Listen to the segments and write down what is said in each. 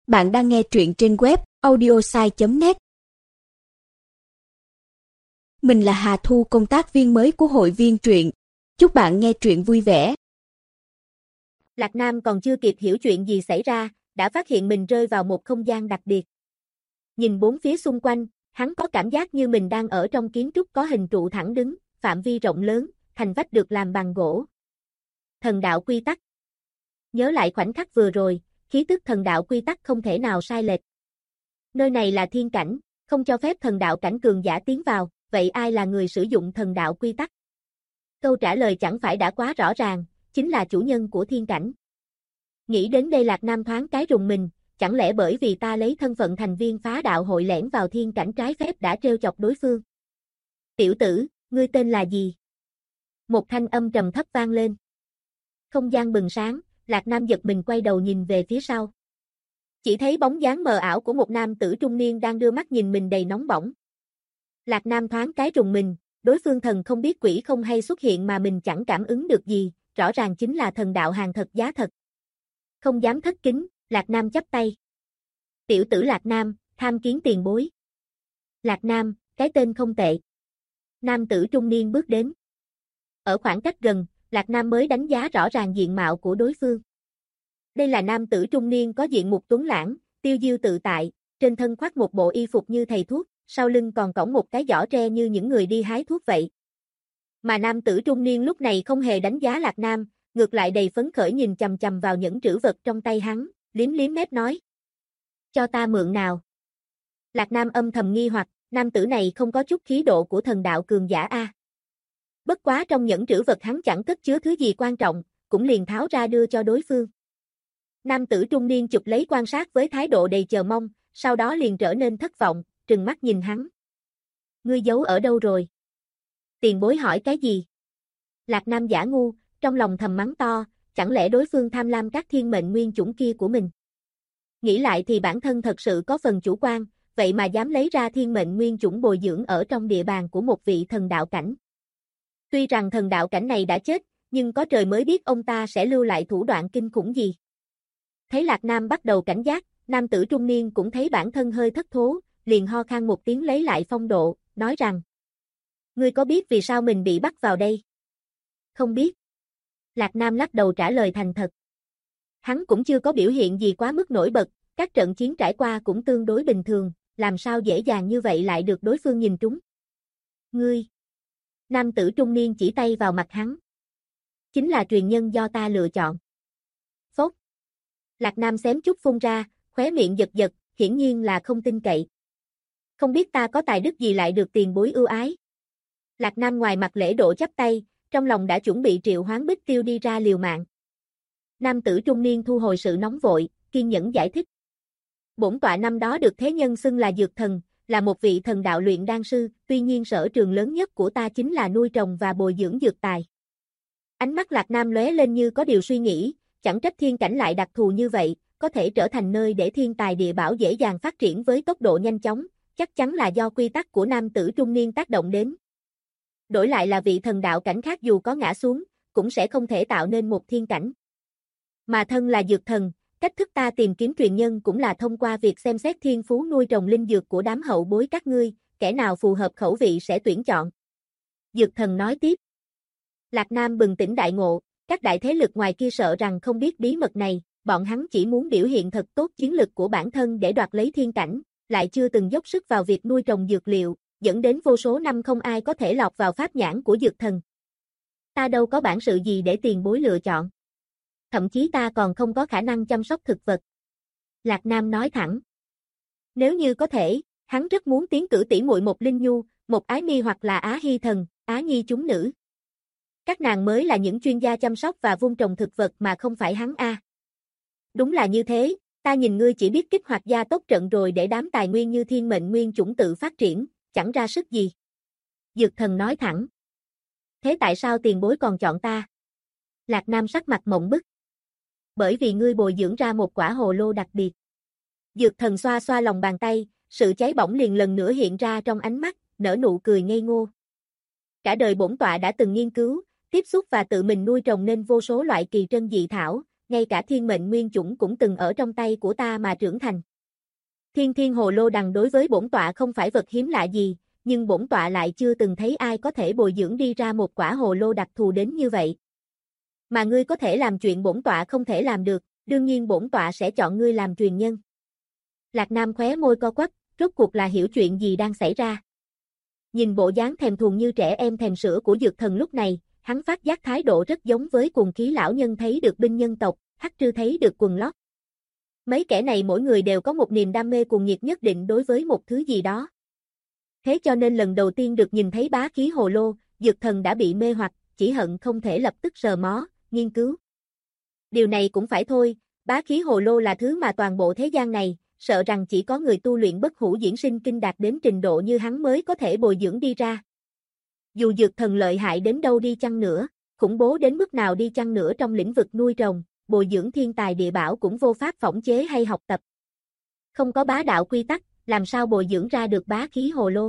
Bạn đang nghe truyện trên web audiosai.net. Mình là Hà Thu, công tác viên mới của hội viên truyện. Chúc bạn nghe truyện vui vẻ. Lạc Nam còn chưa kịp hiểu chuyện gì xảy ra, đã phát hiện mình rơi vào một không gian đặc biệt. Nhìn bốn phía xung quanh, hắn có cảm giác như mình đang ở trong kiến trúc có hình trụ thẳng đứng, phạm vi rộng lớn, thành vách được làm bằng gỗ. Thần đạo quy tắc. Nhớ lại khoảnh khắc vừa rồi, khí tức thần đạo quy tắc không thể nào sai lệch. Nơi này là thiên cảnh, không cho phép thần đạo cảnh cường giả tiến vào, vậy ai là người sử dụng thần đạo quy tắc? Câu trả lời chẳng phải đã quá rõ ràng, chính là chủ nhân của thiên cảnh. Nghĩ đến đây Lạc Nam thoáng cái rùng mình, chẳng lẽ bởi vì ta lấy thân phận thành viên phá đạo hội lẻn vào thiên cảnh trái phép đã trêu chọc đối phương? Tiểu tử, ngươi tên là gì? Một thanh âm trầm thấp vang lên. Không gian bừng sáng, Lạc Nam giật mình quay đầu nhìn về phía sau. Chỉ thấy bóng dáng mờ ảo của một nam tử trung niên đang đưa mắt nhìn mình đầy nóng bỏng. Lạc Nam thoáng cái rùng mình, đối phương thần không biết quỷ không hay xuất hiện mà mình chẳng cảm ứng được gì, rõ ràng chính là thần đạo hàng thật giá thật. Không dám thất kính, Lạc Nam chắp tay. Tiểu tử Lạc Nam, tham kiến tiền bối. Lạc Nam, cái tên không tệ. Nam tử trung niên bước đến. Ở khoảng cách gần, Lạc Nam mới đánh giá rõ ràng diện mạo của đối phương. Đây là nam tử trung niên có diện mục tuấn lãng, tiêu diêu tự tại, trên thân khoác một bộ y phục như thầy thuốc, sau lưng còn cõng một cái giỏ tre như những người đi hái thuốc vậy. Mà nam tử trung niên lúc này không hề đánh giá Lạc Nam, ngược lại đầy phấn khởi nhìn chằm chằm vào những trữ vật trong tay hắn, liếm liếm mép nói. Cho ta mượn nào. Lạc Nam âm thầm nghi hoặc, nam tử này không có chút khí độ của thần đạo cường giả a. Bất quá trong những trữ vật hắn chẳng cất chứa thứ gì quan trọng, cũng liền tháo ra đưa cho đối phương. Nam tử trung niên chụp lấy quan sát với thái độ đầy chờ mong, sau đó liền trở nên thất vọng, trừng mắt nhìn hắn. Ngươi giấu ở đâu rồi? Tiền bối hỏi cái gì? Lạc Nam giả ngu, trong lòng thầm mắng to, chẳng lẽ đối phương tham lam các thiên mệnh nguyên chủng kia của mình? Nghĩ lại thì bản thân thật sự có phần chủ quan, vậy mà dám lấy ra thiên mệnh nguyên chủng bồi dưỡng ở trong địa bàn của một vị thần đạo cảnh. Tuy rằng thần đạo cảnh này đã chết, nhưng có trời mới biết ông ta sẽ lưu lại thủ đoạn kinh khủng gì. Thấy Lạc Nam bắt đầu cảnh giác, nam tử trung niên cũng thấy bản thân hơi thất thố, liền ho khan một tiếng lấy lại phong độ, nói rằng: Ngươi có biết vì sao mình bị bắt vào đây? Không biết. Lạc Nam lắc đầu trả lời thành thật. Hắn cũng chưa có biểu hiện gì quá mức nổi bật, các trận chiến trải qua cũng tương đối bình thường, làm sao dễ dàng như vậy lại được đối phương nhìn trúng. Ngươi. Nam tử trung niên chỉ tay vào mặt hắn. Chính là truyền nhân do ta lựa chọn. Phốt. Lạc Nam xém chút phun ra, khóe miệng giật giật, hiển nhiên là không tin cậy. Không biết ta có tài đức gì lại được tiền bối ưu ái. Lạc Nam ngoài mặt lễ độ chắp tay, trong lòng đã chuẩn bị triệu hoán Bích Tiêu đi ra liều mạng. Nam tử trung niên thu hồi sự nóng vội, kiên nhẫn giải thích. Bổn tọa năm đó được thế nhân xưng là dược thần, là một vị thần đạo luyện đan sư, tuy nhiên sở trường lớn nhất của ta chính là nuôi trồng và bồi dưỡng dược tài. Ánh mắt Lạc Nam lóe lên như có điều suy nghĩ, chẳng trách thiên cảnh lại đặc thù như vậy, có thể trở thành nơi để thiên tài địa bảo dễ dàng phát triển với tốc độ nhanh chóng, chắc chắn là do quy tắc của nam tử trung niên tác động đến. Đổi lại là vị thần đạo cảnh khác dù có ngã xuống, cũng sẽ không thể tạo nên một thiên cảnh. Mà thân là dược thần, cách thức ta tìm kiếm truyền nhân cũng là thông qua việc xem xét thiên phú nuôi trồng linh dược của đám hậu bối các ngươi, kẻ nào phù hợp khẩu vị sẽ tuyển chọn. Dược thần nói tiếp. Lạc Nam bừng tỉnh đại ngộ, các đại thế lực ngoài kia sợ rằng không biết bí mật này, bọn hắn chỉ muốn biểu hiện thật tốt chiến lực của bản thân để đoạt lấy thiên cảnh, lại chưa từng dốc sức vào việc nuôi trồng dược liệu, dẫn đến vô số năm không ai có thể lọt vào pháp nhãn của dược thần. Ta đâu có bản sự gì để tiền bối lựa chọn. Thậm chí ta còn không có khả năng chăm sóc thực vật. Lạc Nam nói thẳng. Nếu như có thể, hắn rất muốn tiến cử tỷ muội một Linh Nhu, một Ái Mi hoặc là Á Hy Thần, Á Nhi chúng nữ. Các nàng mới là những chuyên gia chăm sóc và vun trồng thực vật mà không phải hắn a. Đúng là như thế, ta nhìn ngươi chỉ biết kích hoạt gia tốc trận rồi để đám tài nguyên như thiên mệnh nguyên chủng tự phát triển, chẳng ra sức gì. Dược thần nói thẳng. Thế tại sao tiền bối còn chọn ta? Lạc Nam sắc mặt mộng bức. Bởi vì ngươi bồi dưỡng ra một quả hồ lô đặc biệt. Dược thần xoa xoa lòng bàn tay, sự cháy bỏng liền lần nữa hiện ra trong ánh mắt, nở nụ cười ngây ngô. Cả đời bổn tọa đã từng nghiên cứu, tiếp xúc và tự mình nuôi trồng nên vô số loại kỳ trân dị thảo, ngay cả thiên mệnh nguyên chủng cũng từng ở trong tay của ta mà trưởng thành. Thiên thiên hồ lô đằng đối với bổn tọa không phải vật hiếm lạ gì, nhưng bổn tọa lại chưa từng thấy ai có thể bồi dưỡng đi ra một quả hồ lô đặc thù đến như vậy. Mà ngươi có thể làm chuyện bổn tọa không thể làm được, đương nhiên bổn tọa sẽ chọn ngươi làm truyền nhân. Lạc Nam khóe môi co quắp, rốt cuộc là hiểu chuyện gì đang xảy ra. Nhìn bộ dáng thèm thuồng như trẻ em thèm sữa của Dược Thần lúc này, hắn phát giác thái độ rất giống với Cuồng Khí lão nhân thấy được binh nhân tộc, Hắc Trư thấy được quần lót. Mấy kẻ này mỗi người đều có một niềm đam mê cuồng nhiệt nhất định đối với một thứ gì đó. Thế cho nên lần đầu tiên được nhìn thấy bá khí hồ lô, Dược Thần đã bị mê hoặc, chỉ hận không thể lập tức sờ mó, nghiên cứu. Điều này cũng phải thôi, bá khí hồ lô là thứ mà toàn bộ thế gian này, sợ rằng chỉ có người tu luyện bất hủ diễn sinh kinh đạt đến trình độ như hắn mới có thể bồi dưỡng đi ra. Dù Dược Thần lợi hại đến đâu đi chăng nữa, khủng bố đến mức nào đi chăng nữa trong lĩnh vực nuôi trồng, bồi dưỡng thiên tài địa bảo cũng vô pháp phỏng chế hay học tập. Không có bá đạo quy tắc, làm sao bồi dưỡng ra được bá khí hồ lô.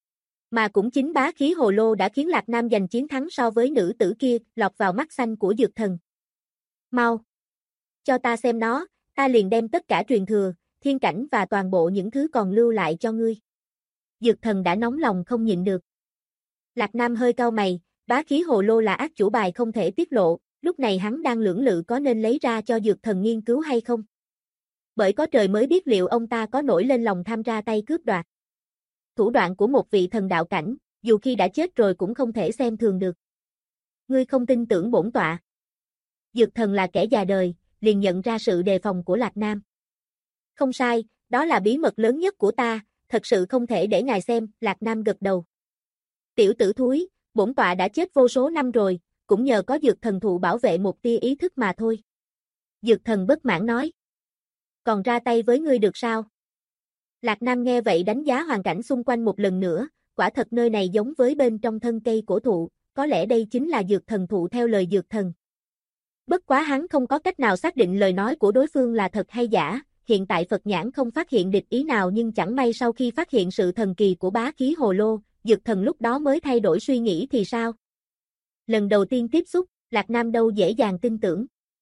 Mà cũng chính bá khí hồ lô đã khiến Lạc Nam giành chiến thắng so với nữ tử kia, lọt vào mắt xanh của Dược Thần. Mau! Cho ta xem nó, ta liền đem tất cả truyền thừa, thiên cảnh và toàn bộ những thứ còn lưu lại cho ngươi. Dược Thần đã nóng lòng không nhịn được. Lạc Nam hơi cau mày, bá khí hồ lô là ác chủ bài không thể tiết lộ, lúc này hắn đang lưỡng lự có nên lấy ra cho Dược Thần nghiên cứu hay không. Bởi có trời mới biết liệu ông ta có nổi lên lòng tham ra tay cướp đoạt. Thủ đoạn của một vị thần đạo cảnh, dù khi đã chết rồi cũng không thể xem thường được. Ngươi không tin tưởng bổn tọa. Dược Thần là kẻ già đời, liền nhận ra sự đề phòng của Lạc Nam. Không sai, đó là bí mật lớn nhất của ta, thật sự không thể để ngài xem, Lạc Nam gật đầu. Tiểu tử thúi, bổn tọa đã chết vô số năm rồi, cũng nhờ có Dược Thần thụ bảo vệ một tia ý thức mà thôi. Dược Thần bất mãn nói. Còn ra tay với ngươi được sao? Lạc Nam nghe vậy đánh giá hoàn cảnh xung quanh một lần nữa, quả thật nơi này giống với bên trong thân cây cổ thụ, có lẽ đây chính là Dược Thần thụ theo lời Dược Thần. Bất quá hắn không có cách nào xác định lời nói của đối phương là thật hay giả, hiện tại Phật nhãn không phát hiện địch ý nào nhưng chẳng may sau khi phát hiện sự thần kỳ của bá khí hồ lô, Dược Thần lúc đó mới thay đổi suy nghĩ thì sao? Lần đầu tiên tiếp xúc, Lạc Nam đâu dễ dàng tin tưởng.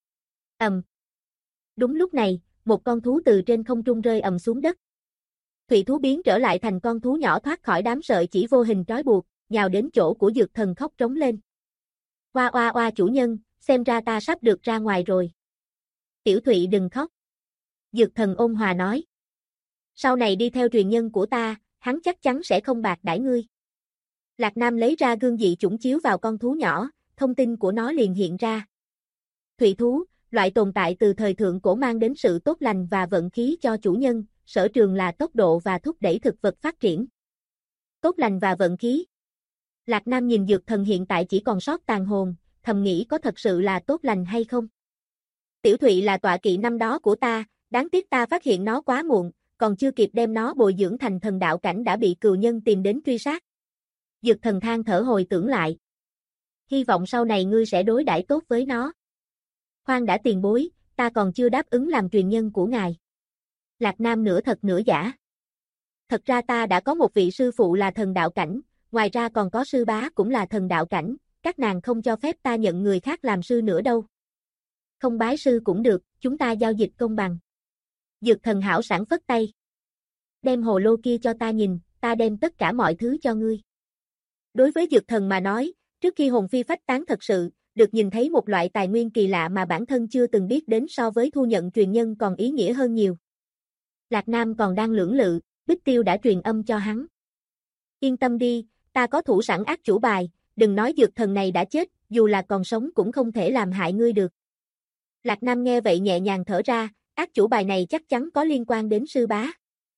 Đúng lúc này, một con thú từ trên không trung rơi ầm xuống đất. Thủy thú biến trở lại thành con thú nhỏ thoát khỏi đám sợi chỉ vô hình trói buộc, nhào đến chỗ của Dược Thần khóc trống lên. Oa oa oa chủ nhân, xem ra ta sắp được ra ngoài rồi. Tiểu Thụy đừng khóc. Dược Thần ôn hòa nói. Sau này đi theo truyền nhân của ta, hắn chắc chắn sẽ không bạc đãi ngươi. Lạc Nam lấy ra gương dị chủng chiếu vào con thú nhỏ, thông tin của nó liền hiện ra. Thủy thú, loại tồn tại từ thời thượng cổ mang đến sự tốt lành và vận khí cho chủ nhân, sở trường là tốc độ và thúc đẩy thực vật phát triển. Tốt lành và vận khí. Lạc Nam nhìn Dược Thần hiện tại chỉ còn sót tàn hồn, thầm nghĩ có thật sự là tốt lành hay không. Tiểu Thụy là tọa kỵ năm đó của ta, đáng tiếc ta phát hiện nó quá muộn, còn chưa kịp đem nó bồi dưỡng thành thần đạo cảnh đã bị cừu nhân tìm đến truy sát. Dược Thần than thở hồi tưởng lại. Hy vọng sau này ngươi sẽ đối đãi tốt với nó. Khoan đã tiền bối, ta còn chưa đáp ứng làm truyền nhân của ngài. Lạc Nam nửa thật nửa giả. Thật ra ta đã có một vị sư phụ là thần đạo cảnh, ngoài ra còn có sư bá cũng là thần đạo cảnh, các nàng không cho phép ta nhận người khác làm sư nữa đâu. Không bái sư cũng được, chúng ta giao dịch công bằng. Dược Thần hảo sảng phất tay. Đem hồ lô kia cho ta nhìn, ta đem tất cả mọi thứ cho ngươi. Đối với Dược Thần mà nói, trước khi hồn phi phách tán thật sự, được nhìn thấy một loại tài nguyên kỳ lạ mà bản thân chưa từng biết đến so với thu nhận truyền nhân còn ý nghĩa hơn nhiều. Lạc Nam còn đang lưỡng lự, Bích Tiêu đã truyền âm cho hắn. Yên tâm đi, ta có thủ sẵn ác chủ bài, đừng nói Dược Thần này đã chết, dù là còn sống cũng không thể làm hại ngươi được. Lạc Nam nghe vậy nhẹ nhàng thở ra, ác chủ bài này chắc chắn có liên quan đến sư bá.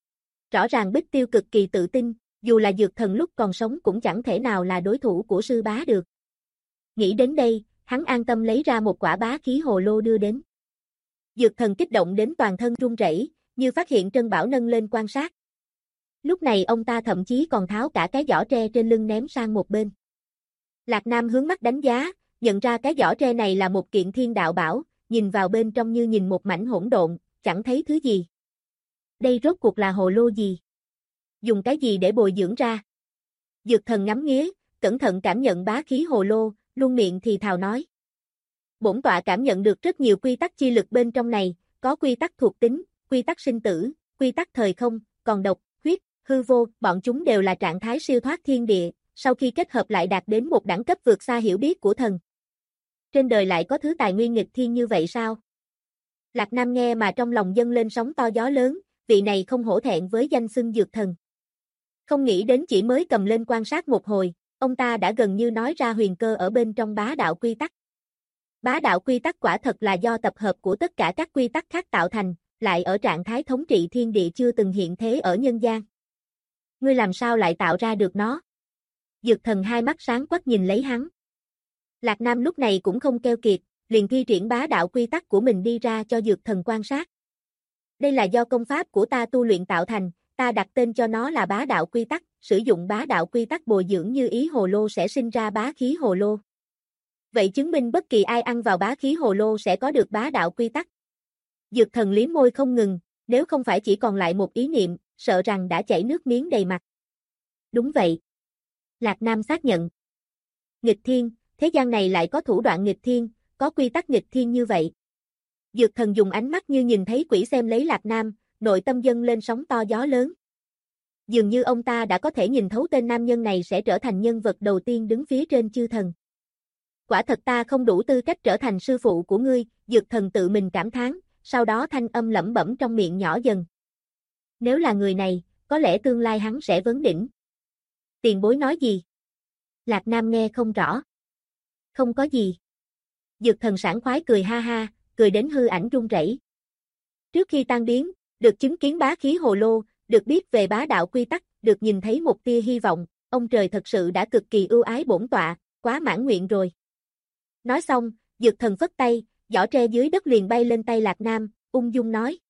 Rõ ràng Bích Tiêu cực kỳ tự tin, dù là Dược Thần lúc còn sống cũng chẳng thể nào là đối thủ của sư bá được. Nghĩ đến đây, hắn an tâm lấy ra một quả bá khí hồ lô đưa đến. Dược Thần kích động đến toàn thân run rẩy, như phát hiện Trân Bảo nâng lên quan sát. Lúc này ông ta thậm chí còn tháo cả cái giỏ tre trên lưng ném sang một bên. Lạc Nam hướng mắt đánh giá, nhận ra cái giỏ tre này là một kiện thiên đạo bảo, nhìn vào bên trong như nhìn một mảnh hỗn độn, chẳng thấy thứ gì. Đây rốt cuộc là hồ lô gì? Dùng cái gì để bồi dưỡng ra? Dược Thần ngắm nghía, cẩn thận cảm nhận bá khí hồ lô, luôn miệng thì thào nói. bổn tọa cảm nhận được rất nhiều quy tắc chi lực bên trong này, có quy tắc thuộc tính, quy tắc sinh tử, quy tắc thời không, còn độc, huyết, hư vô, bọn chúng đều là trạng thái siêu thoát thiên địa, sau khi kết hợp lại đạt đến một đẳng cấp vượt xa hiểu biết của thần. Trên đời lại có thứ tài nguyên nghịch thiên như vậy sao? Lạc Nam nghe mà trong lòng dâng lên sóng to gió lớn, vị này không hổ thẹn với danh xưng dược thần. Không nghĩ đến chỉ mới cầm lên quan sát một hồi, ông ta đã gần như nói ra huyền cơ ở bên trong bá đạo quy tắc. Bá đạo quy tắc quả thật là do tập hợp của tất cả các quy tắc khác tạo thành, lại ở trạng thái thống trị thiên địa chưa từng hiện thế ở nhân gian. Ngươi làm sao lại tạo ra được nó? Dược thần hai mắt sáng quắc nhìn lấy hắn. Lạc Nam lúc này cũng không keo kiệt, liền thi triển bá đạo quy tắc của mình đi ra cho dược thần quan sát. Đây là do công pháp của ta tu luyện tạo thành, ta đặt tên cho nó là bá đạo quy tắc, sử dụng bá đạo quy tắc bồi dưỡng như ý hồ lô sẽ sinh ra bá khí hồ lô. Vậy chứng minh bất kỳ ai ăn vào bá khí hồ lô sẽ có được bá đạo quy tắc. Dược thần liếm môi không ngừng, nếu không phải chỉ còn lại một ý niệm, sợ rằng đã chảy nước miếng đầy mặt. Đúng vậy. Lạc Nam xác nhận. Nghịch thiên, thế gian này lại có thủ đoạn nghịch thiên, có quy tắc nghịch thiên như vậy. Dược thần dùng ánh mắt như nhìn thấy quỷ xem lấy Lạc Nam, nội tâm dâng lên sóng to gió lớn. Dường như ông ta đã có thể nhìn thấu tên nam nhân này sẽ trở thành nhân vật đầu tiên đứng phía trên chư thần. Quả thật ta không đủ tư cách trở thành sư phụ của ngươi, dược thần tự mình cảm thán, sau đó thanh âm lẩm bẩm trong miệng nhỏ dần. Nếu là người này, có lẽ tương lai hắn sẽ vấn đỉnh. Tiền bối nói gì? Lạc Nam nghe không rõ. Không có gì. Dược thần sảng khoái cười ha ha, cười đến hư ảnh run rẩy. Trước khi tan biến, được chứng kiến bá khí hồ lô, được biết về bá đạo quy tắc, được nhìn thấy một tia hy vọng, ông trời thật sự đã cực kỳ ưu ái bổn tọa, quá mãn nguyện rồi. Nói xong, dược thần phất tay, giỏ tre dưới đất liền bay lên tay Lạc Nam, ung dung nói.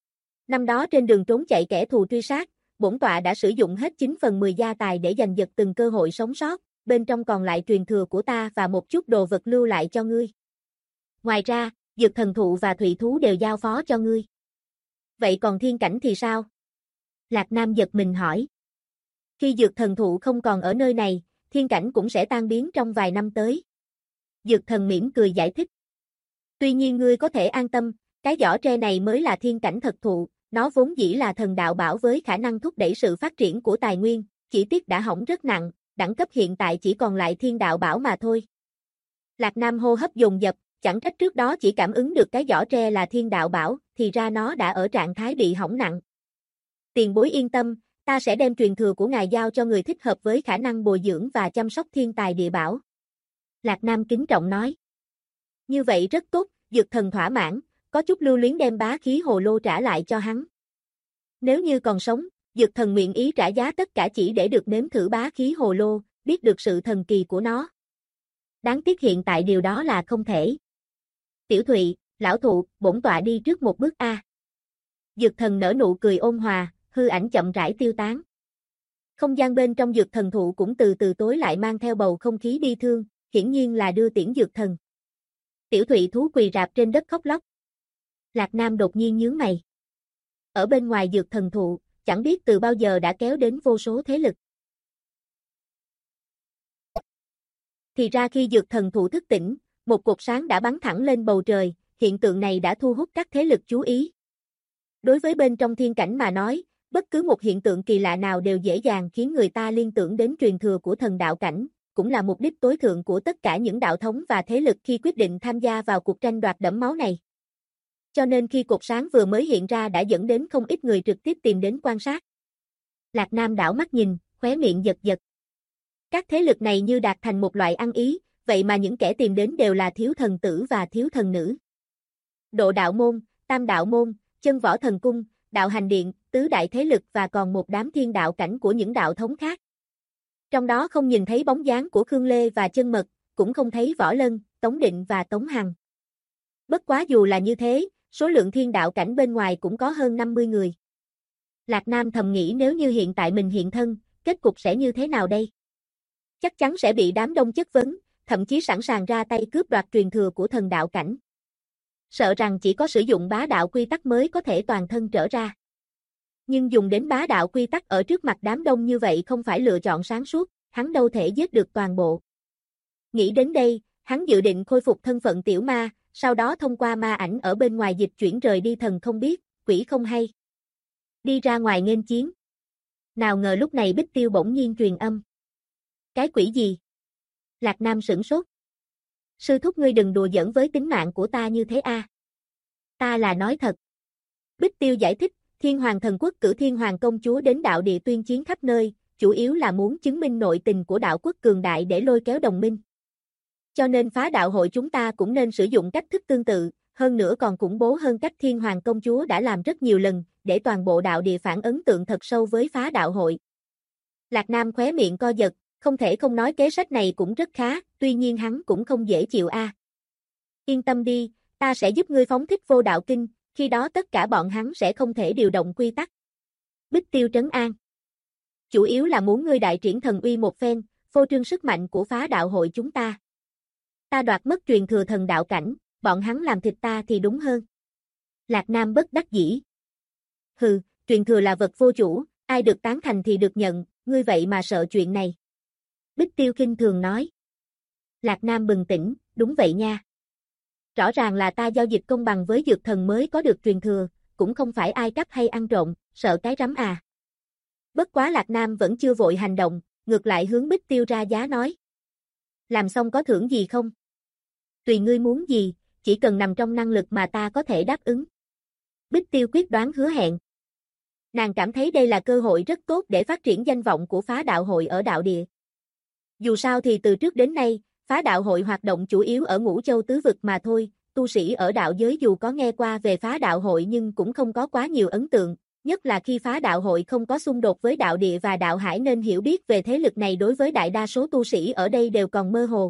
Năm đó trên đường trốn chạy kẻ thù truy sát, bổn tọa đã sử dụng hết 9/10 gia tài để giành giật từng cơ hội sống sót, bên trong còn lại truyền thừa của ta và một chút đồ vật lưu lại cho ngươi. Ngoài ra, dược thần thụ và thủy thú đều giao phó cho ngươi. Vậy còn thiên cảnh thì sao? Lạc Nam giật mình hỏi. Khi dược thần thụ không còn ở nơi này, thiên cảnh cũng sẽ tan biến trong vài năm tới. Dược thần mỉm cười giải thích. Tuy nhiên ngươi có thể an tâm, cái giỏ tre này mới là thiên cảnh thật thụ, nó vốn dĩ là thần đạo bảo với khả năng thúc đẩy sự phát triển của tài nguyên, chỉ tiếc đã hỏng rất nặng, đẳng cấp hiện tại chỉ còn lại thiên đạo bảo mà thôi. Lạc Nam hô hấp dồn dập, chẳng trách trước đó chỉ cảm ứng được cái giỏ tre là thiên đạo bảo, thì ra nó đã ở trạng thái bị hỏng nặng. Tiền bối yên tâm, ta sẽ đem truyền thừa của ngài giao cho người thích hợp với khả năng bồi dưỡng và chăm sóc thiên tài địa bảo. Lạc Nam kính trọng nói. Như vậy rất tốt, dược thần thỏa mãn, có chút lưu luyến đem bá khí hồ lô trả lại cho hắn. Nếu như còn sống, dược thần nguyện ý trả giá tất cả chỉ để được nếm thử bá khí hồ lô, biết được sự thần kỳ của nó. Đáng tiếc hiện tại điều đó là không thể. Tiểu Thụy, lão thụ, bổn tọa đi trước một bước a. Dược thần nở nụ cười ôn hòa, hư ảnh chậm rãi tiêu tán. Không gian bên trong dược thần thụ cũng từ từ tối lại mang theo bầu không khí bi thương, hiển nhiên là đưa tiễn dược thần. Tiểu Thụy thú quỳ rạp trên đất khóc lóc. Lạc Nam đột nhiên nhướng mày. Ở bên ngoài dược thần thụ, chẳng biết từ bao giờ đã kéo đến vô số thế lực. Thì ra khi dược thần thụ thức tỉnh, một cột sáng đã bắn thẳng lên bầu trời, hiện tượng này đã thu hút các thế lực chú ý. Đối với bên trong thiên cảnh mà nói, bất cứ một hiện tượng kỳ lạ nào đều dễ dàng khiến người ta liên tưởng đến truyền thừa của thần đạo cảnh, cũng là mục đích tối thượng của tất cả những đạo thống và thế lực khi quyết định tham gia vào cuộc tranh đoạt đẫm máu này. Cho nên khi cột sáng vừa mới hiện ra đã dẫn đến không ít người trực tiếp tìm đến quan sát. Lạc Nam đảo mắt nhìn, khóe miệng giật giật. Các thế lực này như đạt thành một loại ăn ý, vậy mà những kẻ tìm đến đều là thiếu thần tử và thiếu thần nữ. Độ đạo môn, tam đạo môn, chân võ thần cung, đạo hành điện, tứ đại thế lực và còn một đám thiên đạo cảnh của những đạo thống khác. Trong đó không nhìn thấy bóng dáng của Khương Lê và Chân Mật, cũng không thấy Võ Lân, Tống Định và Tống Hằng. Bất quá dù là như thế, số lượng thiên đạo cảnh bên ngoài cũng có hơn 50 người. Lạc Nam thầm nghĩ nếu như hiện tại mình hiện thân, kết cục sẽ như thế nào đây? Chắc chắn sẽ bị đám đông chất vấn, thậm chí sẵn sàng ra tay cướp đoạt truyền thừa của thần đạo cảnh. Sợ rằng chỉ có sử dụng bá đạo quy tắc mới có thể toàn thân trở ra. Nhưng dùng đến bá đạo quy tắc ở trước mặt đám đông như vậy không phải lựa chọn sáng suốt, hắn đâu thể giết được toàn bộ. Nghĩ đến đây, hắn dự định khôi phục thân phận tiểu ma, sau đó thông qua ma ảnh ở bên ngoài dịch chuyển rời đi thần không biết, quỷ không hay. Đi ra ngoài nghênh chiến. Nào ngờ lúc này Bích Tiêu bỗng nhiên truyền âm. Cái quỷ gì? Lạc Nam sửng sốt. Sư thúc ngươi đừng đùa giỡn với tính mạng của ta như thế a. Ta là nói thật. Bích Tiêu giải thích, Thiên Hoàng Thần Quốc cử Thiên Hoàng Công Chúa đến đạo địa tuyên chiến khắp nơi, chủ yếu là muốn chứng minh nội tình của đạo quốc cường đại để lôi kéo đồng minh. Cho nên phá đạo hội chúng ta cũng nên sử dụng cách thức tương tự, hơn nữa còn khủng bố hơn cách Thiên Hoàng Công Chúa đã làm rất nhiều lần, để toàn bộ đạo địa phản ấn tượng thật sâu với phá đạo hội. Lạc Nam khóe miệng co giật, không thể không nói kế sách này cũng rất khá, tuy nhiên hắn cũng không dễ chịu a. Yên tâm đi, ta sẽ giúp ngươi phóng thích vô đạo kinh, khi đó tất cả bọn hắn sẽ không thể điều động quy tắc. Bích Tiêu trấn an. Chủ yếu là muốn ngươi đại triển thần uy một phen, phô trương sức mạnh của phá đạo hội chúng ta. Ta đoạt mất truyền thừa thần đạo cảnh, bọn hắn làm thịt ta thì đúng hơn. Lạc Nam bất đắc dĩ. Hừ, truyền thừa là vật vô chủ, ai được tán thành thì được nhận, ngươi vậy mà sợ chuyện này. Bích Tiêu khinh thường nói. Lạc Nam bừng tỉnh, đúng vậy nha. Rõ ràng là ta giao dịch công bằng với dược thần mới có được truyền thừa, cũng không phải ai cắp hay ăn trộm, sợ cái rắm à. Bất quá Lạc Nam vẫn chưa vội hành động, ngược lại hướng Bích Tiêu ra giá nói. Làm xong có thưởng gì không? Tùy ngươi muốn gì, chỉ cần nằm trong năng lực mà ta có thể đáp ứng. Bích Tiêu quyết đoán hứa hẹn. Nàng cảm thấy đây là cơ hội rất tốt để phát triển danh vọng của phá đạo hội ở đạo địa. Dù sao thì từ trước đến nay, phá đạo hội hoạt động chủ yếu ở Ngũ Châu tứ vực mà thôi, tu sĩ ở đạo giới dù có nghe qua về phá đạo hội nhưng cũng không có quá nhiều ấn tượng, nhất là khi phá đạo hội không có xung đột với đạo địa và đạo hải nên hiểu biết về thế lực này đối với đại đa số tu sĩ ở đây đều còn mơ hồ.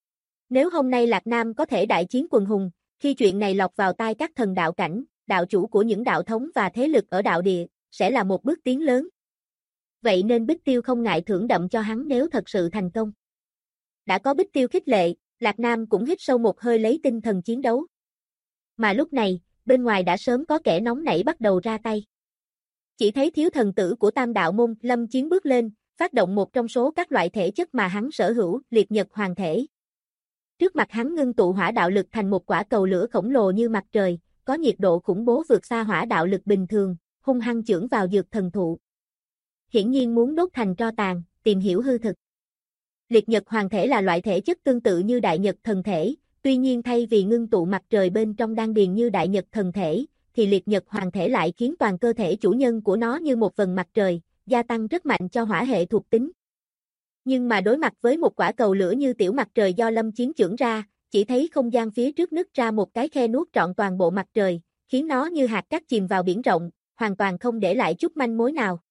Nếu hôm nay Lạc Nam có thể đại chiến quần hùng, khi chuyện này lọt vào tai các thần đạo cảnh, đạo chủ của những đạo thống và thế lực ở đạo địa, sẽ là một bước tiến lớn. Vậy nên Bích Tiêu không ngại thưởng đậm cho hắn nếu thật sự thành công. Đã có Bích Tiêu khích lệ, Lạc Nam cũng hít sâu một hơi lấy tinh thần chiến đấu. Mà lúc này, bên ngoài đã sớm có kẻ nóng nảy bắt đầu ra tay. Chỉ thấy thiếu thần tử của Tam Đạo Môn Lâm Chiến bước lên, phát động một trong số các loại thể chất mà hắn sở hữu, liệt nhật hoàng thể. Trước mặt hắn ngưng tụ hỏa đạo lực thành một quả cầu lửa khổng lồ như mặt trời, có nhiệt độ khủng bố vượt xa hỏa đạo lực bình thường, hung hăng chưởng vào dược thần thụ. Hiển nhiên muốn đốt thành tro tàn, tìm hiểu hư thực. Liệt nhật hoàng thể là loại thể chất tương tự như đại nhật thần thể, tuy nhiên thay vì ngưng tụ mặt trời bên trong đan điền như đại nhật thần thể, thì liệt nhật hoàng thể lại khiến toàn cơ thể chủ nhân của nó như một vầng mặt trời, gia tăng rất mạnh cho hỏa hệ thuộc tính. Nhưng mà đối mặt với một quả cầu lửa như tiểu mặt trời do Lâm Chiến chưởng ra, chỉ thấy không gian phía trước nứt ra một cái khe nuốt trọn toàn bộ mặt trời, khiến nó như hạt cát chìm vào biển rộng, hoàn toàn không để lại chút manh mối nào.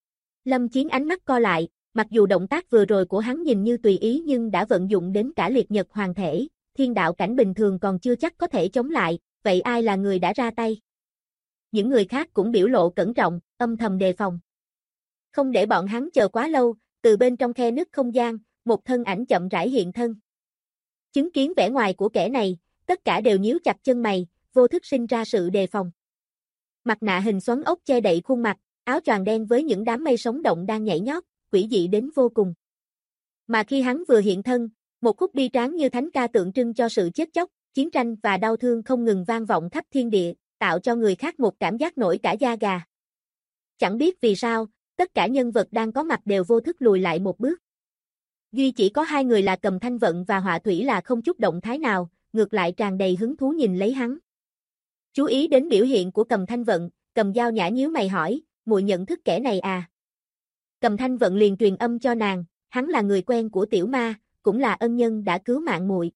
Lâm Chiến ánh mắt co lại, mặc dù động tác vừa rồi của hắn nhìn như tùy ý nhưng đã vận dụng đến cả liệt nhật hoàng thể, thiên đạo cảnh bình thường còn chưa chắc có thể chống lại, vậy ai là người đã ra tay? Những người khác cũng biểu lộ cẩn trọng, âm thầm đề phòng. Không để bọn hắn chờ quá lâu, từ bên trong khe nứt không gian, một thân ảnh chậm rãi hiện thân. Chứng kiến vẻ ngoài của kẻ này, tất cả đều nhíu chặt chân mày, vô thức sinh ra sự đề phòng. Mặt nạ hình xoắn ốc che đậy khuôn mặt, áo choàng đen với những đám mây sống động đang nhảy nhót, quỷ dị đến vô cùng. Mà khi hắn vừa hiện thân, một khúc bi tráng như thánh ca tượng trưng cho sự chết chóc, chiến tranh và đau thương không ngừng vang vọng khắp thiên địa, tạo cho người khác một cảm giác nổi cả da gà. Chẳng biết vì sao, tất cả nhân vật đang có mặt đều vô thức lùi lại một bước. Duy chỉ có hai người là Cầm Thanh Vận và Họa Thủy là không chút động thái nào, ngược lại tràn đầy hứng thú nhìn lấy hắn. Chú ý đến biểu hiện của Cầm Thanh Vận, Cầm Dao Nhã nhíu mày hỏi, muội nhận thức kẻ này à? Cầm Thanh Vận liền truyền âm cho nàng, hắn là người quen của tiểu ma, cũng là ân nhân đã cứu mạng muội.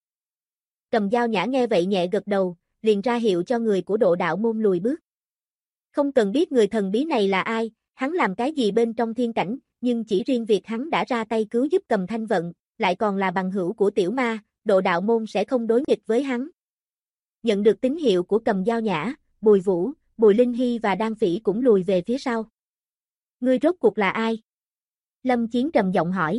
Cầm Dao Nhã nghe vậy nhẹ gật đầu, liền ra hiệu cho người của Độ Đạo Môn lùi bước. Không cần biết người thần bí này là ai, hắn làm cái gì bên trong thiên cảnh, nhưng chỉ riêng việc hắn đã ra tay cứu giúp Cầm Thanh Vận, lại còn là bằng hữu của tiểu ma, Độ Đạo Môn sẽ không đối nghịch với hắn. Nhận được tín hiệu của Cầm Dao Nhã, Bùi Vũ, Bùi Linh Hy và Đan Phỉ cũng lùi về phía sau. Ngươi rốt cuộc là ai? Lâm Chiến trầm giọng hỏi.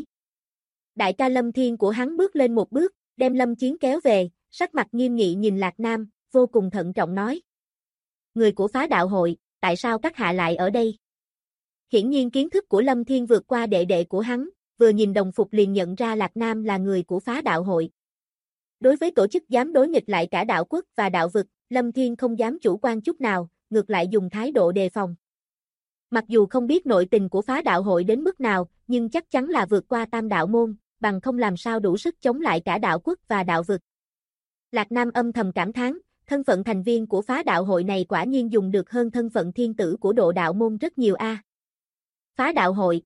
Đại ca Lâm Thiên của hắn bước lên một bước, đem Lâm Chiến kéo về, sắc mặt nghiêm nghị nhìn Lạc Nam, vô cùng thận trọng nói. Người của phá đạo hội, tại sao các hạ lại ở đây? Hiển nhiên kiến thức của Lâm Thiên vượt qua đệ đệ của hắn, vừa nhìn đồng phục liền nhận ra Lạc Nam là người của phá đạo hội. Đối với tổ chức dám đối nghịch lại cả đạo quốc và đạo vực, Lâm Thiên không dám chủ quan chút nào, ngược lại dùng thái độ đề phòng. Mặc dù không biết nội tình của phá đạo hội đến mức nào, nhưng chắc chắn là vượt qua tam đạo môn, bằng không làm sao đủ sức chống lại cả đạo quốc và đạo vực. Lạc Nam âm thầm cảm thán, thân phận thành viên của phá đạo hội này quả nhiên dùng được hơn thân phận thiên tử của độ đạo môn rất nhiều a. Phá đạo hội.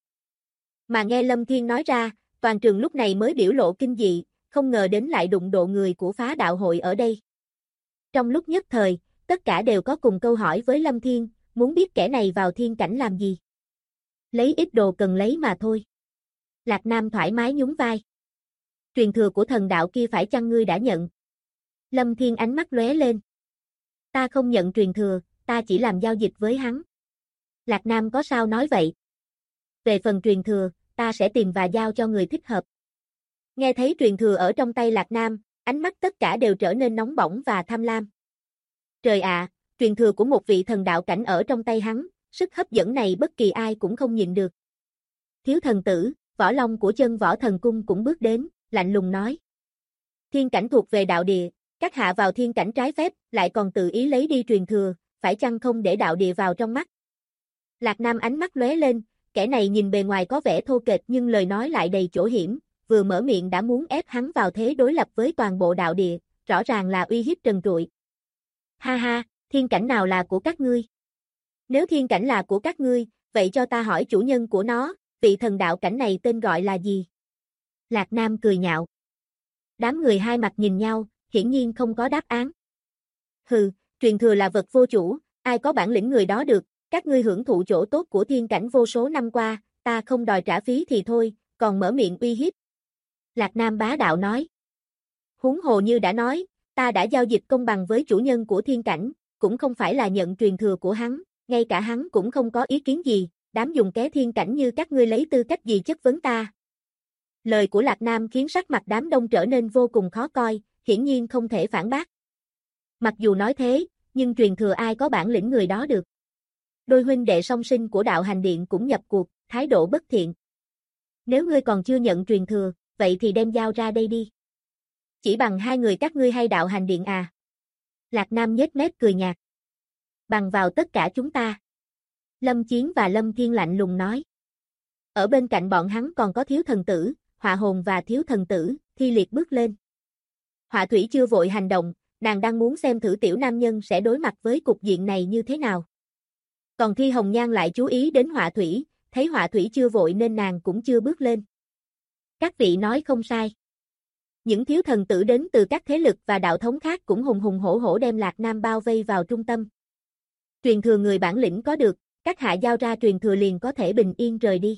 Mà nghe Lâm Thiên nói ra, toàn trường lúc này mới biểu lộ kinh dị, không ngờ đến lại đụng độ người của phá đạo hội ở đây. Trong lúc nhất thời, tất cả đều có cùng câu hỏi với Lâm Thiên, muốn biết kẻ này vào thiên cảnh làm gì. Lấy ít đồ cần lấy mà thôi. Lạc Nam thoải mái nhún vai. Truyền thừa của thần đạo kia phải chăng ngươi đã nhận? Lâm Thiên ánh mắt lóe lên. Ta không nhận truyền thừa, ta chỉ làm giao dịch với hắn. Lạc Nam có sao nói vậy? Về phần truyền thừa, ta sẽ tìm và giao cho người thích hợp. Nghe thấy truyền thừa ở trong tay Lạc Nam, ánh mắt tất cả đều trở nên nóng bỏng và tham lam. Trời ạ, truyền thừa của một vị thần đạo cảnh ở trong tay hắn, sức hấp dẫn này bất kỳ ai cũng không nhịn được. Thiếu thần tử, Võ Long của chân Võ Thần Cung cũng bước đến, lạnh lùng nói. Thiên cảnh thuộc về đạo địa, các hạ vào thiên cảnh trái phép, lại còn tự ý lấy đi truyền thừa, phải chăng không để đạo địa vào trong mắt? Lạc Nam ánh mắt lóe lên, kẻ này nhìn bề ngoài có vẻ thô kệch nhưng lời nói lại đầy chỗ hiểm, vừa mở miệng đã muốn ép hắn vào thế đối lập với toàn bộ đạo địa, rõ ràng là uy hiếp trần trụi. Ha ha, thiên cảnh nào là của các ngươi? Nếu thiên cảnh là của các ngươi, vậy cho ta hỏi chủ nhân của nó, vị thần đạo cảnh này tên gọi là gì? Lạc Nam cười nhạo. Đám người hai mặt nhìn nhau, hiển nhiên không có đáp án. Hừ, truyền thừa là vật vô chủ, ai có bản lĩnh người đó được, các ngươi hưởng thụ chỗ tốt của thiên cảnh vô số năm qua, ta không đòi trả phí thì thôi, còn mở miệng uy hiếp. Lạc Nam bá đạo nói. Huống hồ như đã nói, ta đã giao dịch công bằng với chủ nhân của thiên cảnh, cũng không phải là nhận truyền thừa của hắn, ngay cả hắn cũng không có ý kiến gì, đám dùng ké thiên cảnh như các ngươi lấy tư cách gì chất vấn ta. Lời của Lạc Nam khiến sắc mặt đám đông trở nên vô cùng khó coi, hiển nhiên không thể phản bác. Mặc dù nói thế, nhưng truyền thừa ai có bản lĩnh người đó được. Đôi huynh đệ song sinh của đạo hành điện cũng nhập cuộc, thái độ bất thiện. Nếu ngươi còn chưa nhận truyền thừa, vậy thì đem dao ra đây đi. Chỉ bằng hai người các ngươi hay đạo hành điện à? Lạc Nam nhếch mép cười nhạt. Bằng vào tất cả chúng ta. Lâm Chiến và Lâm Thiên lạnh lùng nói. Ở bên cạnh bọn hắn còn có thiếu thần tử, Họa Hồn và thiếu thần tử, Thi Liệt bước lên. Họa Thủy chưa vội hành động, nàng đang muốn xem thử tiểu nam nhân sẽ đối mặt với cục diện này như thế nào. Còn Thi Hồng Nhan lại chú ý đến Họa Thủy, thấy Họa Thủy chưa vội nên nàng cũng chưa bước lên. Các vị nói không sai. Những thiếu thần tử đến từ các thế lực và đạo thống khác cũng hùng hùng hổ hổ đem Lạc Nam bao vây vào trung tâm. Truyền thừa người bản lĩnh có được, các hạ giao ra truyền thừa liền có thể bình yên rời đi.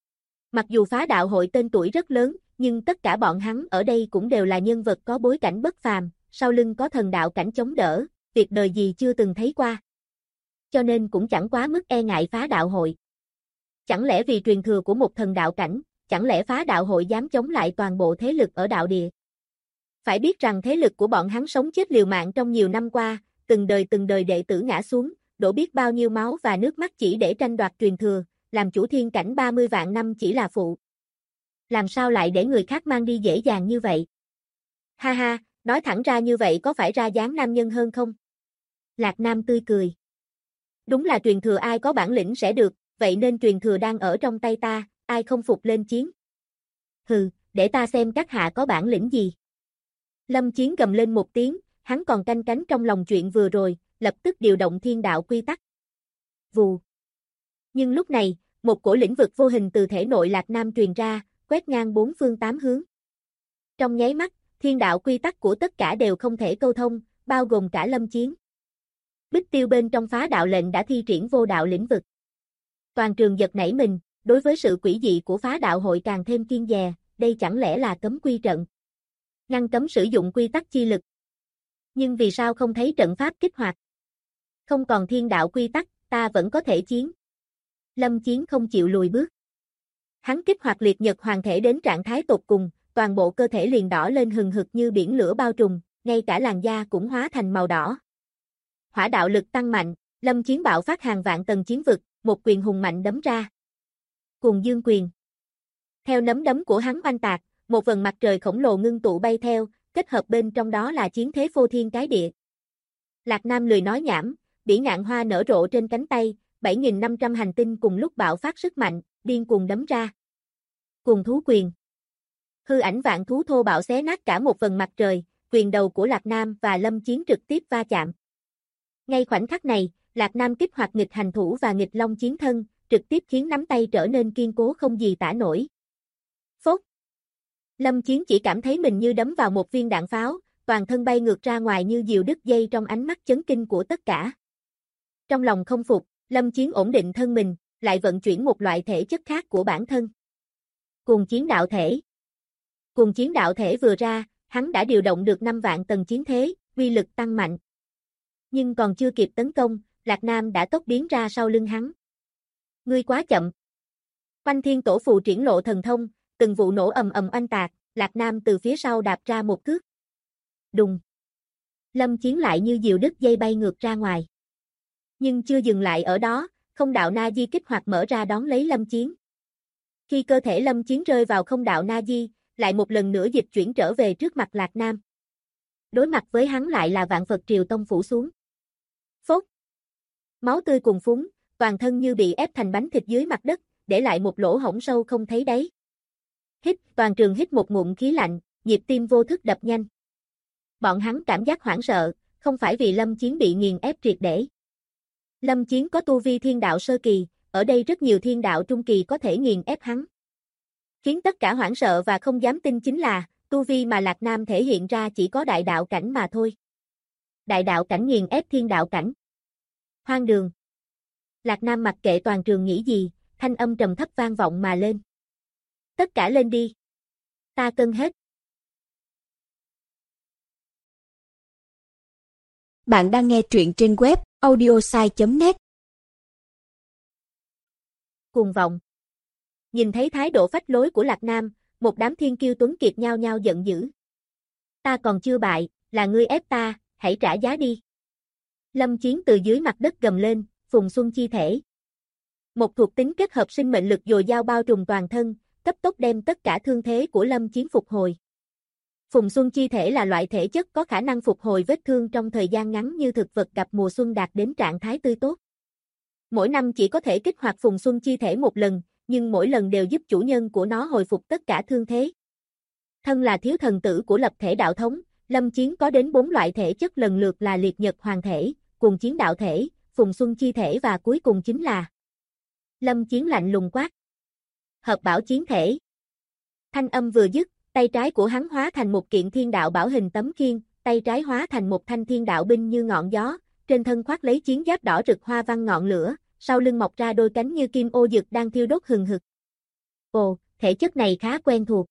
Mặc dù phá đạo hội tên tuổi rất lớn, nhưng tất cả bọn hắn ở đây cũng đều là nhân vật có bối cảnh bất phàm, sau lưng có thần đạo cảnh chống đỡ, việc đời gì chưa từng thấy qua. Cho nên cũng chẳng quá mức e ngại phá đạo hội. Chẳng lẽ vì truyền thừa của một thần đạo cảnh, chẳng lẽ phá đạo hội dám chống lại toàn bộ thế lực ở đạo địa? Phải biết rằng thế lực của bọn hắn sống chết liều mạng trong nhiều năm qua, từng đời đệ tử ngã xuống, đổ biết bao nhiêu máu và nước mắt chỉ để tranh đoạt truyền thừa, làm chủ thiên cảnh 30 vạn năm chỉ là phụ. Làm sao lại để người khác mang đi dễ dàng như vậy? Ha ha, nói thẳng ra như vậy có phải ra dáng nam nhân hơn không? Lạc Nam tươi cười. Đúng là truyền thừa ai có bản lĩnh sẽ được, vậy nên truyền thừa đang ở trong tay ta, ai không phục lên chiến. Hừ, để ta xem các hạ có bản lĩnh gì. Lâm Chiến gầm lên một tiếng, hắn còn canh cánh trong lòng chuyện vừa rồi, lập tức điều động thiên đạo quy tắc. Vù. Nhưng lúc này, một cổ lĩnh vực vô hình từ thể nội Lạc Nam truyền ra, quét ngang bốn phương tám hướng. Trong nháy mắt, thiên đạo quy tắc của tất cả đều không thể câu thông, bao gồm cả Lâm Chiến. Bích Tiêu bên trong phá đạo lệnh đã thi triển vô đạo lĩnh vực. Toàn trường giật nảy mình, đối với sự quỷ dị của phá đạo hội càng thêm kiêng dè, đây chẳng lẽ là cấm quy trận? Ngăn cấm sử dụng quy tắc chi lực. Nhưng vì sao không thấy trận pháp kích hoạt? Không còn thiên đạo quy tắc, ta vẫn có thể chiến. Lâm Chiến không chịu lùi bước. Hắn kích hoạt liệt nhật hoàng thể đến trạng thái tột cùng, toàn bộ cơ thể liền đỏ lên hừng hực như biển lửa bao trùm, ngay cả làn da cũng hóa thành màu đỏ. Hỏa đạo lực tăng mạnh, Lâm Chiến bạo phát hàng vạn tầng chiến vực, một quyền hùng mạnh đấm ra. Cuồng dương quyền. Theo nắm đấm của hắn oanh tạc, một vầng mặt trời khổng lồ ngưng tụ bay theo, kết hợp bên trong đó là chiến thế phô thiên cái địa. Lạc Nam lười nói nhảm, bỉ ngạn hoa nở rộ trên cánh tay, 7.500 hành tinh cùng lúc bạo phát sức mạnh, điên cuồng đấm ra. Cuồng thú quyền. Hư ảnh vạn thú thô bạo xé nát cả một phần mặt trời, quyền đầu của Lạc Nam và Lâm Chiến trực tiếp va chạm. Ngay khoảnh khắc này, Lạc Nam kích hoạt nghịch hành thủ và nghịch long chiến thân, trực tiếp khiến nắm tay trở nên kiên cố không gì tả nổi. Phốt. Lâm Chiến chỉ cảm thấy mình như đấm vào một viên đạn pháo, toàn thân bay ngược ra ngoài như diều đứt dây trong ánh mắt chấn kinh của tất cả. Trong lòng không phục, Lâm Chiến ổn định thân mình, lại vận chuyển một loại thể chất khác của bản thân. Cuồng chiến đạo thể. Cuồng chiến đạo thể vừa ra, hắn đã điều động được 5 vạn tầng chiến thế, uy lực tăng mạnh. Nhưng còn chưa kịp tấn công, Lạc Nam đã tốc biến ra sau lưng hắn. Ngươi quá chậm. Oanh Thiên Tổ Phù triển lộ thần thông, từng vụ nổ ầm ầm oanh tạc, Lạc Nam từ phía sau đạp ra một cước. Đùng. Lâm Chiến lại như diều đứt dây bay ngược ra ngoài. Nhưng chưa dừng lại ở đó, không đạo Na Di kích hoạt mở ra đón lấy Lâm Chiến. Khi cơ thể Lâm Chiến rơi vào không đạo Na Di, lại một lần nữa dịch chuyển trở về trước mặt Lạc Nam. Đối mặt với hắn lại là vạn Phật Triều Tông phủ xuống. Phốt. Máu tươi cùng phúng, toàn thân như bị ép thành bánh thịt dưới mặt đất, để lại một lỗ hổng sâu không thấy đáy. Hít, toàn trường hít một ngụm khí lạnh, nhịp tim vô thức đập nhanh. Bọn hắn cảm giác hoảng sợ, không phải vì Lâm Chiến bị nghiền ép triệt để. Lâm Chiến có tu vi thiên đạo sơ kỳ, ở đây rất nhiều thiên đạo trung kỳ có thể nghiền ép hắn. Khiến tất cả hoảng sợ và không dám tin chính là, tu vi mà Lạc Nam thể hiện ra chỉ có đại đạo cảnh mà thôi. Đại đạo cảnh nghiền ép thiên đạo cảnh. Hoang đường. Lạc Nam mặc kệ toàn trường nghĩ gì, thanh âm trầm thấp vang vọng mà lên. Tất cả lên đi. Ta cân hết. Bạn đang nghe truyện trên web audiosai.net. Cuồng vọng. Nhìn thấy thái độ phách lối của Lạc Nam, một đám thiên kiêu tuấn kiệt nhao nhao giận dữ. Ta còn chưa bại, là ngươi ép ta, hãy trả giá đi. Lâm Chiến từ dưới mặt đất gầm lên, Phùng Xuân chi thể. Một thuộc tính kết hợp sinh mệnh lực dồi dao bao trùm toàn thân, cấp tốc đem tất cả thương thế của Lâm Chiến phục hồi. Phùng Xuân chi thể là loại thể chất có khả năng phục hồi vết thương trong thời gian ngắn như thực vật gặp mùa xuân đạt đến trạng thái tươi tốt. Mỗi năm chỉ có thể kích hoạt Phùng Xuân chi thể một lần, nhưng mỗi lần đều giúp chủ nhân của nó hồi phục tất cả thương thế. Thân là thiếu thần tử của lập thể đạo thống, Lâm Chiến có đến 4 loại thể chất lần lượt là liệt nhật hoàng thể, cuồng chiến đạo thể, Phùng Xuân chi thể và cuối cùng chính là Lâm Chiến lạnh lùng quát. Hợp bảo chiến thể. Thanh âm vừa dứt, tay trái của hắn hóa thành một kiện thiên đạo bảo hình tấm khiên, tay trái hóa thành một thanh thiên đạo binh như ngọn gió, trên thân khoác lấy chiến giáp đỏ rực hoa văn ngọn lửa, sau lưng mọc ra đôi cánh như kim ô dực đang thiêu đốt hừng hực. Ồ, thể chất này khá quen thuộc.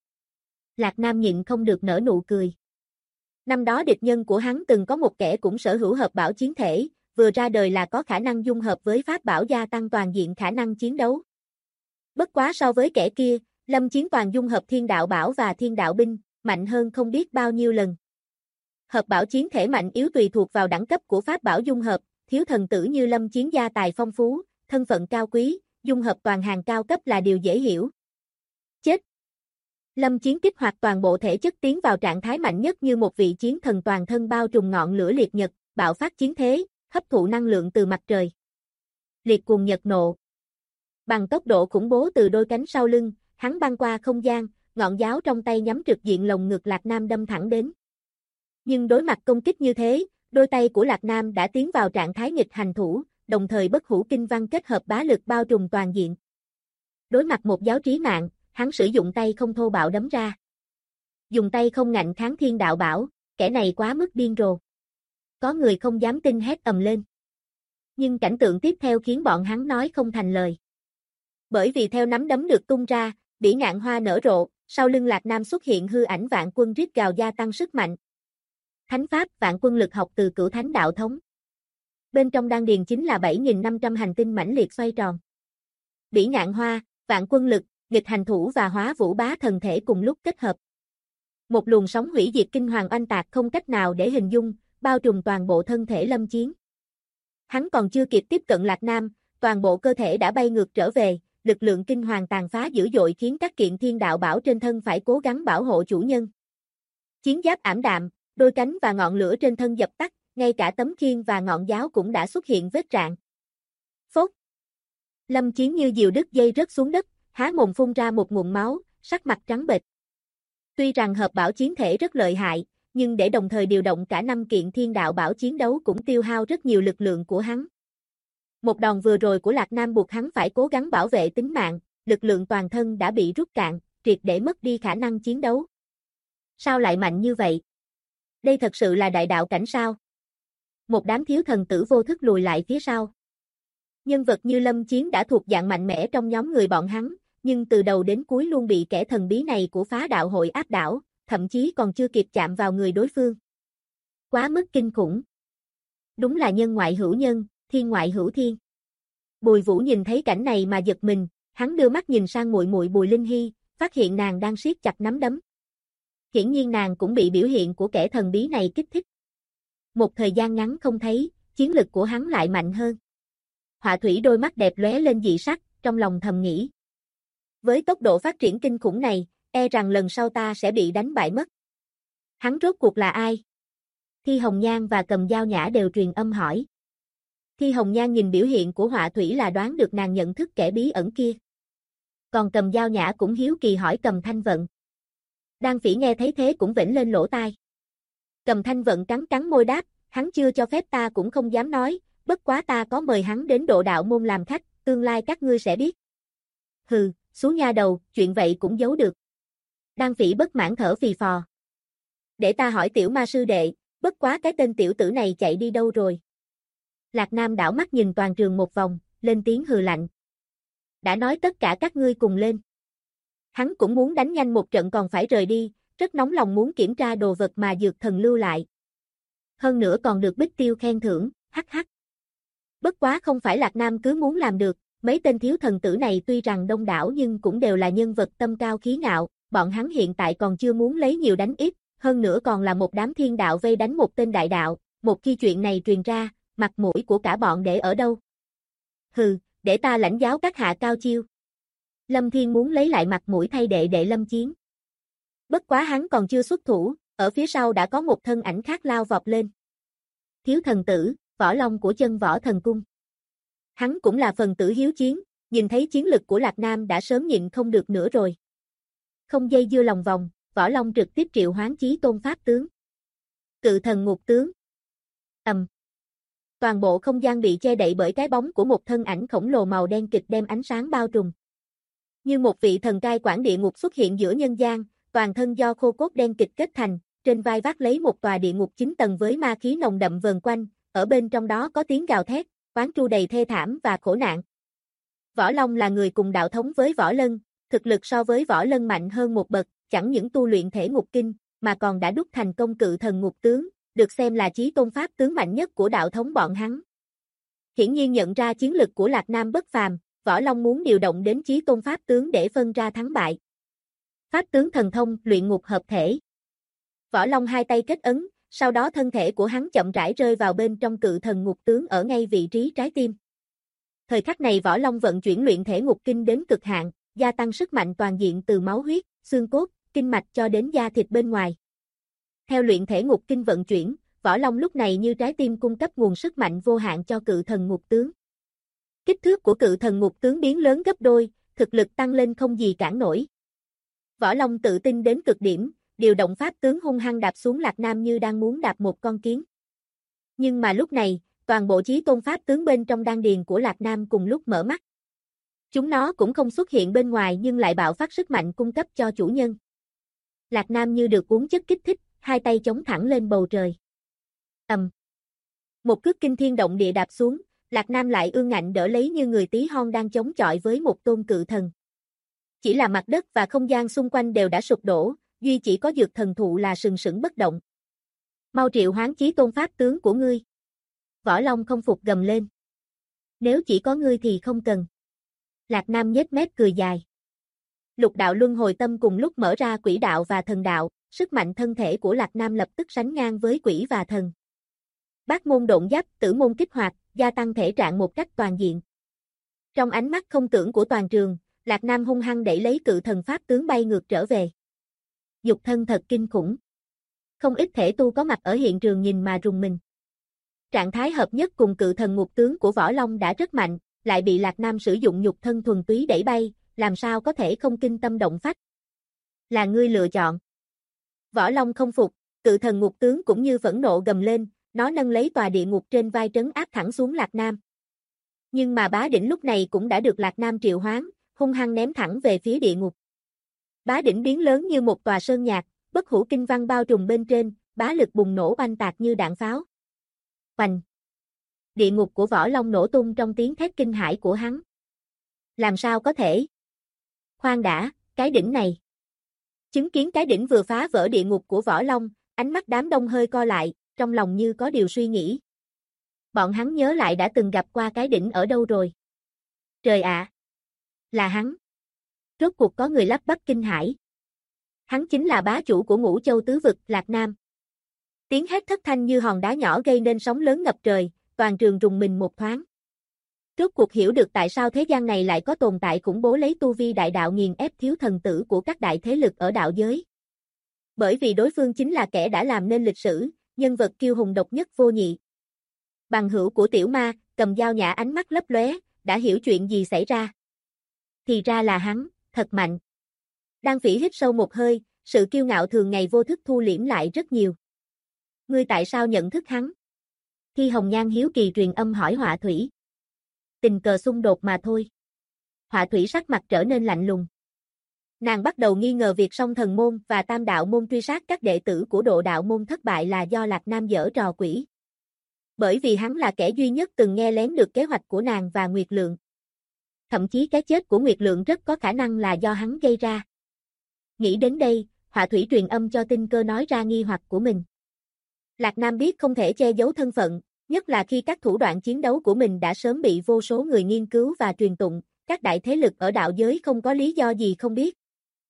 Lạc Nam nhịn không được nở nụ cười. Năm đó địch nhân của hắn từng có một kẻ cũng sở hữu hợp bảo chiến thể, vừa ra đời là có khả năng dung hợp với pháp bảo gia tăng toàn diện khả năng chiến đấu. Bất quá so với kẻ kia, Lâm Chiến toàn dung hợp thiên đạo bảo và thiên đạo binh, mạnh hơn không biết bao nhiêu lần. Hợp bảo chiến thể mạnh yếu tùy thuộc vào đẳng cấp của pháp bảo dung hợp, thiếu thần tử như Lâm Chiến gia tài phong phú, thân phận cao quý, dung hợp toàn hàng cao cấp là điều dễ hiểu. Chết! Lâm Chiến kích hoạt toàn bộ thể chất tiến vào trạng thái mạnh nhất như một vị chiến thần toàn thân bao trùm ngọn lửa liệt nhật, bạo phát chiến thế, hấp thụ năng lượng từ mặt trời. Liệt cuồng nhật nộ. Bằng tốc độ khủng bố từ đôi cánh sau lưng, hắn băng qua không gian, ngọn giáo trong tay nhắm trực diện lồng ngực Lạc Nam đâm thẳng đến. Nhưng đối mặt công kích như thế, đôi tay của Lạc Nam đã tiến vào trạng thái nghịch hành thủ, đồng thời bất hủ kinh văn kết hợp bá lực bao trùm toàn diện. Đối mặt một giáo trí mạng, hắn sử dụng tay không thô bạo đấm ra. Dùng tay không ngạnh kháng thiên đạo bảo, kẻ này quá mức điên rồ. Có người không dám tin hét ầm lên. Nhưng cảnh tượng tiếp theo khiến bọn hắn nói không thành lời. Bởi vì theo nắm đấm được tung ra, bỉ ngạn hoa nở rộ, sau lưng Lạc Nam xuất hiện hư ảnh vạn quân rít gào gia tăng sức mạnh. Thánh pháp vạn quân lực học từ cửu thánh đạo thống. Bên trong đan điền chính là 7.500 hành tinh mãnh liệt xoay tròn. Bỉ ngạn hoa, vạn quân lực, nghịch hành thủ và hóa vũ bá thần thể cùng lúc kết hợp. Một luồng sóng hủy diệt kinh hoàng oanh tạc không cách nào để hình dung, bao trùm toàn bộ thân thể Lâm Chiến. Hắn còn chưa kịp tiếp cận Lạc Nam, toàn bộ cơ thể đã bay ngược trở về, lực lượng kinh hoàng tàn phá dữ dội khiến các kiện thiên đạo bảo trên thân phải cố gắng bảo hộ chủ nhân. Chiến giáp ảm đạm, đôi cánh và ngọn lửa trên thân dập tắt, ngay cả tấm khiên và ngọn giáo cũng đã xuất hiện vết rạn. Phốt. Lâm Chiến như diều đứt dây rớt xuống đất, há mồm phun ra một ngụm máu, sắc mặt trắng bệch. Tuy rằng hợp bảo chiến thể rất lợi hại, nhưng để đồng thời điều động cả 5 kiện thiên đạo bảo chiến đấu cũng tiêu hao rất nhiều lực lượng của hắn. Một đòn vừa rồi của Lạc Nam buộc hắn phải cố gắng bảo vệ tính mạng, lực lượng toàn thân đã bị rút cạn, triệt để mất đi khả năng chiến đấu. Sao lại mạnh như vậy? Đây thật sự là đại đạo cảnh sao? Một đám thiếu thần tử vô thức lùi lại phía sau. Nhân vật như Lâm Chiến đã thuộc dạng mạnh mẽ trong nhóm người bọn hắn, nhưng từ đầu đến cuối luôn bị kẻ thần bí này của phá đạo hội áp đảo, thậm chí còn chưa kịp chạm vào người đối phương. Quá mức kinh khủng. Đúng là nhân ngoại hữu nhân, thiên ngoại hữu thiên. Bùi Vũ nhìn thấy cảnh này mà giật mình, hắn đưa mắt nhìn sang muội muội Bùi Linh Hy, phát hiện nàng đang siết chặt nắm đấm. Hiển nhiên nàng cũng bị biểu hiện của kẻ thần bí này kích thích. Một thời gian ngắn không thấy, chiến lực của hắn lại mạnh hơn. Họa Thủy đôi mắt đẹp lóe lên dị sắc, trong lòng thầm nghĩ. Với tốc độ phát triển kinh khủng này, e rằng lần sau ta sẽ bị đánh bại mất. Hắn rốt cuộc là ai? Thi Hồng Nhan và Cầm Dao Nhã đều truyền âm hỏi. Thi Hồng Nhan nhìn biểu hiện của Họa Thủy là đoán được nàng nhận thức kẻ bí ẩn kia. Còn Cầm Dao Nhã cũng hiếu kỳ hỏi Cầm Thanh Vận. Đan Phỉ nghe thấy thế cũng vểnh lên lỗ tai. Cầm Thanh Vận cắn cắn môi đáp, hắn chưa cho phép ta cũng không dám nói, bất quá ta có mời hắn đến Độ Đạo Môn làm khách, tương lai các ngươi sẽ biết. Hừ, số nha đầu, chuyện vậy cũng giấu được. Đan Phỉ bất mãn thở phì phò. Để ta hỏi tiểu ma sư đệ, bất quá cái tên tiểu tử này chạy đi đâu rồi? Lạc Nam đảo mắt nhìn toàn trường một vòng, lên tiếng hừ lạnh. Đã nói tất cả các ngươi cùng lên. Hắn cũng muốn đánh nhanh một trận còn phải rời đi, rất nóng lòng muốn kiểm tra đồ vật mà dược thần lưu lại. Hơn nữa còn được Bích Tiêu khen thưởng, hắc hắc. Bất quá không phải Lạc Nam cứ muốn làm được, mấy tên thiếu thần tử này tuy rằng đông đảo nhưng cũng đều là nhân vật tâm cao khí ngạo, bọn hắn hiện tại còn chưa muốn lấy nhiều đánh ít, hơn nữa còn là một đám thiên đạo vây đánh một tên đại đạo, một khi chuyện này truyền ra, mặt mũi của cả bọn để ở đâu? Hừ, để ta lãnh giáo các hạ cao chiêu. Lâm Thiên muốn lấy lại mặt mũi thay đệ đệ Lâm Chiến. Bất quá hắn còn chưa xuất thủ, ở phía sau đã có một thân ảnh khác lao vọt lên. Thiếu thần tử, Võ Long của Chân Võ Thần Cung. Hắn cũng là phần tử hiếu chiến, nhìn thấy chiến lực của Lạc Nam đã sớm nhịn không được nữa rồi. Không dây dưa lòng vòng, Võ Long trực tiếp triệu hoán Chí Tôn Pháp tướng. Cự thần ngục tướng. Toàn bộ không gian bị che đậy bởi cái bóng của một thân ảnh khổng lồ màu đen kịch đem ánh sáng bao trùm. Như một vị thần cai quản địa ngục xuất hiện giữa nhân gian, toàn thân do khô cốt đen kịch kết thành, trên vai vác lấy một tòa địa ngục 9 tầng với ma khí nồng đậm vờn quanh, ở bên trong đó có tiếng gào thét, oán tru đầy thê thảm và khổ nạn. Võ Long là người cùng đạo thống với Võ Lân, thực lực so với Võ Lân mạnh hơn một bậc, chẳng những tu luyện thể ngục kinh, mà còn đã đúc thành công cự thần ngục tướng, được xem là Chí Tôn Pháp tướng mạnh nhất của đạo thống bọn hắn. Hiển nhiên nhận ra chiến lực của Lạc Nam bất phàm, Võ Long muốn điều động đến Chí Tôn Pháp tướng để phân ra thắng bại. Pháp tướng thần thông, luyện ngục hợp thể. Võ Long hai tay kết ấn, sau đó thân thể của hắn chậm rãi rơi vào bên trong cự thần ngục tướng ở ngay vị trí trái tim. Thời khắc này Võ Long vận chuyển luyện thể ngục kinh đến cực hạn, gia tăng sức mạnh toàn diện từ máu huyết, xương cốt, kinh mạch cho đến da thịt bên ngoài. Theo luyện thể ngục kinh vận chuyển, Võ Long lúc này như trái tim cung cấp nguồn sức mạnh vô hạn cho cự thần ngục tướng. Kích thước của cự thần ngục tướng biến lớn gấp đôi, thực lực tăng lên không gì cản nổi. Võ Long tự tin đến cực điểm, điều động pháp tướng hung hăng đạp xuống Lạc Nam như đang muốn đạp một con kiến. Nhưng mà lúc này, toàn bộ Chí Tôn Pháp tướng bên trong đan điền của Lạc Nam cùng lúc mở mắt. Chúng nó cũng không xuất hiện bên ngoài nhưng lại bạo phát sức mạnh cung cấp cho chủ nhân. Lạc Nam như được uống chất kích thích, hai tay chống thẳng lên bầu trời. Một cước kinh thiên động địa đạp xuống, Lạc Nam lại ương ngạnh đỡ lấy như người tí hon đang chống chọi với một tôn cự thần. Chỉ là mặt đất và không gian xung quanh đều đã sụp đổ, duy chỉ có dược thần thụ là sừng sững bất động. Mau triệu hoán Chí Tôn Pháp tướng của ngươi. Võ Long không phục gầm lên. Nếu chỉ có ngươi thì không cần. Lạc Nam nhếch mép cười dài. Lục đạo luân hồi tâm cùng lúc mở ra quỷ đạo và thần đạo, sức mạnh thân thể của Lạc Nam lập tức sánh ngang với quỷ và thần. Bát môn độn giáp, tử môn kích hoạt, gia tăng thể trạng một cách toàn diện. Trong ánh mắt không tưởng của toàn trường, Lạc Nam hung hăng đẩy lấy cự thần pháp tướng bay ngược trở về. Dục thân thật kinh khủng. Không ít thể tu có mặt ở hiện trường nhìn mà rùng mình. Trạng thái hợp nhất cùng cự thần ngục tướng của Võ Long đã rất mạnh, lại bị Lạc Nam sử dụng nhục thân thuần túy đẩy bay, làm sao có thể không kinh tâm động phách. Là ngươi lựa chọn. Võ Long không phục, cự thần ngục tướng cũng như phẫn nộ gầm lên, nó nâng lấy tòa địa ngục trên vai trấn áp thẳng xuống Lạc Nam. Nhưng mà bá đỉnh lúc này cũng đã được Lạc Nam triệu hoán, hung hăng ném thẳng về phía địa ngục. Bá đỉnh biến lớn như một tòa sơn nhạc, bất hủ kinh văn bao trùm bên trên, bá lực bùng nổ oanh tạc như đạn pháo. Oanh! Địa ngục của Võ Long nổ tung trong tiếng thét kinh hãi của hắn. Làm sao có thể? Khoan đã, cái đỉnh này. Chứng kiến cái đỉnh vừa phá vỡ địa ngục của Võ Long, ánh mắt đám đông hơi co lại, trong lòng như có điều suy nghĩ. Bọn hắn nhớ lại đã từng gặp qua cái đỉnh ở đâu rồi. Trời ạ! Là hắn! Rốt cuộc có người lắp bắp kinh hãi. Hắn chính là bá chủ của Ngũ Châu tứ vực, Lạc Nam. Tiếng hét thất thanh như hòn đá nhỏ gây nên sóng lớn ngập trời, toàn trường rùng mình một thoáng. Rốt cuộc hiểu được tại sao thế gian này lại có tồn tại khủng bố lấy tu vi đại đạo nghiền ép thiếu thần tử của các đại thế lực ở đạo giới. Bởi vì đối phương chính là kẻ đã làm nên lịch sử, nhân vật kiêu hùng độc nhất vô nhị. Bằng hữu của tiểu ma, cầm dao nhã ánh mắt lấp lóe, đã hiểu chuyện gì xảy ra. Thì ra là hắn, thật mạnh. Đan Phỉ hít sâu một hơi, sự kiêu ngạo thường ngày vô thức thu liễm lại rất nhiều. Ngươi tại sao nhận thức hắn? Thi Hồng Nhan hiếu kỳ truyền âm hỏi Họa Thủy. Tình cờ xung đột mà thôi. Họa Thủy sắc mặt trở nên lạnh lùng. Nàng bắt đầu nghi ngờ việc Song Thần Môn và Tam Đạo Môn truy sát các đệ tử của Độ Đạo Môn thất bại là do Lạc Nam giở trò quỷ. Bởi vì hắn là kẻ duy nhất từng nghe lén được kế hoạch của nàng và Nguyệt Lượng. Thậm chí cái chết của Nguyệt Lượng rất có khả năng là do hắn gây ra. Nghĩ đến đây, Họa Thủy truyền âm cho Tinh Cơ nói ra nghi hoặc của mình. Lạc Nam biết không thể che giấu thân phận, nhất là khi các thủ đoạn chiến đấu của mình đã sớm bị vô số người nghiên cứu và truyền tụng, các đại thế lực ở đạo giới không có lý do gì không biết.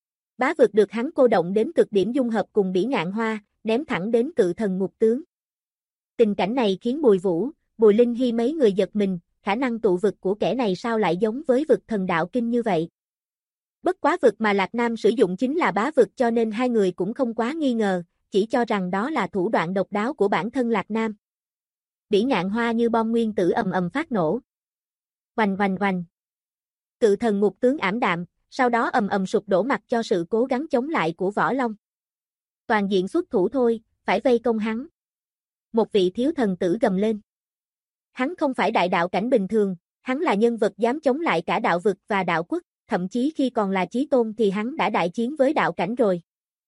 Bá vực được hắn cô động đến cực điểm dung hợp cùng Bỉ Ngạn Hoa, ném thẳng đến cự thần ngục tướng. Tình cảnh này khiến Bùi Vũ, Bùi Linh Hy mấy người giật mình, khả năng tụ vực của kẻ này sao lại giống với vực thần đạo kinh như vậy. Bất quá vực mà Lạc Nam sử dụng chính là bá vực cho nên hai người cũng không quá nghi ngờ, chỉ cho rằng đó là thủ đoạn độc đáo của bản thân Lạc Nam. Bỉ Ngạn Hoa như bom nguyên tử ầm ầm phát nổ. Oanh oanh oanh. Cự thần ngục tướng ảm đạm, sau đó ầm ầm sụp đổ mặt cho sự cố gắng chống lại của Võ Long. Toàn diện xuất thủ thôi, phải vây công hắn. Một vị thiếu thần tử gầm lên. Hắn không phải đại đạo cảnh bình thường, hắn là nhân vật dám chống lại cả đạo vực và đạo quốc, thậm chí khi còn là chí tôn thì hắn đã đại chiến với đạo cảnh rồi.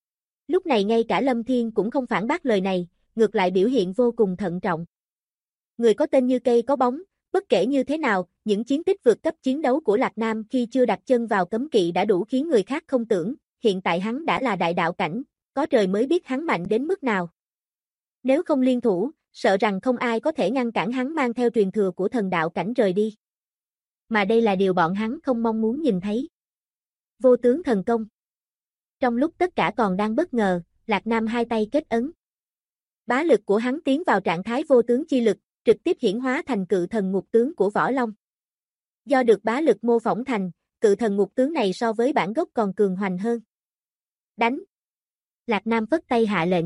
Lúc này ngay cả Lâm Thiên cũng không phản bác lời này, ngược lại biểu hiện vô cùng thận trọng. Người có tên như cây có bóng, bất kể như thế nào, những chiến tích vượt cấp chiến đấu của Lạc Nam khi chưa đặt chân vào cấm kỵ đã đủ khiến người khác không tưởng, hiện tại hắn đã là đại đạo cảnh, có trời mới biết hắn mạnh đến mức nào. Nếu không liên thủ, sợ rằng không ai có thể ngăn cản hắn mang theo truyền thừa của thần đạo cảnh rời đi. Mà đây là điều bọn hắn không mong muốn nhìn thấy. Vô tướng thần công. Trong lúc tất cả còn đang bất ngờ, Lạc Nam hai tay kết ấn. Bá lực của hắn tiến vào trạng thái vô tướng chi lực, trực tiếp hiển hóa thành cự thần ngục tướng của Võ Long. Do được bá lực mô phỏng thành, cự thần ngục tướng này so với bản gốc còn cường hoành hơn. Đánh! Lạc Nam phất tay hạ lệnh.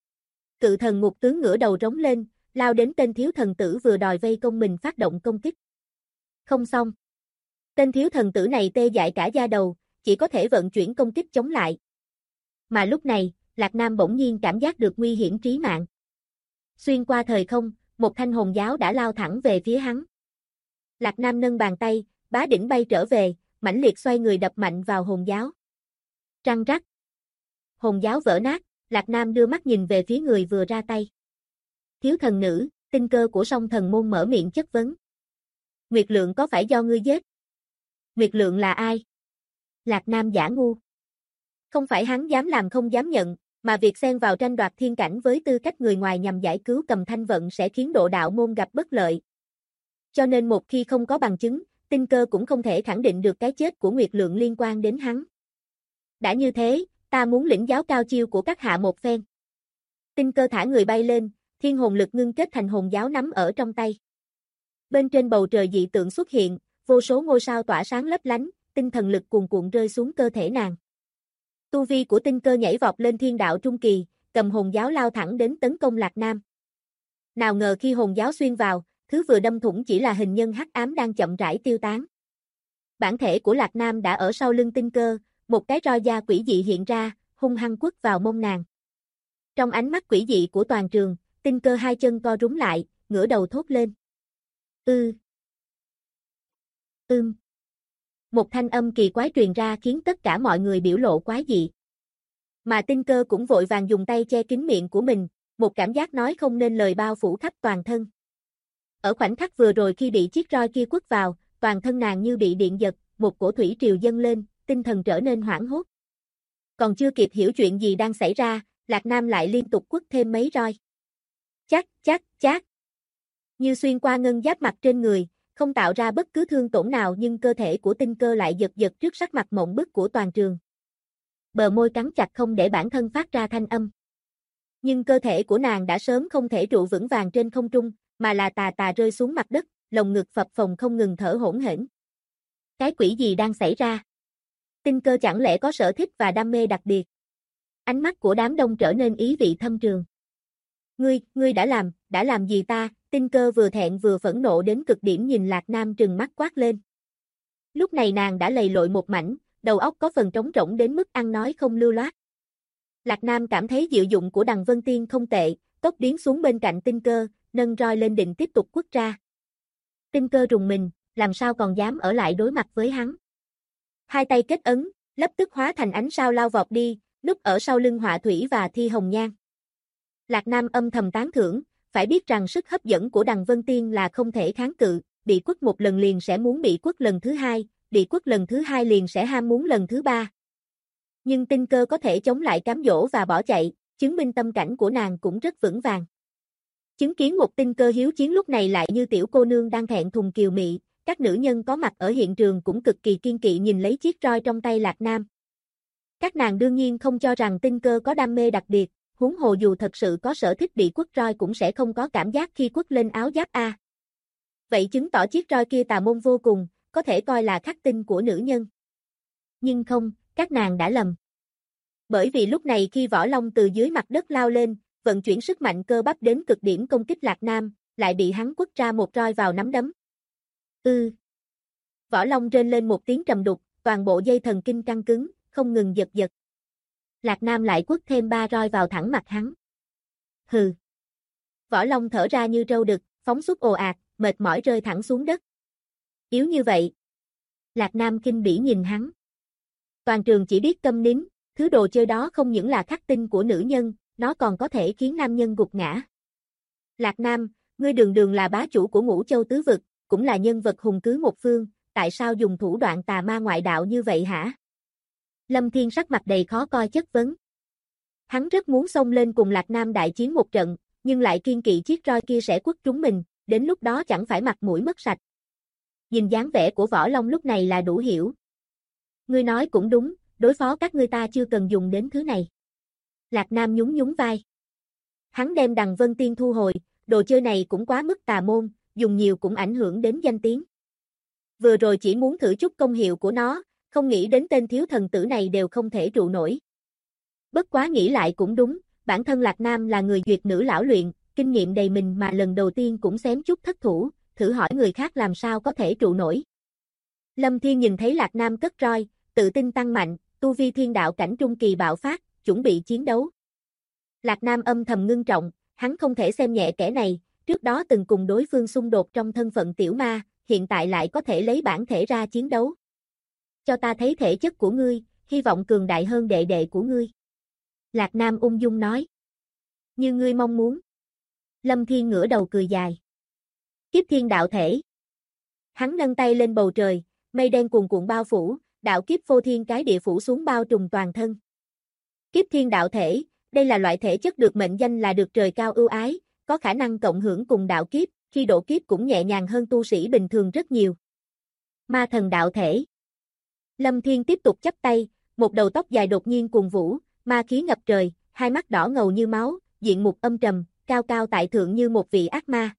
Cự thần ngục tướng ngửa đầu rống lên, lao đến tên thiếu thần tử vừa đòi vây công mình phát động công kích. Không xong. Tên thiếu thần tử này tê dại cả da đầu, chỉ có thể vận chuyển công kích chống lại. Mà lúc này, Lạc Nam bỗng nhiên cảm giác được nguy hiểm trí mạng. Xuyên qua thời không, một thanh hồn giáo đã lao thẳng về phía hắn. Lạc Nam nâng bàn tay, bá đỉnh bay trở về, mãnh liệt xoay người đập mạnh vào hồn giáo. Răng rắc. Hồn giáo vỡ nát, Lạc Nam đưa mắt nhìn về phía người vừa ra tay. Thiếu thần nữ, Tinh Cơ của Song Thần Môn mở miệng chất vấn. Nguyệt Lượng có phải do ngươi giết? Nguyệt Lượng là ai? Lạc Nam giả ngu. Không phải hắn dám làm không dám nhận, mà việc xen vào tranh đoạt thiên cảnh với tư cách người ngoài nhằm giải cứu Cầm Thanh Vận sẽ khiến Độ Đạo Môn gặp bất lợi. Cho nên một khi không có bằng chứng, Tinh Cơ cũng không thể khẳng định được cái chết của Nguyệt Lượng liên quan đến hắn. Đã như thế, ta muốn lĩnh giáo cao chiêu của các hạ một phen. Tinh Cơ thả người bay lên, thiên hồn lực ngưng kết thành hồn giáo nắm ở trong tay. Bên trên bầu trời dị tượng xuất hiện, vô số ngôi sao tỏa sáng lấp lánh, tinh thần lực cuồn cuộn rơi xuống cơ thể nàng. Tu vi của Tinh Cơ nhảy vọt lên thiên đạo trung kỳ, cầm hồn giáo lao thẳng đến tấn công Lạc Nam. Nào ngờ khi hồn giáo xuyên vào, thứ vừa đâm thủng chỉ là hình nhân hắc ám đang chậm rãi tiêu tán. Bản thể của Lạc Nam đã ở sau lưng Tinh Cơ, một cái roi da quỷ dị hiện ra, hung hăng quất vào mông nàng. Trong ánh mắt quỷ dị của toàn trường, Tinh Cơ hai chân co rúm lại, ngửa đầu thốt lên. Một thanh âm kỳ quái truyền ra khiến tất cả mọi người biểu lộ quái dị. Mà Tinh Cơ cũng vội vàng dùng tay che kín miệng của mình, một cảm giác nói không nên lời bao phủ khắp toàn thân. Ở khoảnh khắc vừa rồi khi bị chiếc roi kia quất vào, toàn thân nàng như bị điện giật, một cổ thủy triều dâng lên, tinh thần trở nên hoảng hốt. Còn chưa kịp hiểu chuyện gì đang xảy ra, Lạc Nam lại liên tục quất thêm mấy roi. Chát. Như xuyên qua ngân giáp mặt trên người, không tạo ra bất cứ thương tổn nào nhưng cơ thể của Tinh Cơ lại giật giật trước sắc mặt mộng bức của toàn trường. Bờ môi cắn chặt không để bản thân phát ra thanh âm. Nhưng cơ thể của nàng đã sớm không thể trụ vững vàng trên không trung, mà là tà tà rơi xuống mặt đất, lồng ngực phập phồng không ngừng thở hổn hển. Cái quỷ gì đang xảy ra? Tinh Cơ chẳng lẽ có sở thích và đam mê đặc biệt? Ánh mắt của đám đông trở nên ý vị thâm trường. Ngươi đã làm gì ta? Tinh Cơ vừa thẹn vừa phẫn nộ đến cực điểm nhìn Lạc Nam trừng mắt quát lên. Lúc này nàng đã lầy lội một mảnh, đầu óc có phần trống rỗng đến mức ăn nói không lưu loát. Lạc Nam cảm thấy diệu dụng của Đằng Vân Tiên không tệ, tốc biến xuống bên cạnh Tinh Cơ, nâng roi lên định tiếp tục quất ra. Tinh Cơ rùng mình, làm sao còn dám ở lại đối mặt với hắn. Hai tay kết ấn, lập tức hóa thành ánh sao lao vọt đi, núp ở sau lưng Họa Thủy và Thi Hồng Nhan. Lạc Nam âm thầm tán thưởng, phải biết rằng sức hấp dẫn của Đằng Vân Tiên là không thể kháng cự, bị quất một lần liền sẽ muốn bị quất lần thứ hai, bị quất lần thứ hai liền sẽ ham muốn lần thứ ba. Nhưng Tinh Cơ có thể chống lại cám dỗ và bỏ chạy, chứng minh tâm cảnh của nàng cũng rất vững vàng. Chứng kiến một Tinh Cơ hiếu chiến lúc này lại như tiểu cô nương đang thẹn thùng kiều mị, các nữ nhân có mặt ở hiện trường cũng cực kỳ kiên kỵ nhìn lấy chiếc roi trong tay Lạc Nam. Các nàng đương nhiên không cho rằng Tinh Cơ có đam mê đặc biệt, huống hồ dù thật sự có sở thích bị quất roi cũng sẽ không có cảm giác khi quất lên áo giáp a. Vậy chứng tỏ chiếc roi kia tà môn vô cùng, có thể coi là khắc tinh của nữ nhân. Nhưng không, các nàng đã lầm. Bởi vì lúc này khi Võ Long từ dưới mặt đất lao lên, vận chuyển sức mạnh cơ bắp đến cực điểm công kích Lạc Nam, lại bị hắn quất ra một roi vào nắm đấm. Võ Long rên lên một tiếng trầm đục, toàn bộ dây thần kinh căng cứng, không ngừng giật giật. Lạc Nam lại quất thêm 3 roi vào thẳng mặt hắn. Hừ. Võ Long thở ra như trâu đực, phóng xuất ồ ạt, mệt mỏi rơi thẳng xuống đất. Yếu như vậy. Lạc Nam kinh bỉ nhìn hắn. Toàn trường chỉ biết câm nín, thứ đồ chơi đó không những là khắc tinh của nữ nhân, nó còn có thể khiến nam nhân gục ngã. Lạc Nam, ngươi đường đường là bá chủ của Ngũ Châu Tứ Vực, cũng là nhân vật hùng cứ một phương, tại sao dùng thủ đoạn tà ma ngoại đạo như vậy hả? Lâm Thiên sắc mặt đầy khó coi chất vấn. Hắn rất muốn xông lên cùng Lạc Nam đại chiến một trận, nhưng lại kiên kỵ chiếc roi kia sẽ quất trúng mình, đến lúc đó chẳng phải mặt mũi mất sạch. Nhìn dáng vẻ của Võ Long lúc này là đủ hiểu. Ngươi nói cũng đúng, đối phó các ngươi ta chưa cần dùng đến thứ này. Lạc Nam nhún nhún vai. Hắn đem Đằng Vân Tiên thu hồi, đồ chơi này cũng quá mức tà môn, dùng nhiều cũng ảnh hưởng đến danh tiếng. Vừa rồi chỉ muốn thử chút công hiệu của nó, không nghĩ đến tên thiếu thần tử này đều không thể trụ nổi. Bất quá nghĩ lại cũng đúng, bản thân Lạc Nam là người duyệt nữ lão luyện, kinh nghiệm đầy mình mà lần đầu tiên cũng xém chút thất thủ, thử hỏi người khác làm sao có thể trụ nổi. Lâm Thiên nhìn thấy Lạc Nam cất roi, tự tin tăng mạnh, tu vi thiên đạo cảnh trung kỳ bạo phát, chuẩn bị chiến đấu. Lạc Nam âm thầm ngưng trọng, hắn không thể xem nhẹ kẻ này, trước đó từng cùng đối phương xung đột trong thân phận tiểu ma, hiện tại lại có thể lấy bản thể ra chiến đấu. Cho ta thấy thể chất của ngươi, hy vọng cường đại hơn đệ đệ của ngươi. Lạc Nam ung dung nói. Như ngươi mong muốn. Lâm Thiên ngửa đầu cười dài. Kiếp thiên đạo thể. Hắn nâng tay lên bầu trời, mây đen cuồn cuộn bao phủ, đạo kiếp phô thiên cái địa phủ xuống bao trùm toàn thân. Kiếp thiên đạo thể, đây là loại thể chất được mệnh danh là được trời cao ưu ái, có khả năng cộng hưởng cùng đạo kiếp, khi độ kiếp cũng nhẹ nhàng hơn tu sĩ bình thường rất nhiều. Ma thần đạo thể. Lâm Thiên tiếp tục chắp tay, một đầu tóc dài đột nhiên cuồn vũ, ma khí ngập trời, hai mắt đỏ ngầu như máu, diện mục âm trầm, cao cao tại thượng như một vị ác ma.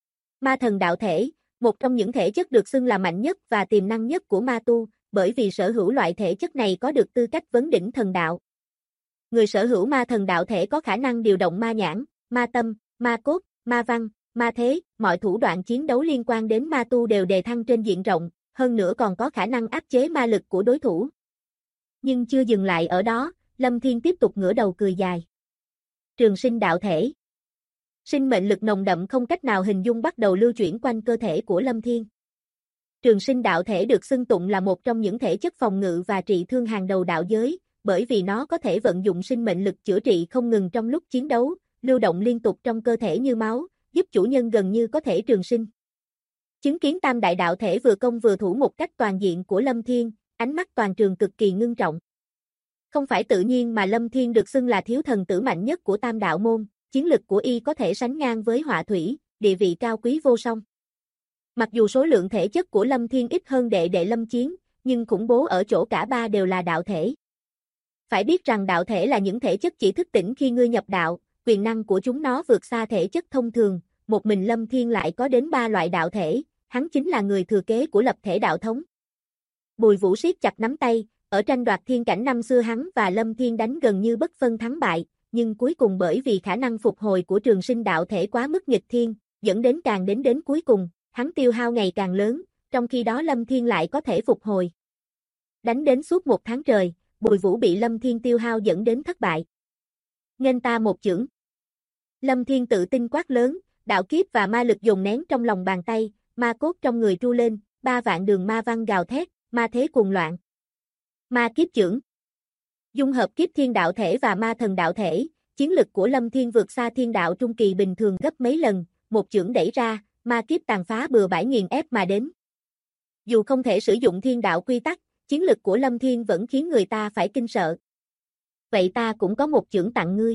Ma thần đạo thể, một trong những thể chất được xưng là mạnh nhất và tiềm năng nhất của ma tu, bởi vì sở hữu loại thể chất này có được tư cách vấn đỉnh thần đạo. Người sở hữu ma thần đạo thể có khả năng điều động ma nhãn, ma tâm, ma cốt, ma văn, ma thế, mọi thủ đoạn chiến đấu liên quan đến ma tu đều đề thăng trên diện rộng, hơn nữa còn có khả năng áp chế ma lực của đối thủ. Nhưng chưa dừng lại ở đó, Lâm Thiên tiếp tục ngửa đầu cười dài. Trường sinh đạo thể. Sinh mệnh lực nồng đậm không cách nào hình dung bắt đầu lưu chuyển quanh cơ thể của Lâm Thiên. Trường sinh đạo thể được xưng tụng là một trong những thể chất phòng ngự và trị thương hàng đầu đạo giới, bởi vì nó có thể vận dụng sinh mệnh lực chữa trị không ngừng trong lúc chiến đấu, lưu động liên tục trong cơ thể như máu, giúp chủ nhân gần như có thể trường sinh. Chứng kiến tam đại đạo thể vừa công vừa thủ một cách toàn diện của Lâm Thiên, ánh mắt toàn trường cực kỳ ngưng trọng. Không phải tự nhiên mà Lâm Thiên được xưng là thiếu thần tử mạnh nhất của tam đạo môn, chiến lực của y có thể sánh ngang với Họa Thủy, địa vị cao quý vô song. Mặc dù số lượng thể chất của Lâm Thiên ít hơn đệ đệ Lâm Chiến, nhưng khủng bố ở chỗ cả ba đều là đạo thể. Phải biết rằng đạo thể là những thể chất chỉ thức tỉnh khi ngươi nhập đạo, quyền năng của chúng nó vượt xa thể chất thông thường, một mình Lâm Thiên lại có đến 3 loại đạo thể, hắn chính là người thừa kế của lập thể đạo thống. Bùi Vũ siết chặt nắm tay, ở tranh đoạt thiên cảnh năm xưa hắn và Lâm Thiên đánh gần như bất phân thắng bại, nhưng cuối cùng bởi vì khả năng phục hồi của trường sinh đạo thể quá mức nghịch thiên, dẫn đến càng đến cuối cùng, hắn tiêu hao ngày càng lớn, trong khi đó Lâm Thiên lại có thể phục hồi. Đánh đến suốt 1 tháng trời, Bùi Vũ bị Lâm Thiên tiêu hao dẫn đến thất bại. Nghênh ta một chưởng. Lâm Thiên tự tin quát lớn, đạo kiếp và ma lực dồn nén trong lòng bàn tay, ma cốt trong người tru lên, 3 vạn đường ma văn gào thét, ma thế cuồng loạn. Ma kiếp chưởng. Dung hợp kiếp thiên đạo thể và ma thần đạo thể, chiến lực của Lâm Thiên vượt xa thiên đạo trung kỳ bình thường gấp mấy lần, một chưởng đẩy ra, ma kiếp tàn phá bừa bãi nghiền ép mà đến. Dù không thể sử dụng thiên đạo quy tắc, chiến lực của Lâm Thiên vẫn khiến người ta phải kinh sợ. Vậy ta cũng có một chưởng tặng ngươi.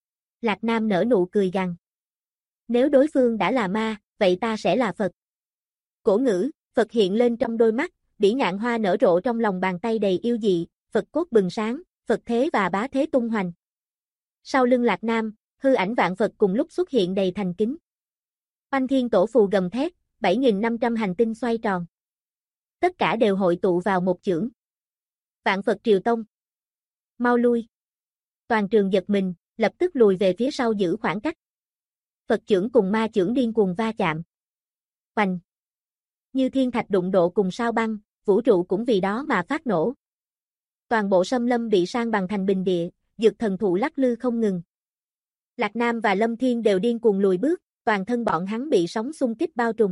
Lạc Nam nở nụ cười gằn. Nếu đối phương đã là ma, vậy ta sẽ là Phật. Cổ ngữ, Phật hiện lên trong đôi mắt, bỉ ngạn hoa nở rộ trong lòng bàn tay đầy yêu dị, Phật cốt bừng sáng, Phật thế và bá thế tung hoành. Sau lưng Lạc Nam, hư ảnh vạn Phật cùng lúc xuất hiện đầy thành kính. Oanh thiên tổ phù gầm thét, 7.500 hành tinh xoay tròn. Tất cả đều hội tụ vào một chưởng. Vạn Phật triều tông. Mau lui. Toàn trường giật mình, lập tức lùi về phía sau giữ khoảng cách. Phật chưởng cùng ma chưởng điên cuồng va chạm. Oanh. Như thiên thạch đụng độ cùng sao băng, vũ trụ cũng vì đó mà phát nổ. Toàn bộ xâm lâm bị san bằng thành bình địa, dược thần thụ lắc lư không ngừng. Lạc Nam và Lâm Thiên đều điên cuồng lùi bước, toàn thân bọn hắn bị sóng xung kích bao trùm.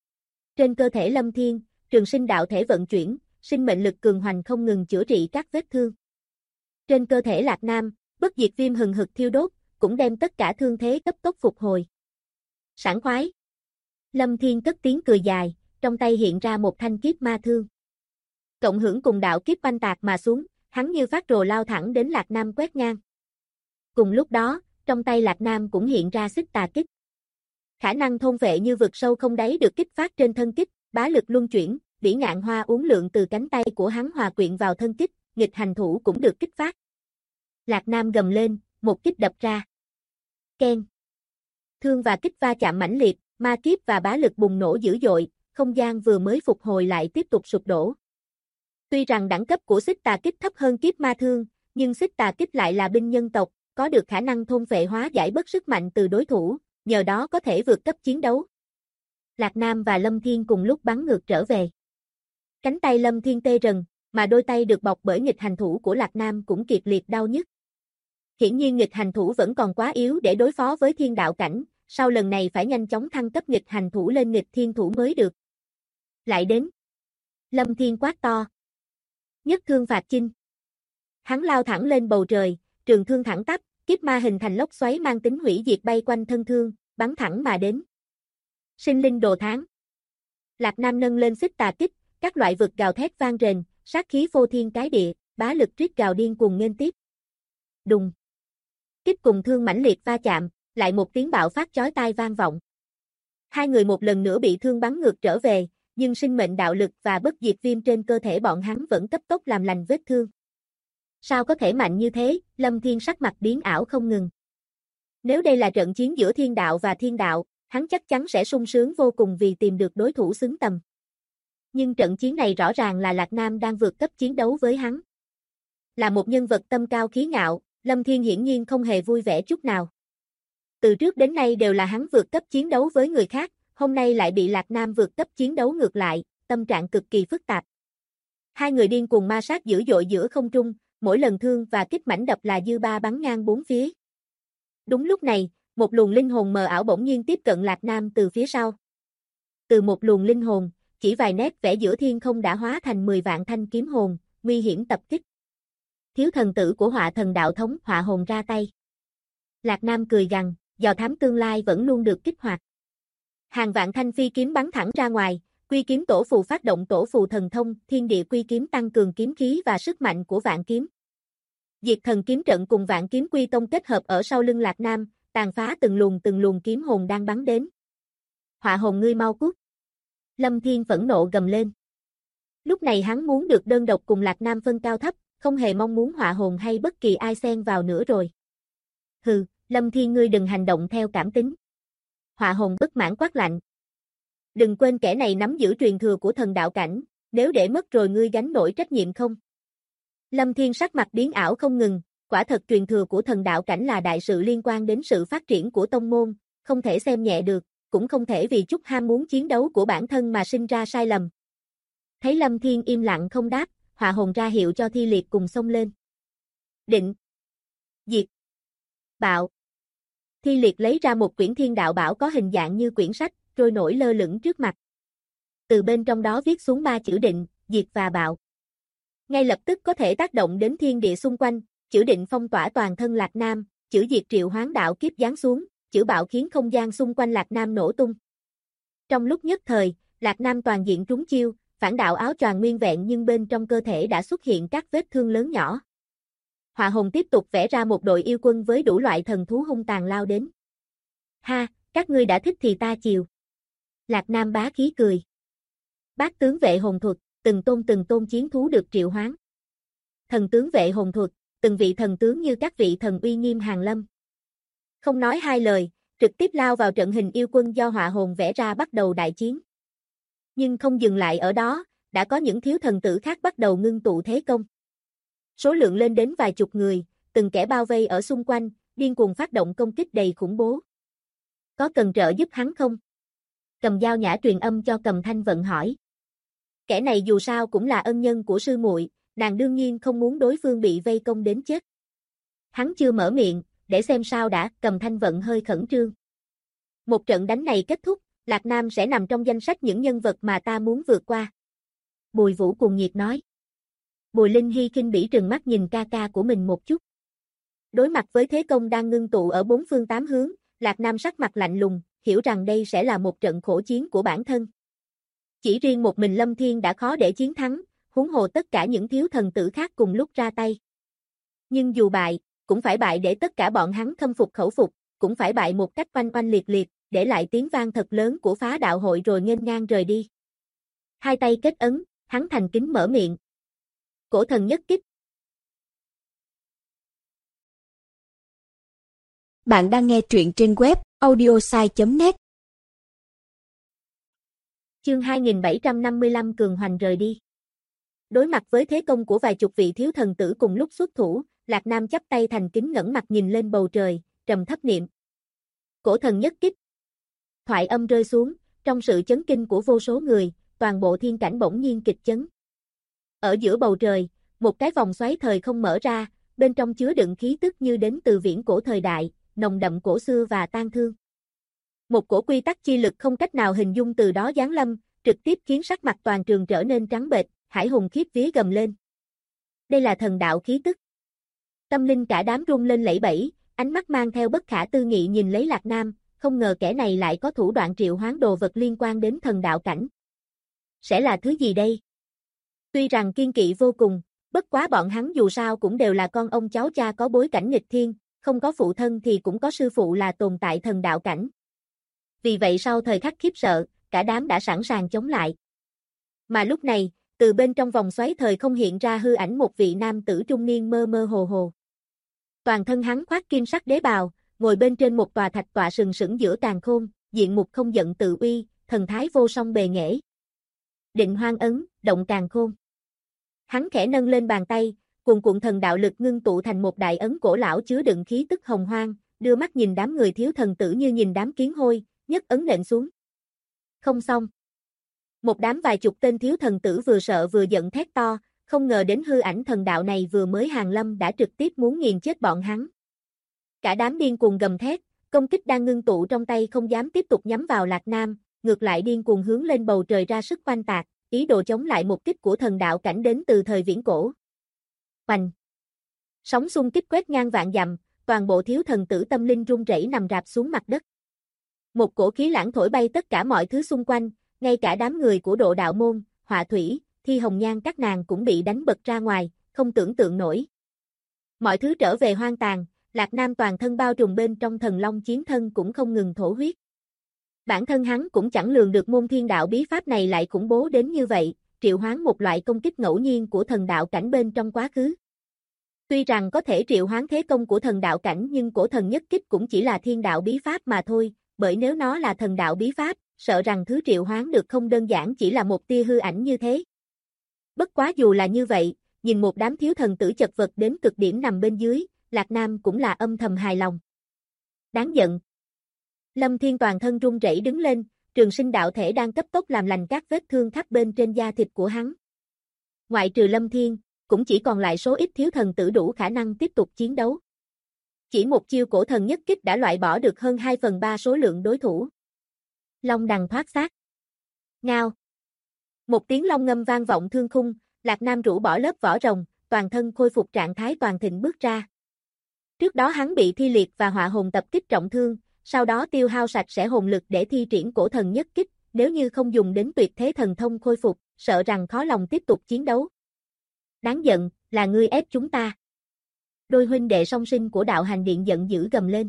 Trên cơ thể Lâm Thiên, trường sinh đạo thể vận chuyển, sinh mệnh lực cường hoành không ngừng chữa trị các vết thương. Trên cơ thể Lạc Nam, bất diệt viêm hừng hực thiêu đốt, cũng đem tất cả thương thế cấp tốc phục hồi. Sảng khoái. Lâm Thiên cất tiếng cười dài, trong tay hiện ra một thanh kiếp ma thương. Cộng hưởng cùng đạo kiếp oanh tạc mà xuống, hắn như phát rồ lao thẳng đến Lạc Nam quét ngang. Cùng lúc đó, trong tay Lạc Nam cũng hiện ra xích tà kích. Khả năng thôn vệ như vực sâu không đáy được kích phát trên thân kích, bá lực luân chuyển, bỉ ngạn hoa uốn lượn từ cánh tay của hắn hòa quyện vào thân kích, nghịch hành thủ cũng được kích phát. Lạc Nam gầm lên, một kích đập ra. Keng. Thương và kích va chạm mãnh liệt, ma kiếp và bá lực bùng nổ dữ dội, không gian vừa mới phục hồi lại tiếp tục sụp đổ. Tuy rằng đẳng cấp của xích tà kích thấp hơn kiếp ma thương, nhưng xích tà kích lại là binh nhân tộc, có được khả năng thôn phệ hóa giải bớt sức mạnh từ đối thủ, nhờ đó có thể vượt cấp chiến đấu. Lạc Nam và Lâm Thiên cùng lúc bắn ngược trở về. Cánh tay Lâm Thiên tê rần, mà đôi tay được bọc bởi nghịch hành thủ của Lạc Nam cũng kiệt liệt đau nhức. Hiển nhiên nghịch hành thủ vẫn còn quá yếu để đối phó với thiên đạo cảnh, sau lần này phải nhanh chóng thăng cấp nghịch hành thủ lên nghịch thiên thủ mới được. Lại đến. Lâm Thiên quát to. Nhất thương phạt chinh. Hắn lao thẳng lên bầu trời, trường thương thẳng tắp, kiếp ma hình thành lốc xoáy mang tính hủy diệt bay quanh thân thương, bắn thẳng mà đến. Sinh linh đồ tháng. Lạc Nam nâng lên xích tà kích, các loại vực gào thét vang rền, sát khí phô thiên cái địa, bá lực trít gào điên cuồng nghênh tiếp. Đùng. Kích cùng thương mãnh liệt va chạm, lại một tiếng bạo phát chói tai vang vọng. Hai người một lần nữa bị thương bắn ngược trở về, nhưng sinh mệnh đạo lực và bất diệt viêm trên cơ thể bọn hắn vẫn cấp tốc làm lành vết thương. Sao có thể mạnh như thế? Lâm Thiên sắc mặt biến ảo không ngừng. Nếu đây là trận chiến giữa thiên đạo và thiên đạo, hắn chắc chắn sẽ sung sướng vô cùng vì tìm được đối thủ xứng tầm. Nhưng trận chiến này rõ ràng là Lạc Nam đang vượt cấp chiến đấu với hắn. Là một nhân vật tâm cao khí ngạo, Lâm Thiên hiển nhiên không hề vui vẻ chút nào. Từ trước đến nay đều là hắn vượt cấp chiến đấu với người khác, hôm nay lại bị Lạc Nam vượt cấp chiến đấu ngược lại, tâm trạng cực kỳ phức tạp. Hai người điên cuồng ma sát dữ dội giữa không trung, mỗi lần thương và kích mãnh đập là dư ba bắn ngang bốn phía. Đúng lúc này, một luồng linh hồn mờ ảo bỗng nhiên tiếp cận Lạc Nam từ phía sau. Từ một luồng linh hồn, chỉ vài nét vẽ giữa thiên không đã hóa thành 10 vạn thanh kiếm hồn, nguy hiểm tập kích. Thiếu thần tử của Họa Thần đạo thống Họa Hồn ra tay. Lạc Nam cười gằn, dò thám tương lai vẫn luôn được kích hoạt. Hàng vạn thanh phi kiếm bắn thẳng ra ngoài, Quy Kiếm Tổ Phù phát động Tổ Phù thần thông, Thiên Địa Quy Kiếm tăng cường kiếm khí và sức mạnh của vạn kiếm. Diệt Thần kiếm trận cùng Vạn Kiếm Quy Tông kết hợp ở sau lưng Lạc Nam, tàn phá từng luồng kiếm hồn đang bắn đến. Họa Hồn ngươi mau cút. Lâm Thiên phẫn nộ gầm lên. Lúc này hắn muốn được đơn độc cùng Lạc Nam phân cao thấp, không hề mong muốn Họa Hồn hay bất kỳ ai xen vào nữa rồi. Hừ, Lâm Thiên ngươi đừng hành động theo cảm tính. Họa Hồn bất mãn quát lạnh. Đừng quên kẻ này nắm giữ truyền thừa của thần đạo cảnh, nếu để mất rồi ngươi gánh nổi trách nhiệm không? Lâm Thiên sắc mặt biến ảo không ngừng, quả thật truyền thừa của thần đạo cảnh là đại sự liên quan đến sự phát triển của tông môn, không thể xem nhẹ được, cũng không thể vì chút ham muốn chiến đấu của bản thân mà sinh ra sai lầm. Thấy Lâm Thiên im lặng không đáp, Họa Hồn ra hiệu cho Thi Liệt cùng xông lên. Định. Diệt. Bạo. Thi Liệt lấy ra một quyển thiên đạo bảo có hình dạng như quyển sách, trôi nổi lơ lửng trước mặt. Từ bên trong đó viết xuống 3 chữ định, diệt và bạo. Ngay lập tức có thể tác động đến thiên địa xung quanh, chữ định phong tỏa toàn thân Lạc Nam, chữ diệt triệu hoán đạo kiếp giáng xuống, chữ bạo khiến không gian xung quanh Lạc Nam nổ tung. Trong lúc nhất thời, Lạc Nam toàn diện trúng chiêu, phản đạo áo choàng nguyên vẹn nhưng bên trong cơ thể đã xuất hiện các vết thương lớn nhỏ. Họa Hồn tiếp tục vẽ ra một đội yêu quân với đủ loại thần thú hung tàn lao đến. Ha, các ngươi đã thích thì ta chiều. Lạc Nam bá khí cười. Bát tướng vệ hồn thuật, từng tôn chiến thú được triệu hoán. Thần tướng vệ hồn thuật, từng vị thần tướng như các vị thần uy nghiêm hàng lâm. Không nói hai lời, trực tiếp lao vào trận hình yêu quân do Họa Hồn vẽ ra bắt đầu đại chiến. Nhưng không dừng lại ở đó, đã có những thiếu thần tử khác bắt đầu ngưng tụ thế công. Số lượng lên đến vài chục người, từng kẻ bao vây ở xung quanh, điên cuồng phát động công kích đầy khủng bố. Có cần trợ giúp hắn không? Cầm Dao Nhã truyền âm cho Cầm Thanh Vận hỏi. Kẻ này dù sao cũng là ân nhân của sư muội, nàng đương nhiên không muốn đối phương bị vây công đến chết. Hắn chưa mở miệng, để xem sao đã, Cầm Thanh Vận hơi khẩn trương. Một trận đánh này kết thúc, Lạc Nam sẽ nằm trong danh sách những nhân vật mà ta muốn vượt qua. Bùi Vũ cuồng nhiệt nói. Bùi Linh Hy khinh bỉ trừng mắt nhìn ca ca của mình một chút. Đối mặt với thế công đang ngưng tụ ở bốn phương tám hướng, Lạc Nam sắc mặt lạnh lùng, hiểu rằng đây sẽ là một trận khổ chiến của bản thân. Chỉ riêng một mình Lâm Thiên đã khó để chiến thắng, huống hồ tất cả những thiếu thần tử khác cùng lúc ra tay. Nhưng dù bại, cũng phải bại để tất cả bọn hắn khâm phục khẩu phục, cũng phải bại một cách oanh oanh liệt liệt, để lại tiếng vang thật lớn của Phá Đạo Hội rồi nghênh ngang rời đi. Hai tay kết ấn, hắn thành kính mở miệng. Cổ thần nhất kích. Bạn đang nghe truyện trên web audiosai.net. Chương 2755 cường hoành rời đi. Đối mặt với thế công của vài chục vị thiếu thần tử cùng lúc xuất thủ, Lạc Nam chắp tay thành kính ngẩng mặt nhìn lên bầu trời, trầm thấp niệm. Cổ thần nhất kích. Thoại âm rơi xuống, trong sự chấn kinh của vô số người, toàn bộ thiên cảnh bỗng nhiên kịch chấn. Ở giữa bầu trời, một cái vòng xoáy thời không mở ra, bên trong chứa đựng khí tức như đến từ viễn cổ thời đại, nồng đậm cổ xưa và tang thương. Một cổ quy tắc chi lực không cách nào hình dung từ đó giáng lâm, trực tiếp khiến sắc mặt toàn trường trở nên trắng bệch, Hải Hùng khiếp vía gầm lên. Đây là thần đạo khí tức. Tâm linh cả đám rung lên lẫy bẫy, ánh mắt mang theo bất khả tư nghị nhìn lấy Lạc Nam, không ngờ kẻ này lại có thủ đoạn triệu hoán đồ vật liên quan đến thần đạo cảnh. Sẽ là thứ gì đây? Tuy rằng kiên kỵ vô cùng, bất quá bọn hắn dù sao cũng đều là con ông cháu cha có bối cảnh nghịch thiên, không có phụ thân thì cũng có sư phụ là tồn tại thần đạo cảnh. Vì vậy sau thời khắc khiếp sợ, cả đám đã sẵn sàng chống lại. Mà lúc này, từ bên trong vòng xoáy thời không hiện ra hư ảnh một vị nam tử trung niên mơ mơ hồ hồ. Toàn thân hắn khoác kim sắc đế bào, ngồi bên trên một tòa thạch tọa sừng sững giữa càn khôn, diện mục không giận tự uy, thần thái vô song bề nghệ. Định Hoang ấn, động càn khôn. Hắn khẽ nâng lên bàn tay, cuồn cuộn thần đạo lực ngưng tụ thành một đại ấn cổ lão chứa đựng khí tức hồng hoang, đưa mắt nhìn đám người thiếu thần tử như nhìn đám kiến hôi, nhất ấn nện xuống. Không xong. Một đám vài chục tên thiếu thần tử vừa sợ vừa giận thét to, không ngờ đến hư ảnh thần đạo này vừa mới hàng lâm đã trực tiếp muốn nghiền chết bọn hắn. Cả đám điên cuồng gầm thét, công kích đang ngưng tụ trong tay không dám tiếp tục nhắm vào Lạc Nam, ngược lại điên cuồng hướng lên bầu trời ra sức oanh tạc, ý đồ chống lại một kích của thần đạo cảnh đến từ thời viễn cổ. Oanh! Sóng xung kích quét ngang vạn dặm, toàn bộ thiếu thần tử tâm linh run rẩy nằm rạp xuống mặt đất. Một cổ khí lãng thổi bay tất cả mọi thứ xung quanh, ngay cả đám người của Độ Đạo Môn, Họa Thủy, Thi Hồng Nhan các nàng cũng bị đánh bật ra ngoài, không tưởng tượng nổi. Mọi thứ trở về hoang tàn, Lạc Nam toàn thân bao trùm bên trong thần long chiến thân cũng không ngừng thổ huyết. Bản thân hắn cũng chẳng lường được môn thiên đạo bí pháp này lại khủng bố đến như vậy, triệu hoán một loại công kích ngẫu nhiên của thần đạo cảnh bên trong quá khứ. Tuy rằng có thể triệu hoán thế công của thần đạo cảnh nhưng cổ thần nhất kích cũng chỉ là thiên đạo bí pháp mà thôi, bởi nếu nó là thần đạo bí pháp, sợ rằng thứ triệu hoán được không đơn giản chỉ là một tia hư ảnh như thế. Bất quá dù là như vậy, nhìn một đám thiếu thần tử chật vật đến cực điểm nằm bên dưới, Lạc Nam cũng là âm thầm hài lòng. Đáng giận. Lâm Thiên toàn thân run rẩy đứng lên, trường sinh đạo thể đang cấp tốc làm lành các vết thương khắp bên trên da thịt của hắn. Ngoại trừ Lâm Thiên, cũng chỉ còn lại số ít thiếu thần tử đủ khả năng tiếp tục chiến đấu. Chỉ một chiêu cổ thần nhất kích đã loại bỏ được hơn 2/3 số lượng đối thủ. Long đằng thoát xác. Ngao. Một tiếng long ngâm vang vọng thương khung, Lạc Nam rũ bỏ lớp vỏ rồng, toàn thân khôi phục trạng thái toàn thịnh bước ra. Trước đó hắn bị thi liệt và họa hồn tập kích trọng thương, sau đó tiêu hao sạch sẽ hồn lực để thi triển cổ thần nhất kích, nếu như không dùng đến tuyệt thế thần thông khôi phục, sợ rằng khó lòng tiếp tục chiến đấu. Đáng giận, là ngươi ép chúng ta. Đôi huynh đệ song sinh của đạo hành điện giận dữ gầm lên.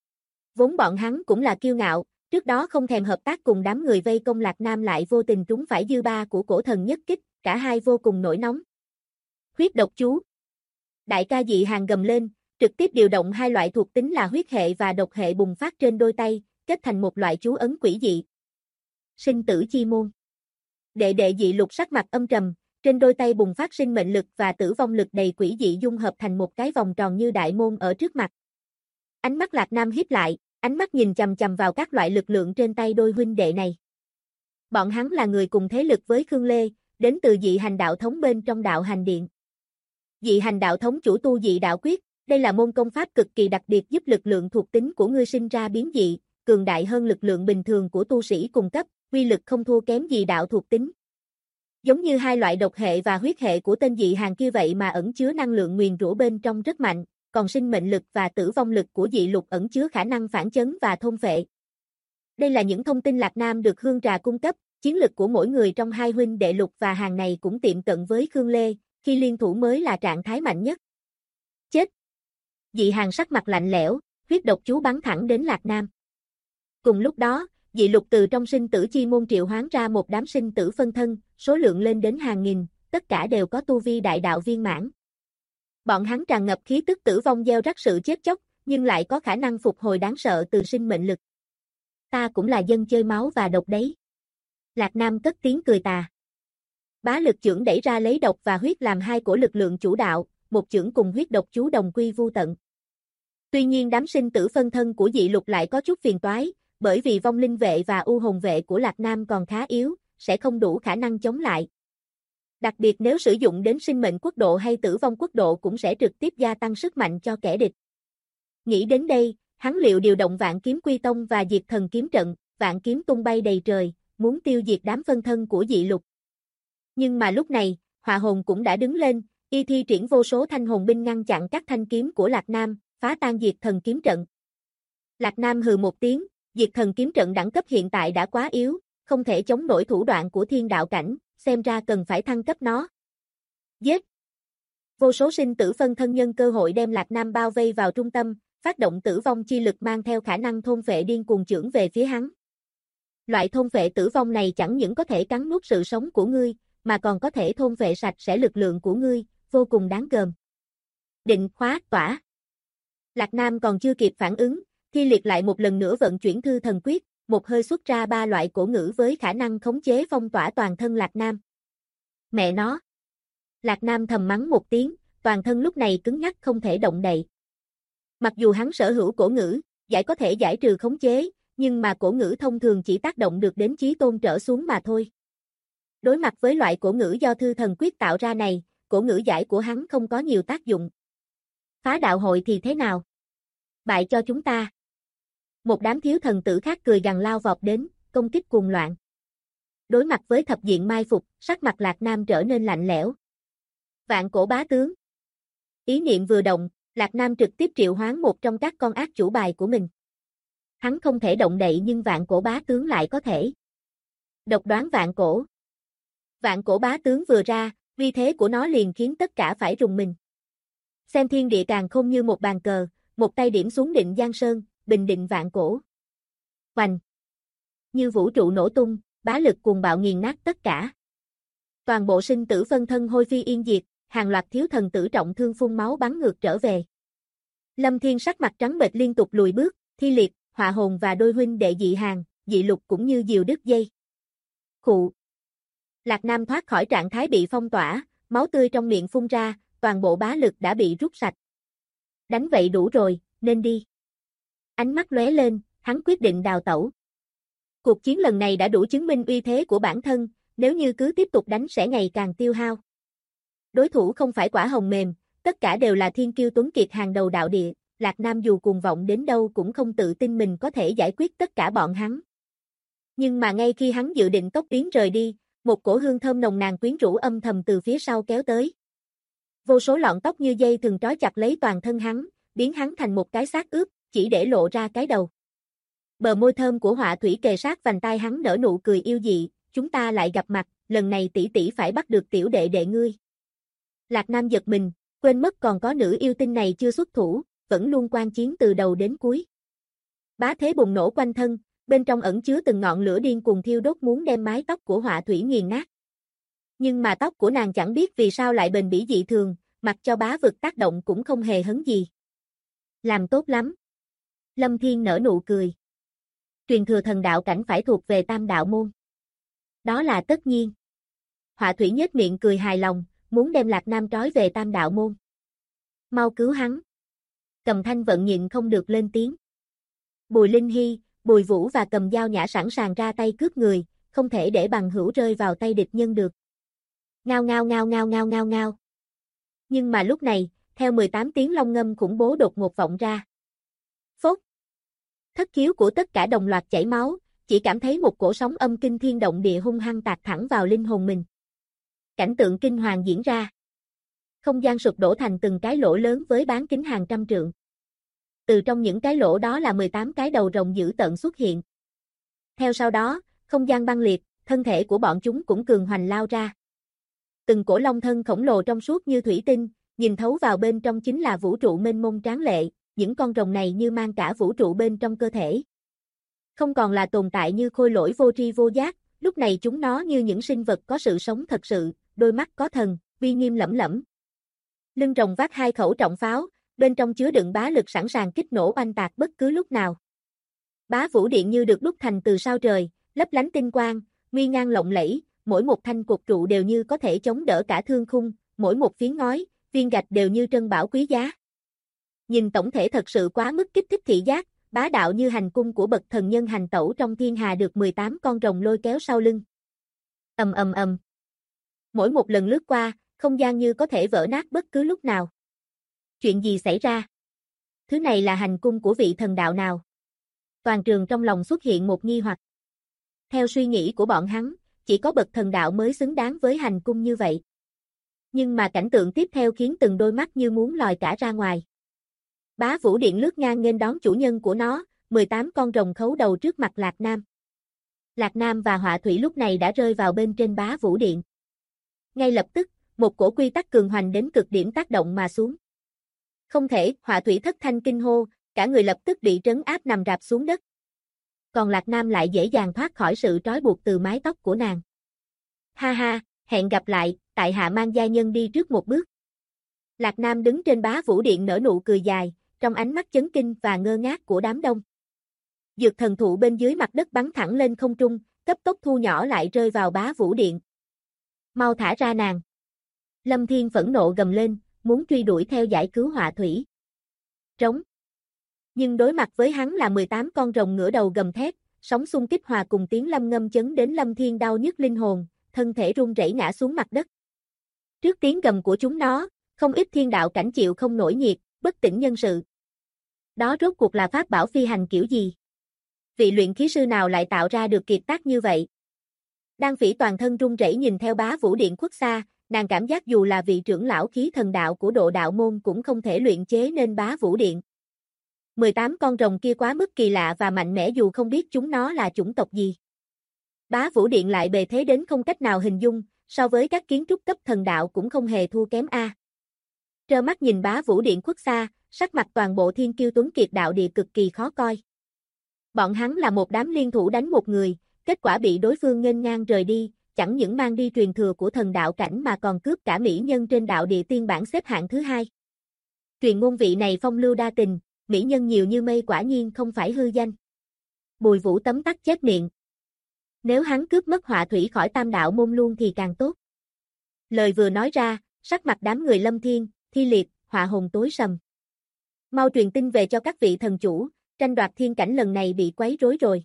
Vốn bọn hắn cũng là kiêu ngạo, trước đó không thèm hợp tác cùng đám người vây công Lạc Nam lại vô tình trúng phải dư ba của cổ thần nhất kích, cả hai vô cùng nổi nóng. Huyết độc chú. Đại ca dị hàng gầm lên, trực tiếp điều động hai loại thuộc tính là huyết hệ và độc hệ bùng phát trên đôi tay, kết thành một loại chú ấn quỷ dị. Sinh tử chi môn. Đệ đệ dị lục sắc mặt âm trầm, trên đôi tay bùng phát sinh mệnh lực và tử vong lực đầy quỷ dị dung hợp thành một cái vòng tròn như đại môn ở trước mặt. Ánh mắt Lạc Nam híp lại, ánh mắt nhìn chằm chằm vào các loại lực lượng trên tay đôi huynh đệ này. Bọn hắn là người cùng thế lực với Khương Lê, đến từ dị hành đạo thống bên trong đạo hành điện. Dị hành đạo thống chủ tu dị đạo quyết, đây là môn công pháp cực kỳ đặc biệt giúp lực lượng thuộc tính của ngươi sinh ra biến dị, cường đại hơn lực lượng bình thường của tu sĩ cùng cấp, uy lực không thua kém dị đạo thuộc tính. Giống như hai loại độc hệ và huyết hệ của tên dị hàng kia vậy mà ẩn chứa năng lượng nguyền rủa bên trong rất mạnh, còn sinh mệnh lực và tử vong lực của dị lục ẩn chứa khả năng phản chấn và thôn phệ. Đây là những thông tin Lạc Nam được Hương Trà cung cấp, chiến lực của mỗi người trong hai huynh đệ Lục và Hàng này cũng tiệm cận với Khương Lê, khi liên thủ mới là trạng thái mạnh nhất. Chết! Dị Hàng sắc mặt lạnh lẽo, huyết độc chú bắn thẳng đến Lạc Nam. Cùng lúc đó, dị lục từ trong sinh tử chi môn triệu hoán ra một đám sinh tử phân thân, số lượng lên đến hàng nghìn, tất cả đều có tu vi đại đạo viên mãn. Bọn hắn tràn ngập khí tức tử vong gieo rắc sự chết chóc, nhưng lại có khả năng phục hồi đáng sợ từ sinh mệnh lực. Ta cũng là dân chơi máu và độc đấy. Lạc Nam cất tiếng cười tà. Bá lực chưởng đẩy ra lấy độc và huyết làm hai cổ lực lượng chủ đạo, một chưởng cùng huyết độc chú đồng quy vu tận. Tuy nhiên đám sinh tử phân thân của dị lục lại có chút phiền toái, bởi vì vong linh vệ và u hồn vệ của Lạc Nam còn khá yếu, sẽ không đủ khả năng chống lại. Đặc biệt nếu sử dụng đến sinh mệnh quốc độ hay tử vong quốc độ cũng sẽ trực tiếp gia tăng sức mạnh cho kẻ địch. Nghĩ đến đây, hắn liệu điều động vạn kiếm quy tông và diệt thần kiếm trận, vạn kiếm tung bay đầy trời, muốn tiêu diệt đám phân thân của dị lục. Nhưng mà lúc này, họa hồn cũng đã đứng lên, y thi triển vô số thanh hồn binh ngăn chặn các thanh kiếm của Lạc Nam, phá tan diệt thần kiếm trận. Lạc Nam hừ một tiếng, diệt thần kiếm trận đẳng cấp hiện tại đã quá yếu, không thể chống nổi thủ đoạn của thiên đạo cảnh, xem ra cần phải thăng cấp nó. Giết! Vô số sinh tử phân thân nhân cơ hội đem Lạc Nam bao vây vào trung tâm, phát động tử vong chi lực mang theo khả năng thôn phệ điên cuồng chưởng về phía hắn. Loại thôn phệ tử vong này chẳng những có thể cắn nuốt sự sống của ngươi, mà còn có thể thôn phệ sạch sẽ lực lượng của ngươi, vô cùng đáng gờm. Định khóa tỏa. Lạc Nam còn chưa kịp phản ứng, thi liệt lại một lần nữa vận chuyển thư thần quyết, một hơi xuất ra 3 loại cổ ngữ với khả năng khống chế phong tỏa toàn thân Lạc Nam. Mẹ nó! Lạc Nam thầm mắng một tiếng, toàn thân lúc này cứng nhắc không thể động đậy. Mặc dù hắn sở hữu cổ ngữ, giải có thể giải trừ khống chế, nhưng mà cổ ngữ thông thường chỉ tác động được đến chí tôn trở xuống mà thôi. Đối mặt với loại cổ ngữ do thư thần quyết tạo ra này, cổ ngữ giải của hắn không có nhiều tác dụng. Phá đạo hội thì thế nào? Bại cho chúng ta. Một đám thiếu thần tử khác cười gằn lao vọt đến, công kích cuồng loạn. Đối mặt với thập diện mai phục, sắc mặt Lạc Nam trở nên lạnh lẽo. Vạn cổ bá tướng. Ý niệm vừa động, Lạc Nam trực tiếp triệu hoán một trong các con ác chủ bài của mình. Hắn không thể động đậy nhưng vạn cổ bá tướng lại có thể. Độc đoán vạn cổ. Vạn cổ bá tướng vừa ra, uy thế của nó liền khiến tất cả phải rùng mình. Xem thiên địa càng không như một bàn cờ, một tay điểm xuống định Giang Sơn, bình định vạn cổ. Hoành. Như vũ trụ nổ tung, bá lực cuồng bạo nghiền nát tất cả. Toàn bộ sinh tử phân thân hôi phi yên diệt, hàng loạt thiếu thần tử trọng thương phun máu bắn ngược trở về. Lâm Thiên sắc mặt trắng bệch liên tục lùi bước, Thi Liệt, Họa Hồn và đôi huynh đệ dị hàng, dị lục cũng như diều đứt dây. Khụ. Lạc Nam thoát khỏi trạng thái bị phong tỏa, máu tươi trong miệng phun ra, toàn bộ bá lực đã bị rút sạch. Đánh vậy đủ rồi, nên đi. Ánh mắt lóe lên, hắn quyết định đào tẩu. Cuộc chiến lần này đã đủ chứng minh uy thế của bản thân, nếu như cứ tiếp tục đánh sẽ ngày càng tiêu hao. Đối thủ không phải quả hồng mềm, tất cả đều là thiên kiêu tuấn kiệt hàng đầu đạo địa, Lạc Nam dù cuồng vọng đến đâu cũng không tự tin mình có thể giải quyết tất cả bọn hắn. Nhưng mà ngay khi hắn dự định tốc biến rời đi, một cổ hương thơm nồng nàn quyến rũ âm thầm từ phía sau kéo tới. Vô số lọn tóc như dây thường trói chặt lấy toàn thân hắn, biến hắn thành một cái xác ướp, chỉ để lộ ra cái đầu. Bờ môi thơm của Họa Thủy kề sát vành tai hắn nở nụ cười yêu dị, chúng ta lại gặp mặt, lần này tỷ tỷ phải bắt được tiểu đệ đệ ngươi. Lạc Nam giật mình, quên mất còn có nữ yêu tinh này chưa xuất thủ, vẫn luôn quan chiến từ đầu đến cuối. Bá thế bùng nổ quanh thân, bên trong ẩn chứa từng ngọn lửa điên cuồng thiêu đốt muốn đem mái tóc của Họa Thủy nghiền nát. Nhưng mà tóc của nàng chẳng biết vì sao lại bền bỉ dị thường, mặc cho bá vực tác động cũng không hề hấn gì. Làm tốt lắm. Lâm Thiên nở nụ cười. Truyền thừa thần đạo cảnh phải thuộc về Tam đạo môn. Đó là tất nhiên. Họa Thủy nhếch miệng cười hài lòng, muốn đem Lạc Nam trói về Tam đạo môn. Mau cứu hắn. Cầm Thanh vận nhịn không được lên tiếng. Bùi Linh Hy, Bùi Vũ và Cầm Dao Nhã sẵn sàng ra tay cướp người, không thể để bằng hữu rơi vào tay địch nhân được. Ngao ngao ngao ngao ngao ngao ngao. Nhưng mà lúc này, theo 18 tiếng long ngâm khủng bố đột ngột vọng ra. Phốt. Thất khiếu của tất cả đồng loạt chảy máu, chỉ cảm thấy một cổ sóng âm kinh thiên động địa hung hăng tạt thẳng vào linh hồn mình. Cảnh tượng kinh hoàng diễn ra. Không gian sụp đổ thành từng cái lỗ lớn với bán kính hàng trăm trượng. Từ trong những cái lỗ đó là 18 cái đầu rồng dữ tợn xuất hiện. Theo sau đó, không gian băng liệt, thân thể của bọn chúng cũng cường hoành lao ra. Từng cổ long thân khổng lồ trong suốt như thủy tinh, nhìn thấu vào bên trong chính là vũ trụ mênh mông tráng lệ, những con rồng này như mang cả vũ trụ bên trong cơ thể. Không còn là tồn tại như khôi lỗi vô tri vô giác, lúc này chúng nó như những sinh vật có sự sống thật sự, đôi mắt có thần, uy nghiêm lẫm lẫm. Lưng rồng vác 2 khẩu trọng pháo, bên trong chứa đựng bá lực sẵn sàng kích nổ oanh tạc bất cứ lúc nào. Bá vũ điện như được đúc thành từ sao trời, lấp lánh tinh quang, nguy ngang lộng lẫy, mỗi một thanh cột trụ đều như có thể chống đỡ cả thương khung, mỗi một phiến ngói, viên gạch đều như trân bảo quý giá. Nhìn tổng thể thật sự quá mức kích thích thị giác, bá đạo như hành cung của bậc thần nhân hành tẩu trong thiên hà được 18 con rồng lôi kéo sau lưng. Ầm ầm ầm. Mỗi một lần lướt qua, không gian như có thể vỡ nát bất cứ lúc nào. Chuyện gì xảy ra? Thứ này là hành cung của vị thần đạo nào? Toàn trường trong lòng xuất hiện một nghi hoặc. Theo suy nghĩ của bọn hắn, chỉ có bậc thần đạo mới xứng đáng với hành cung như vậy. Nhưng mà cảnh tượng tiếp theo khiến từng đôi mắt như muốn lòi cả ra ngoài. Bá vũ điện lướt ngang nghênh đón chủ nhân của nó, 18 con rồng khấu đầu trước mặt Lạc Nam. Lạc Nam và Họa Thủy lúc này đã rơi vào bên trên bá vũ điện. Ngay lập tức, một cổ quy tắc cường hoành đến cực điểm tác động mà xuống. Không thể, Họa Thủy thất thanh kinh hô, cả người lập tức bị trấn áp nằm rạp xuống đất. Còn Lạc Nam lại dễ dàng thoát khỏi sự trói buộc từ mái tóc của nàng. Ha ha, hẹn gặp lại, tại hạ mang gia nhân đi trước một bước. Lạc Nam đứng trên bá vũ điện nở nụ cười dài, trong ánh mắt chấn kinh và ngơ ngác của đám đông. Dược thần thụ bên dưới mặt đất bắn thẳng lên không trung, cấp tốc thu nhỏ lại rơi vào bá vũ điện. Mau thả ra nàng. Lâm Thiên phẫn nộ gầm lên, muốn truy đuổi theo giải cứu họa thủy. Trống. Nhưng đối mặt với hắn là 18 con rồng ngửa đầu gầm thét, sóng xung kích hòa cùng tiếng lâm ngâm chấn đến Lâm Thiên đau nhức linh hồn, thân thể run rẩy ngã xuống mặt đất. Trước tiếng gầm của chúng nó, không ít thiên đạo cảnh chịu không nổi nhiệt, bất tỉnh nhân sự. Đó rốt cuộc là pháp bảo phi hành kiểu gì? Vị luyện khí sư nào lại tạo ra được kiệt tác như vậy? Đan Phỉ toàn thân run rẩy nhìn theo Bá Vũ Điện khuất xa, nàng cảm giác dù là vị trưởng lão khí thần đạo của Độ Đạo môn cũng không thể luyện chế nên Bá Vũ Điện. 18 con rồng kia quá mức kỳ lạ và mạnh mẽ dù không biết chúng nó là chủng tộc gì. Bá Vũ Điện lại bề thế đến không cách nào hình dung, so với các kiến trúc cấp thần đạo cũng không hề thua kém a. Trơ mắt nhìn Bá Vũ Điện khuất xa, sắc mặt toàn bộ thiên kiêu tuấn kiệt đạo địa cực kỳ khó coi. Bọn hắn là một đám liên thủ đánh một người, kết quả bị đối phương nghênh ngang rời đi, chẳng những mang đi truyền thừa của thần đạo cảnh mà còn cướp cả mỹ nhân trên đạo địa tiên bảng xếp hạng thứ 2. Truyền ngôn vị này phong lưu đa tình, mỹ nhân nhiều như mây quả nhiên không phải hư danh. Bùi Vũ tấm tắc chép miệng. Nếu hắn cướp mất họa thủy khỏi tam đạo môn luôn thì càng tốt. Lời vừa nói ra, sắc mặt đám người Lâm Thiên, Thi Liệt, Họa Hồn tối sầm. Mau truyền tin về cho các vị thần chủ, tranh đoạt thiên cảnh lần này bị quấy rối rồi.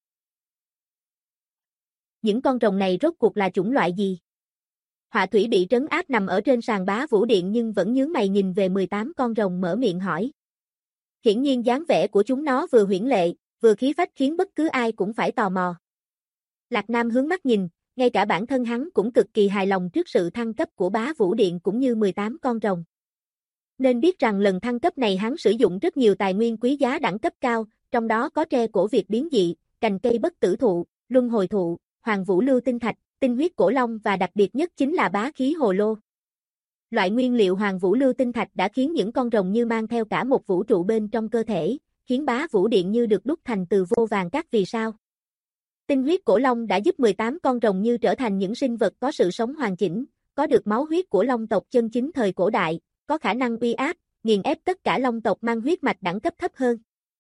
Những con rồng này rốt cuộc là chủng loại gì? Họa thủy bị trấn áp nằm ở trên sàn Bá Vũ Điện nhưng vẫn nhướng mày nhìn về 18 con rồng mở miệng hỏi. Hiển nhiên dáng vẻ của chúng nó vừa huyễn lệ, vừa khí phách khiến bất cứ ai cũng phải tò mò. Lạc Nam hướng mắt nhìn, ngay cả bản thân hắn cũng cực kỳ hài lòng trước sự thăng cấp của Bá Vũ Điện cũng như 18 con rồng. Nên biết rằng lần thăng cấp này hắn sử dụng rất nhiều tài nguyên quý giá đẳng cấp cao, trong đó có tre cổ Việt biến dị, cành cây bất tử thụ, luân hồi thụ, hoàng vũ lưu tinh thạch, tinh huyết cổ long và đặc biệt nhất chính là bá khí hồ lô. Loại nguyên liệu hoàng vũ lưu tinh thạch đã khiến những con rồng như mang theo cả một vũ trụ bên trong cơ thể, khiến Bá Vũ Điện như được đúc thành từ vô vàn các vì sao. Tinh huyết cổ long đã giúp 18 con rồng như trở thành những sinh vật có sự sống hoàn chỉnh, có được máu huyết của long tộc chân chính thời cổ đại, có khả năng uy áp, nghiền ép tất cả long tộc mang huyết mạch đẳng cấp thấp hơn.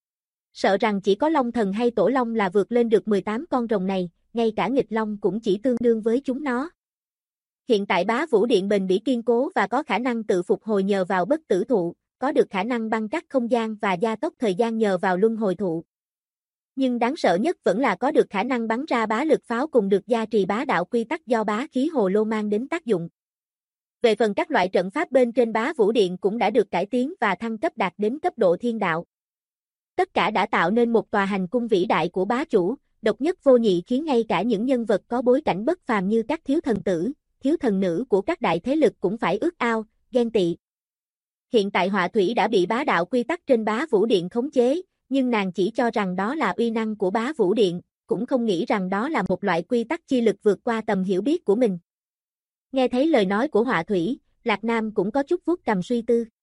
Sợ rằng chỉ có long thần hay tổ long là vượt lên được 18 con rồng này, ngay cả nghịch long cũng chỉ tương đương với chúng nó. Hiện tại Bá Vũ Điện bền bỉ kiên cố và có khả năng tự phục hồi nhờ vào bất tử thụ, có được khả năng băng cắt không gian và gia tốc thời gian nhờ vào luân hồi thụ. Nhưng đáng sợ nhất vẫn là có được khả năng bắn ra bá lực pháo cùng được gia trì bá đạo quy tắc do bá khí hồ lô mang đến tác dụng. Về phần các loại trận pháp bên trên Bá Vũ Điện cũng đã được cải tiến và thăng cấp đạt đến cấp độ thiên đạo. Tất cả đã tạo nên một tòa hành cung vĩ đại của bá chủ, độc nhất vô nhị khiến ngay cả những nhân vật có bối cảnh bất phàm như các thiếu thần tử, thiếu thần nữ của các đại thế lực cũng phải ước ao, ghen tị. Hiện tại họa thủy đã bị bá đạo quy tắc trên Bá Vũ Điện khống chế, nhưng nàng chỉ cho rằng đó là uy năng của Bá Vũ Điện, cũng không nghĩ rằng đó là một loại quy tắc chi lực vượt qua tầm hiểu biết của mình. Nghe thấy lời nói của họa thủy, Lạc Nam cũng có chút vuốt cằm suy tư.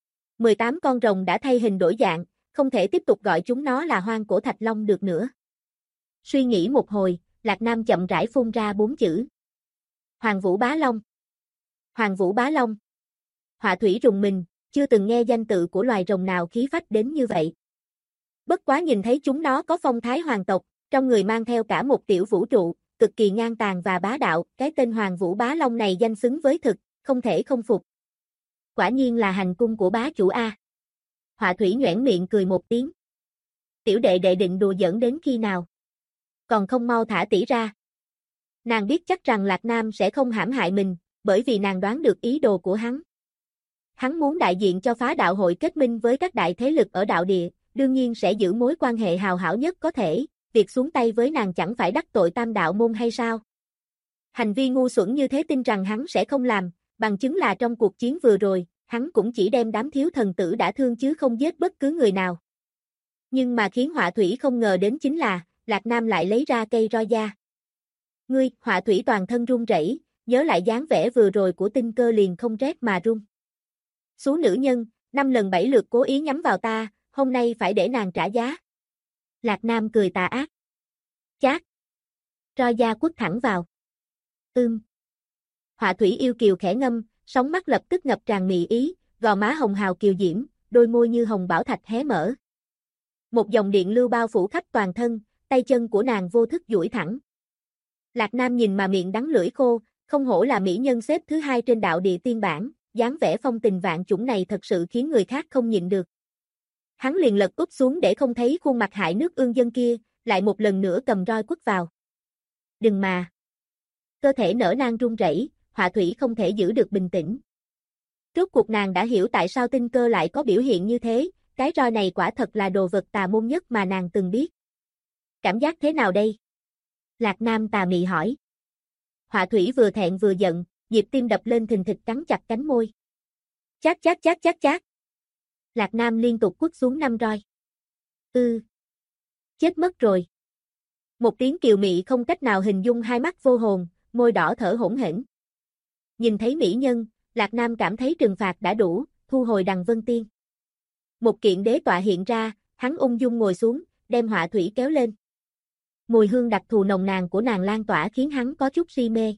18 con rồng đã thay hình đổi dạng, không thể tiếp tục gọi chúng nó là hoang cổ thạch long được nữa. Suy nghĩ một hồi, Lạc Nam chậm rãi phun ra 4 chữ. Hoàng Vũ Bá Long. Hoàng Vũ Bá Long. Họa thủy rùng mình, chưa từng nghe danh tự của loài rồng nào khí phách đến như vậy. Bất quá nhìn thấy chúng nó có phong thái hoàng tộc, trong người mang theo cả một tiểu vũ trụ, cực kỳ ngang tàn và bá đạo, cái tên Hoàng Vũ Bá Long này danh xứng với thực, không thể không phục. Quả nhiên là hành cung của bá chủ A. Họa thủy nhoẻn miệng cười một tiếng. Tiểu đệ đệ định đùa giỡn đến khi nào? Còn không mau thả tỷ ra. Nàng biết chắc rằng Lạc Nam sẽ không hãm hại mình, bởi vì nàng đoán được ý đồ của hắn. Hắn muốn đại diện cho phá đạo hội kết minh với các đại thế lực ở đạo địa, đương nhiên sẽ giữ mối quan hệ hào hảo nhất có thể, việc xuống tay với nàng chẳng phải đắc tội tam đạo môn hay sao? Hành vi ngu xuẩn như thế tin rằng hắn sẽ không làm, bằng chứng là trong cuộc chiến vừa rồi, hắn cũng chỉ đem đám thiếu thần tử đã thương chứ không giết bất cứ người nào. Nhưng mà khiến họa thủy không ngờ đến chính là, Lạc Nam lại lấy ra cây roi da. Ngươi, họa thủy toàn thân run rẩy, nhớ lại dáng vẻ vừa rồi của Tinh Cơ liền không rét mà run. Số nữ nhân, 5 lần 7 lượt cố ý nhắm vào ta, hôm nay phải để nàng trả giá. Lạc Nam cười tà ác. Chát. Roi da quất thẳng vào. Họa thủy yêu kiều khẽ ngâm, sóng mắt lập tức ngập tràn mị ý, gò má hồng hào kiều diễm, đôi môi như hồng bảo thạch hé mở. Một dòng điện lưu bao phủ khắp toàn thân, tay chân của nàng vô thức duỗi thẳng. Lạc Nam nhìn mà miệng đắng lưỡi khô, không hổ là mỹ nhân xếp thứ 2 trên đạo địa tiên bảng, dáng vẻ phong tình vạn chủng này thật sự khiến người khác không nhịn được. Hắn liền lật úp xuống để không thấy khuôn mặt hại nước ương dân kia, lại một lần nữa cầm roi quất vào. Đừng mà! Cơ thể nở nang run rẩy, Họa Thủy không thể giữ được bình tĩnh. Rốt cuộc nàng đã hiểu tại sao Tinh Cơ lại có biểu hiện như thế, cái roi này quả thật là đồ vật tà môn nhất mà nàng từng biết. Cảm giác thế nào đây? Lạc Nam tà mị hỏi. Họa Thủy vừa thẹn vừa giận, nhịp tim đập lên thình thịch cắn chặt cánh môi. Chát chát chát chát chát. Lạc Nam liên tục quất xuống 5 roi. Chết mất rồi. Một tiếng kiều mị không cách nào hình dung, hai mắt vô hồn, môi đỏ thở hổn hển. Nhìn thấy mỹ nhân, Lạc Nam cảm thấy trừng phạt đã đủ, thu hồi Đằng Vân Tiên. Một kiện đế tọa hiện ra, hắn ung dung ngồi xuống, đem Họa Thủy kéo lên. Mùi hương đặc thù nồng nàn của nàng lan tỏa khiến hắn có chút si mê.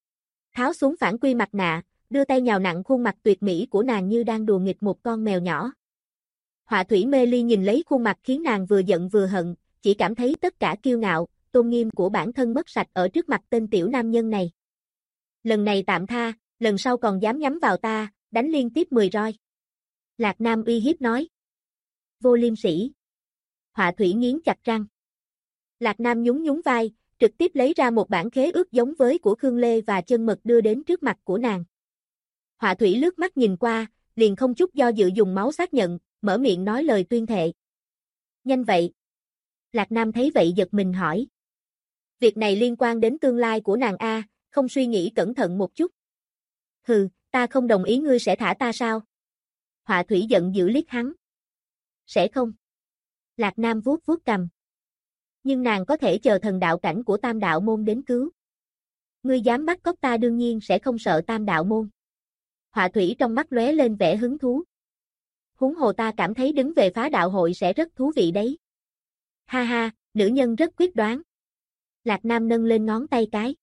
Tháo xuống phản quy mặt nạ, đưa tay nhào nặn khuôn mặt tuyệt mỹ của nàng như đang đùa nghịch một con mèo nhỏ. Họa Thủy mê ly nhìn lấy khuôn mặt khiến nàng vừa giận vừa hận, chỉ cảm thấy tất cả kiêu ngạo, tôn nghiêm của bản thân mất sạch ở trước mặt tên tiểu nam nhân này. Lần này tạm tha, lần sau còn dám nhắm vào ta, đánh liên tiếp 10 roi. Lạc Nam uy hiếp nói. Vô liêm sỉ. Họa Thủy nghiến chặt răng. Lạc Nam nhún nhún vai, trực tiếp lấy ra một bản khế ước giống với của Khương Lê và Chân Mật đưa đến trước mặt của nàng. Họa Thủy lướt mắt nhìn qua, liền không chút do dự dùng máu xác nhận, mở miệng nói lời tuyên thệ. Nhanh vậy. Lạc Nam thấy vậy giật mình hỏi. Việc này liên quan đến tương lai của nàng a, không suy nghĩ cẩn thận một chút. Hừ, ta không đồng ý ngươi sẽ thả ta sao? Họa Thủy giận dữ liếc hắn. Sẽ không. Lạc Nam vuốt vuốt cằm. Nhưng nàng có thể chờ thần đạo cảnh của Tam Đạo Môn đến cứu. Ngươi dám bắt cóc ta đương nhiên sẽ không sợ Tam Đạo Môn. Họa Thủy trong mắt lóe lên vẻ hứng thú. Huống hồ ta cảm thấy đứng về phá đạo hội sẽ rất thú vị đấy. Ha ha, nữ nhân rất quyết đoán. Lạc Nam nâng lên ngón tay cái.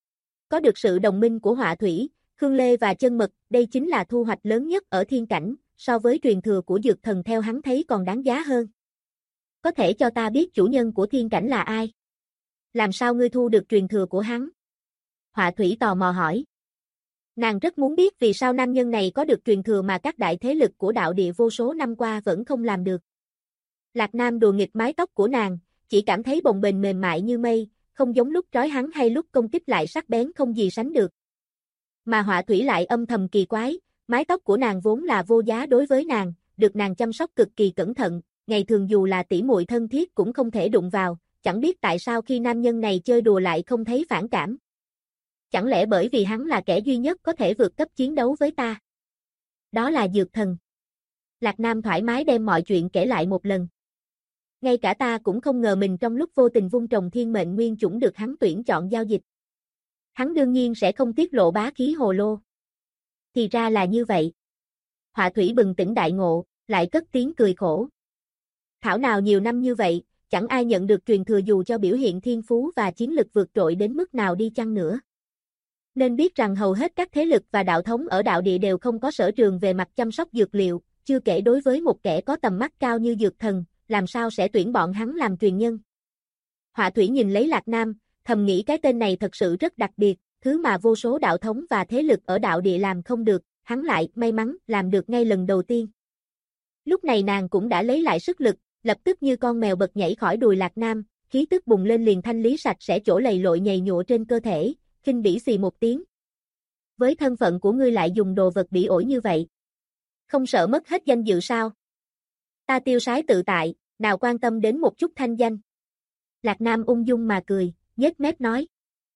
Có được sự đồng minh của Họa Thủy, Khương Lê và Chân Mật, đây chính là thu hoạch lớn nhất ở thiên cảnh, so với truyền thừa của dược thần theo hắn thấy còn đáng giá hơn. Có thể cho ta biết chủ nhân của thiên cảnh là ai? Làm sao ngươi thu được truyền thừa của hắn? Họa Thủy tò mò hỏi. Nàng rất muốn biết vì sao nam nhân này có được truyền thừa mà các đại thế lực của đạo địa vô số năm qua vẫn không làm được. Lạc Nam đùa nghịch mái tóc của nàng, chỉ cảm thấy bồng bềnh mềm mại như mây, không giống lúc trói hắn hay lúc công kích lại sắc bén không gì sánh được. Mà Họa Thủy lại âm thầm kỳ quái, mái tóc của nàng vốn là vô giá đối với nàng, được nàng chăm sóc cực kỳ cẩn thận, ngày thường dù là tỉ muội thân thiết cũng không thể đụng vào, chẳng biết tại sao khi nam nhân này chơi đùa lại không thấy phản cảm. Chẳng lẽ bởi vì hắn là kẻ duy nhất có thể vượt cấp chiến đấu với ta? Đó là dược thần. Lạc Nam thoải mái đem mọi chuyện kể lại một lần. Ngay cả ta cũng không ngờ mình trong lúc vô tình vung trồng thiên mệnh nguyên chủng được hắn tuyển chọn giao dịch. Hắn đương nhiên sẽ không tiết lộ bá khí hồ lô. Thì ra là như vậy. Họa Thủy bừng tỉnh đại ngộ, lại cất tiếng cười khổ. Thảo nào nhiều năm như vậy, chẳng ai nhận được truyền thừa dù cho biểu hiện thiên phú và chiến lực vượt trội đến mức nào đi chăng nữa. Nên biết rằng hầu hết các thế lực và đạo thống ở đạo địa đều không có sở trường về mặt chăm sóc dược liệu, chưa kể đối với một kẻ có tầm mắt cao như dược thần, làm sao sẽ tuyển bọn hắn làm truyền nhân. Họa Thủy nhìn lấy Lạc Nam, thầm nghĩ cái tên này thật sự rất đặc biệt, thứ mà vô số đạo thống và thế lực ở đạo địa làm không được, hắn lại may mắn làm được ngay lần đầu tiên. Lúc này nàng cũng đã lấy lại sức lực, lập tức như con mèo bật nhảy khỏi đùi Lạc Nam, khí tức bùng lên liền thanh lý sạch sẽ chỗ lầy lội nhầy nhụa trên cơ thể, khinh bỉ xì một tiếng. Với thân phận của ngươi lại dùng đồ vật bỉ ổi như vậy. Không sợ mất hết danh dự sao? Ta tiêu sái tự tại, nào quan tâm đến một chút thanh danh. Lạc Nam ung dung mà cười, nhếch mép nói.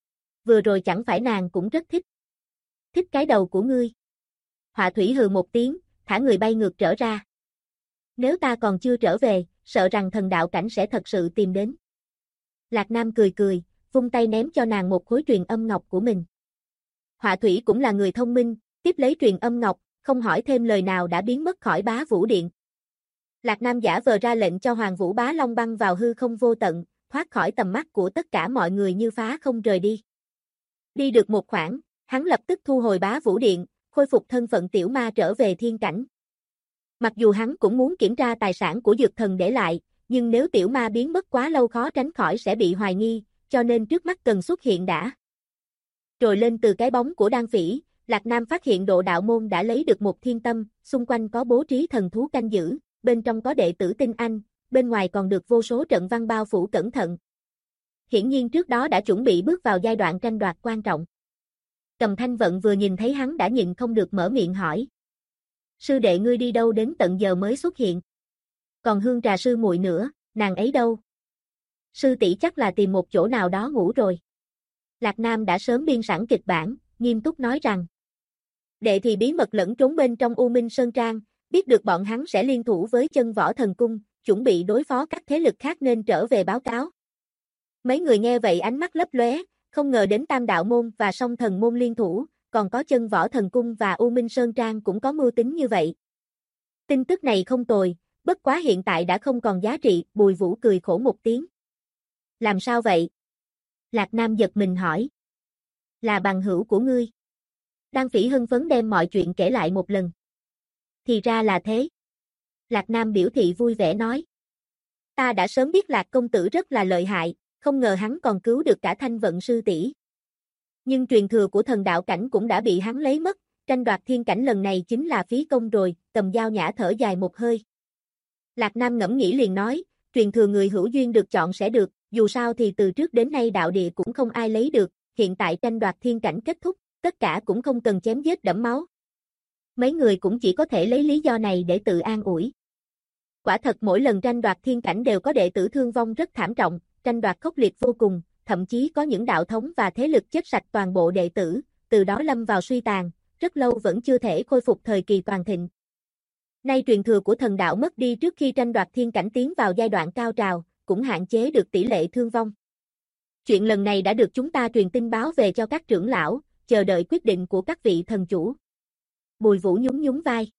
Vừa rồi chẳng phải nàng cũng rất thích. Thích cái đầu của ngươi. Họa Thủy hừ một tiếng, thả người bay ngược trở ra. Nếu ta còn chưa trở về, sợ rằng thần đạo cảnh sẽ thật sự tìm đến. Lạc Nam cười cười, vung tay ném cho nàng một khối truyền âm ngọc của mình. Họa Thủy cũng là người thông minh, tiếp lấy truyền âm ngọc, không hỏi thêm lời nào đã biến mất khỏi Bá Vũ Điện. Lạc Nam giả vờ ra lệnh cho Hoàng Vũ Bá Long băng vào hư không vô tận, thoát khỏi tầm mắt của tất cả mọi người như phá không rời đi. Đi được một khoảng, hắn lập tức thu hồi Bá Vũ Điện, khôi phục thân phận tiểu ma trở về thiên cảnh. Mặc dù hắn cũng muốn kiểm tra tài sản của dược thần để lại, nhưng nếu tiểu ma biến mất quá lâu khó tránh khỏi sẽ bị hoài nghi, cho nên trước mắt cần xuất hiện đã. Rồi lên từ cái bóng của Đan Phỉ, Lạc Nam phát hiện Độ Đạo Môn đã lấy được một thiên tâm, xung quanh có bố trí thần thú canh giữ, bên trong có đệ tử tinh anh, bên ngoài còn được vô số trận văn bao phủ cẩn thận. Hiển nhiên trước đó đã chuẩn bị bước vào giai đoạn tranh đoạt quan trọng. Cầm Thanh Vận vừa nhìn thấy hắn đã nhịn không được mở miệng hỏi. Sư đệ ngươi đi đâu đến tận giờ mới xuất hiện? Còn Hương Trà sư muội nữa, nàng ấy đâu? Sư tỷ chắc là tìm một chỗ nào đó ngủ rồi. Lạc Nam đã sớm biên sẵn kịch bản, nghiêm túc nói rằng. Đệ thì bí mật lẫn trốn bên trong U Minh Sơn Trang, biết được bọn hắn sẽ liên thủ với Chân Võ Thần Cung, chuẩn bị đối phó các thế lực khác nên trở về báo cáo. Mấy người nghe vậy ánh mắt lấp lóe, không ngờ đến Tam Đạo Môn và Song Thần Môn liên thủ, còn có Chân Võ Thần Cung và U Minh Sơn Trang cũng có mưu tính như vậy. Tin tức này không tồi, bất quá hiện tại đã không còn giá trị, Bùi Vũ cười khổ một tiếng. Làm sao vậy? Lạc Nam giật mình hỏi. Là bằng hữu của ngươi. Đan Phỉ hưng phấn đem mọi chuyện kể lại một lần. Thì ra là thế. Lạc Nam biểu thị vui vẻ nói. Ta đã sớm biết Lạc công tử rất là lợi hại, không ngờ hắn còn cứu được cả Thanh Vận sư tỷ. Nhưng truyền thừa của thần đạo cảnh cũng đã bị hắn lấy mất, tranh đoạt thiên cảnh lần này chính là phí công rồi, Cầm Dao Nhã thở dài một hơi. Lạc Nam ngẫm nghĩ liền nói, truyền thừa người hữu duyên được chọn sẽ được, dù sao thì từ trước đến nay đạo địa cũng không ai lấy được, hiện tại tranh đoạt thiên cảnh kết thúc, tất cả cũng không cần chém giết đẫm máu. Mấy người cũng chỉ có thể lấy lý do này để tự an ủi. Quả thật mỗi lần tranh đoạt thiên cảnh đều có đệ tử thương vong rất thảm trọng, tranh đoạt khốc liệt vô cùng, thậm chí có những đạo thống và thế lực chết sạch toàn bộ đệ tử, từ đó lâm vào suy tàn, rất lâu vẫn chưa thể khôi phục thời kỳ toàn thịnh. Nay truyền thừa của thần đạo mất đi trước khi tranh đoạt thiên cảnh tiến vào giai đoạn cao trào, cũng hạn chế được tỷ lệ thương vong. Chuyện lần này đã được chúng ta truyền tin báo về cho các trưởng lão, chờ đợi quyết định của các vị thần chủ. Bùi Vũ nhún nhún vai.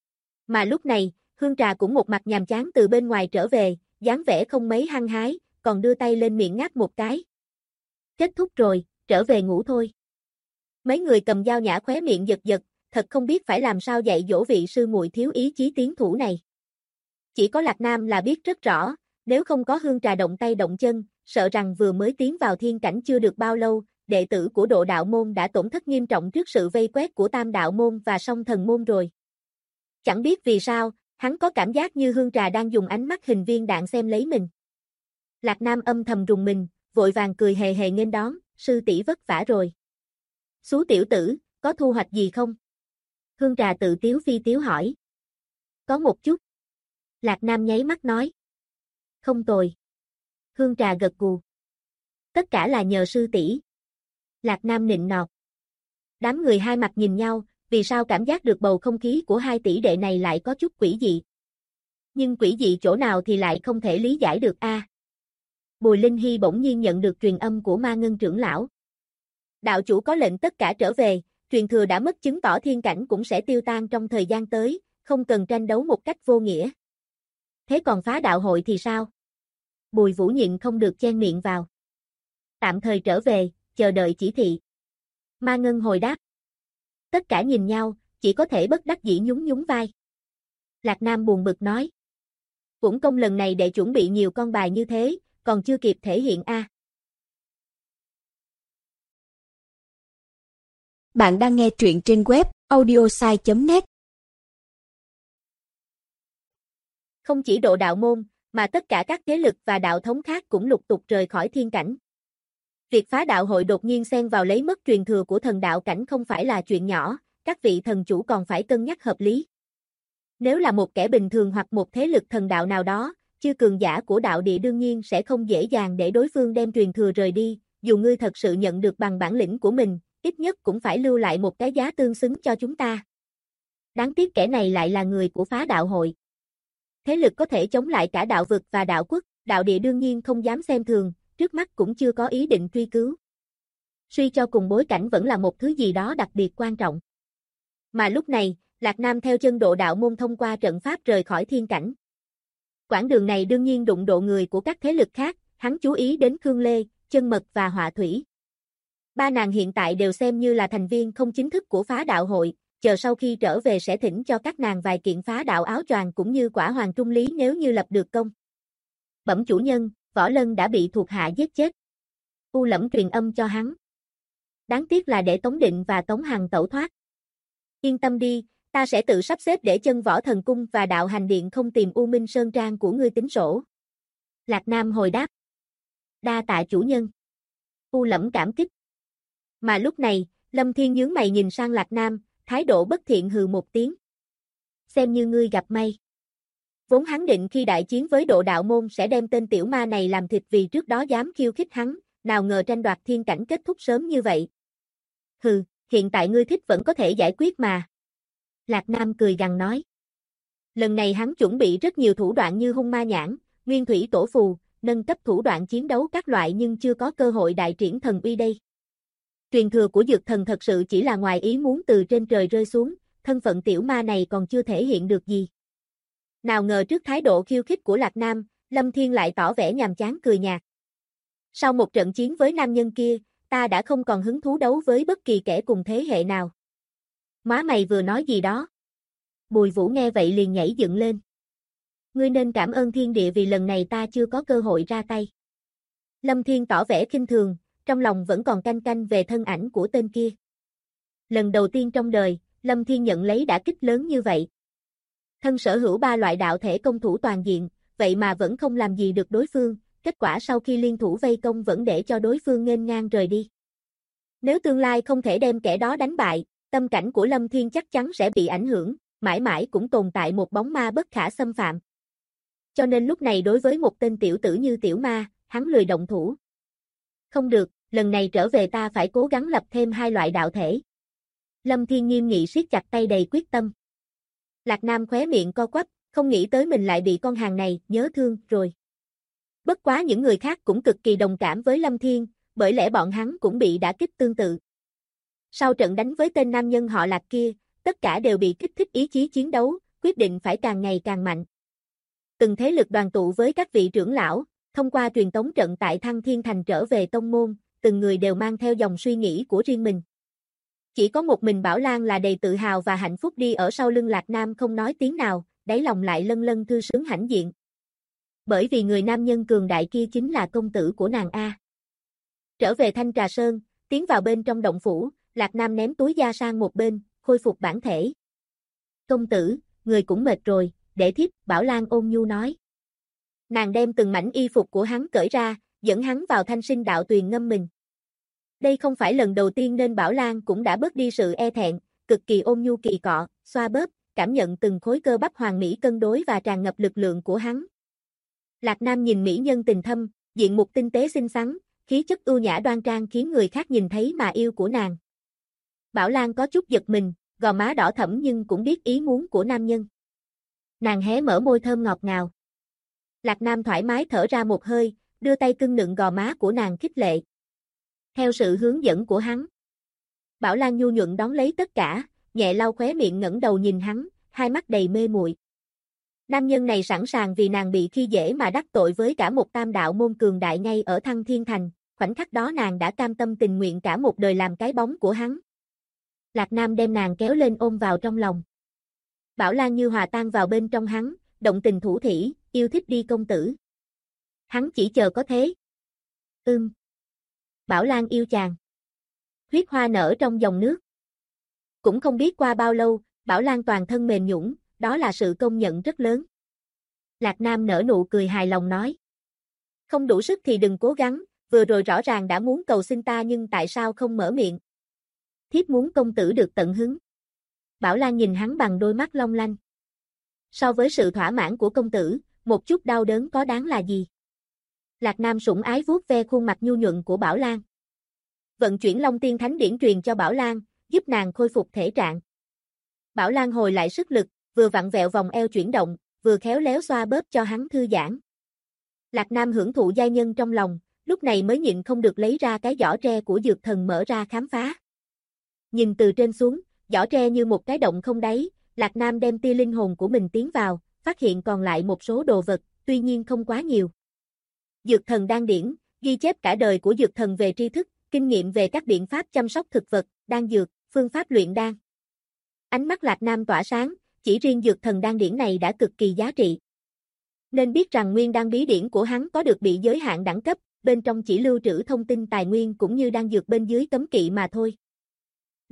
Mà lúc này, Hương Trà cũng một mặt nhàm chán từ bên ngoài trở về, dáng vẻ không mấy hăng hái, còn đưa tay lên miệng ngáp một cái. Kết thúc rồi, trở về ngủ thôi. Mấy người Cầm Dao Nhã khóe miệng giật giật, thật không biết phải làm sao dạy dỗ vị sư muội thiếu ý chí tiến thủ này. Chỉ có Lạc Nam là biết rất rõ, nếu không có Hương Trà động tay động chân, sợ rằng vừa mới tiến vào thiên cảnh chưa được bao lâu, đệ tử của Độ Đạo Môn đã tổn thất nghiêm trọng trước sự vây quét của Tam Đạo Môn và Song Thần Môn rồi. Chẳng biết vì sao, hắn có cảm giác như Hương Trà đang dùng ánh mắt hình viên đạn xem lấy mình. Lạc Nam âm thầm rùng mình, vội vàng cười hề hề nghênh đón, sư tỷ vất vả rồi. Xú tiểu tử, có thu hoạch gì không? Hương Trà tự tiếu phi tiếu hỏi. Có một chút. Lạc Nam nháy mắt nói. Không tồi. Hương Trà gật gù. Tất cả là nhờ sư tỷ. Lạc Nam nịnh nọt. Đám người hai mặt nhìn nhau, vì sao cảm giác được bầu không khí của hai tỷ đệ này lại có chút quỷ dị. Nhưng quỷ dị chỗ nào thì lại không thể lý giải được a. Bùi Linh Hy bỗng nhiên nhận được truyền âm của Ma Ngân trưởng lão. Đạo chủ có lệnh tất cả trở về, truyền thừa đã mất chứng tỏ thiên cảnh cũng sẽ tiêu tan trong thời gian tới, không cần tranh đấu một cách vô nghĩa. Thế còn phá đạo hội thì sao? Bùi Vũ nhịn không được chen miệng vào. Tạm thời trở về, chờ đợi chỉ thị. Ma Ngân hồi đáp. Tất cả nhìn nhau, chỉ có thể bất đắc dĩ nhún nhún vai. Lạc Nam buồn bực nói. Cũng công lần này để chuẩn bị nhiều con bài như thế, còn chưa kịp thể hiện a. Bạn đang nghe truyện trên web audiosai.net. Không chỉ Độ Đạo Môn, mà tất cả các thế lực và đạo thống khác cũng lục tục rời khỏi thiên cảnh. Việc phá đạo hội đột nhiên xen vào lấy mất truyền thừa của thần đạo cảnh không phải là chuyện nhỏ, các vị thần chủ còn phải cân nhắc hợp lý. Nếu là một kẻ bình thường hoặc một thế lực thần đạo nào đó, chư cường giả của đạo địa đương nhiên sẽ không dễ dàng để đối phương đem truyền thừa rời đi, dù ngươi thật sự nhận được bằng bản lĩnh của mình, ít nhất cũng phải lưu lại một cái giá tương xứng cho chúng ta. Đáng tiếc kẻ này lại là người của phá đạo hội. Thế lực có thể chống lại cả đạo vực và đạo quốc, đạo địa đương nhiên không dám xem thường, trước mắt cũng chưa có ý định truy cứu. Suy cho cùng bối cảnh vẫn là một thứ gì đó đặc biệt quan trọng. Mà lúc này, Lạc Nam theo chân Độ Đạo Môn thông qua trận pháp rời khỏi thiên cảnh. Quãng đường này đương nhiên đụng độ người của các thế lực khác, hắn chú ý đến Khương Lê, Chân Mật và Họa Thủy. Ba nàng hiện tại đều xem như là thành viên không chính thức của phá đạo hội, chờ sau khi trở về sẽ thỉnh cho các nàng vài kiện phá đạo áo choàng cũng như quả hoàng trung lý nếu như lập được công. Bẩm chủ nhân, Võ Lân đã bị thuộc hạ giết chết. U Lẫm truyền âm cho hắn. Đáng tiếc là để Tống Định và Tống Hằng tẩu thoát, Yên tâm đi, ta sẽ tự sắp xếp để chân võ thần cung và đạo hành điện không tìm U Minh Sơn Trang của ngươi tính sổ. Lạc Nam hồi đáp. Đa tạ chủ nhân. U Lẫm cảm kích. Mà lúc này, Lâm Thiên nhướng mày nhìn sang Lạc Nam, thái độ bất thiện hừ một tiếng. Xem như ngươi gặp may. Vốn hắn định khi đại chiến với Độ Đạo Môn sẽ đem tên tiểu ma này làm thịt vì trước đó dám khiêu khích hắn, nào ngờ tranh đoạt thiên cảnh kết thúc sớm như vậy. Hừ, hiện tại ngươi thích vẫn có thể giải quyết mà. Lạc Nam cười gằn nói. Lần này hắn chuẩn bị rất nhiều thủ đoạn như hung ma nhãn, nguyên thủy tổ phù, nâng cấp thủ đoạn chiến đấu các loại nhưng chưa có cơ hội đại triển thần uy đây. Truyền thừa của dược thần thật sự chỉ là ngoài ý muốn từ trên trời rơi xuống, thân phận tiểu ma này còn chưa thể hiện được gì. Nào ngờ trước thái độ khiêu khích của Lạc Nam, Lâm Thiên lại tỏ vẻ nhàm chán cười nhạt. Sau một trận chiến với nam nhân kia, ta đã không còn hứng thú đấu với bất kỳ kẻ cùng thế hệ nào. Má mày vừa nói gì đó? Bùi Vũ nghe vậy liền nhảy dựng lên. Ngươi nên cảm ơn thiên địa vì lần này ta chưa có cơ hội ra tay. Lâm Thiên tỏ vẻ khinh thường, trong lòng vẫn còn canh canh về thân ảnh của tên kia. Lần đầu tiên trong đời, Lâm Thiên nhận lấy đả kích lớn như vậy. Thân sở hữu 3 loại đạo thể công thủ toàn diện, vậy mà vẫn không làm gì được đối phương, kết quả sau khi liên thủ vây công vẫn để cho đối phương nghênh ngang rời đi. Nếu tương lai không thể đem kẻ đó đánh bại, tâm cảnh của Lâm Thiên chắc chắn sẽ bị ảnh hưởng, mãi mãi cũng tồn tại một bóng ma bất khả xâm phạm. Cho nên lúc này đối với một tên tiểu tử như tiểu ma, hắn lười động thủ. Không được, lần này trở về ta phải cố gắng lập thêm 2 loại đạo thể. Lâm Thiên nghiêm nghị siết chặt tay đầy quyết tâm. Lạc Nam khóe miệng co quắp, không nghĩ tới mình lại bị con hàng này nhớ thương rồi. Bất quá những người khác cũng cực kỳ đồng cảm với Lâm Thiên, bởi lẽ bọn hắn cũng bị đả kích tương tự. Sau trận đánh với tên nam nhân họ Lạc kia, tất cả đều bị kích thích ý chí chiến đấu, quyết định phải càng ngày càng mạnh. Từng thế lực đoàn tụ với các vị trưởng lão, thông qua truyền tống trận tại Thăng Thiên Thành trở về tông môn, từng người đều mang theo dòng suy nghĩ của riêng mình. Chỉ có một mình Bảo Lan là đầy tự hào và hạnh phúc đi ở sau lưng Lạc Nam không nói tiếng nào, đáy lòng lại lân lân thư sướng hãnh diện. Bởi vì người nam nhân cường đại kia chính là công tử của nàng A. Trở về Thanh Trà Sơn, tiến vào bên trong động phủ, Lạc Nam ném túi da sang một bên, khôi phục bản thể. Công tử, người cũng mệt rồi, để thiếp, Bảo Lan ôn nhu nói. Nàng đem từng mảnh y phục của hắn cởi ra, dẫn hắn vào thanh sinh đạo tuyền ngâm mình. Đây không phải lần đầu tiên nên Bảo Lan cũng đã bớt đi sự e thẹn, cực kỳ ôn nhu kỳ cọ, xoa bóp, cảm nhận từng khối cơ bắp hoàn mỹ cân đối và tràn ngập lực lượng của hắn. Lạc Nam nhìn mỹ nhân tình thâm, diện mục tinh tế xinh xắn, khí chất ưu nhã đoan trang khiến người khác nhìn thấy mà yêu của nàng. Bảo Lan có chút giật mình, gò má đỏ thẫm nhưng cũng biết ý muốn của nam nhân. Nàng hé mở môi thơm ngọt ngào. Lạc Nam thoải mái thở ra một hơi, đưa tay cưng nựng gò má của nàng khích lệ. Theo sự hướng dẫn của hắn, Bảo Lan nhu nhuận đón lấy tất cả, nhẹ lau khóe miệng ngẩng đầu nhìn hắn, hai mắt đầy mê muội. Nam nhân này sẵn sàng vì nàng bị khi dễ mà đắc tội với cả một tam đạo môn cường đại ngay ở Thăng Thiên Thành, khoảnh khắc đó nàng đã cam tâm tình nguyện cả một đời làm cái bóng của hắn. Lạc Nam đem nàng kéo lên ôm vào trong lòng. Bảo Lan như hòa tan vào bên trong hắn, động tình thủ thỉ, yêu thích đi công tử. Hắn chỉ chờ có thế. Bảo Lan yêu chàng. Huyết hoa nở trong dòng nước. Cũng không biết qua bao lâu, Bảo Lan toàn thân mềm nhũn, đó là sự công nhận rất lớn. Lạc Nam nở nụ cười hài lòng nói. Không đủ sức thì đừng cố gắng, vừa rồi rõ ràng đã muốn cầu xin ta nhưng tại sao không mở miệng. Thiếp muốn công tử được tận hứng. Bảo Lan nhìn hắn bằng đôi mắt long lanh. So với sự thỏa mãn của công tử, một chút đau đớn có đáng là gì? Lạc Nam sủng ái vuốt ve khuôn mặt nhu nhuận của Bảo Lan. Vận chuyển Long Tiên Thánh Điển truyền cho Bảo Lan, giúp nàng khôi phục thể trạng. Bảo Lan hồi lại sức lực, vừa vặn vẹo vòng eo chuyển động, vừa khéo léo xoa bóp cho hắn thư giãn. Lạc Nam hưởng thụ giai nhân trong lòng, lúc này mới nhịn không được lấy ra cái giỏ tre của dược thần mở ra khám phá. Nhìn từ trên xuống, giỏ tre như một cái động không đáy, Lạc Nam đem tia linh hồn của mình tiến vào, phát hiện còn lại một số đồ vật, tuy nhiên không quá nhiều. Dược thần đan điển, ghi chép cả đời của dược thần về tri thức, kinh nghiệm về các biện pháp chăm sóc thực vật, đan dược, phương pháp luyện đan. Ánh mắt Lạc Nam tỏa sáng, chỉ riêng dược thần đan điển này đã cực kỳ giá trị. Nên biết rằng nguyên đan bí điển của hắn có được bị giới hạn đẳng cấp, bên trong chỉ lưu trữ thông tin tài nguyên cũng như đan dược bên dưới cấm kỵ mà thôi.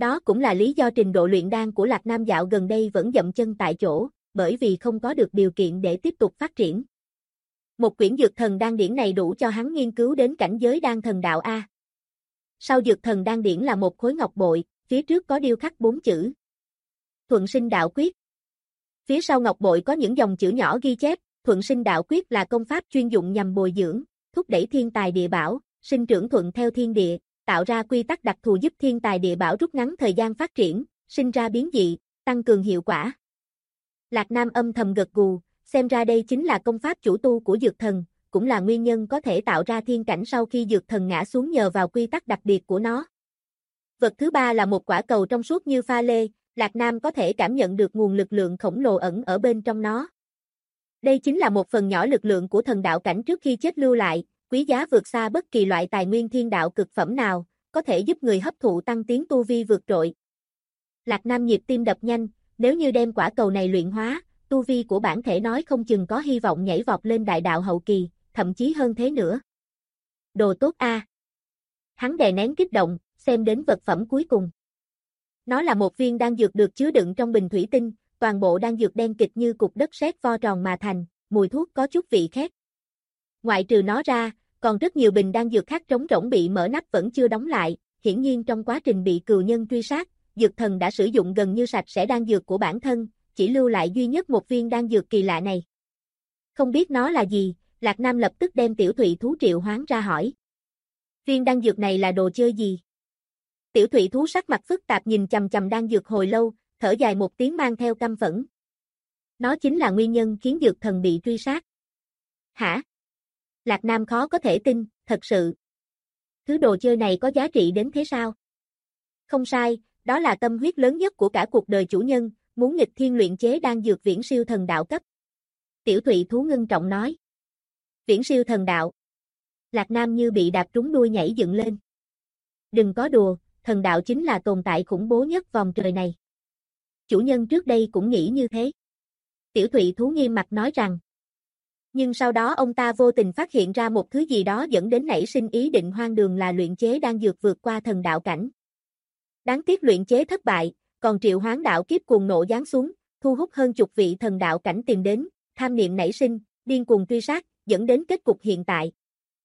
Đó cũng là lý do trình độ luyện đan của Lạc Nam dạo gần đây vẫn dậm chân tại chỗ, bởi vì không có được điều kiện để tiếp tục phát triển. Một quyển dược thần đan điển này đủ cho hắn nghiên cứu đến cảnh giới đan thần đạo A. Sau dược thần đan điển là một khối ngọc bội, phía trước có điêu khắc 4 chữ. Thuận sinh đạo quyết. Phía sau ngọc bội có những dòng chữ nhỏ ghi chép, thuận sinh đạo quyết là công pháp chuyên dụng nhằm bồi dưỡng, thúc đẩy thiên tài địa bảo, sinh trưởng thuận theo thiên địa, tạo ra quy tắc đặc thù giúp thiên tài địa bảo rút ngắn thời gian phát triển, sinh ra biến dị, tăng cường hiệu quả. Lạc Nam âm thầm gật gù, xem ra đây chính là công pháp chủ tu của dược thần, cũng là nguyên nhân có thể tạo ra thiên cảnh sau khi dược thần ngã xuống nhờ vào quy tắc đặc biệt của nó. Vật thứ ba là một quả cầu trong suốt như pha lê, Lạc Nam có thể cảm nhận được nguồn lực lượng khổng lồ ẩn ở bên trong nó. Đây chính là một phần nhỏ lực lượng của thần đạo cảnh trước khi chết lưu lại, quý giá vượt xa bất kỳ loại tài nguyên thiên đạo cực phẩm nào, có thể giúp người hấp thụ tăng tiến tu vi vượt trội. Lạc Nam nhịp tim đập nhanh, nếu như đem quả cầu này luyện hóa, tu vi của bản thể nói không chừng có hy vọng nhảy vọt lên đại đạo hậu kỳ, thậm chí hơn thế nữa. Đồ tốt a. Hắn đè nén kích động, xem đến vật phẩm cuối cùng. Nó là một viên đan dược được chứa đựng trong bình thủy tinh, toàn bộ đan dược đen kịt như cục đất sét vo tròn mà thành, mùi thuốc có chút vị khét. Ngoại trừ nó ra, còn rất nhiều bình đan dược khác trống rỗng bị mở nắp vẫn chưa đóng lại, hiển nhiên trong quá trình bị cừu nhân truy sát, dược thần đã sử dụng gần như sạch sẽ đan dược của bản thân, chỉ lưu lại duy nhất một viên đan dược kỳ lạ này. Không biết nó là gì, Lạc Nam lập tức đem tiểu thụy thú triệu hoán ra hỏi. Viên đan dược này là đồ chơi gì? Tiểu thụy thú sắc mặt phức tạp nhìn chằm chằm đan dược hồi lâu, thở dài một tiếng mang theo căm phẫn. Nó chính là nguyên nhân khiến dược thần bị truy sát. Hả? Lạc Nam khó có thể tin, thật sự. Thứ đồ chơi này có giá trị đến thế sao? Không sai, đó là tâm huyết lớn nhất của cả cuộc đời chủ nhân, muốn nghịch thiên luyện chế đan dược viễn siêu thần đạo cấp. Tiểu thụy thú ngưng trọng nói. Viễn siêu thần đạo. Lạc Nam như bị đạp trúng đuôi nhảy dựng lên. Đừng có đùa, thần đạo chính là tồn tại khủng bố nhất vòng trời này. Chủ nhân trước đây cũng nghĩ như thế. Tiểu thụy thú nghiêm mặt nói rằng. Nhưng sau đó ông ta vô tình phát hiện ra một thứ gì đó dẫn đến nảy sinh ý định hoang đường là luyện chế đan dược vượt qua thần đạo cảnh. Đáng tiếc luyện chế thất bại, còn triệu hoán đạo kiếp cuồng nộ giáng xuống, thu hút hơn chục vị thần đạo cảnh tìm đến, tham niệm nảy sinh, điên cuồng truy sát, dẫn đến kết cục hiện tại.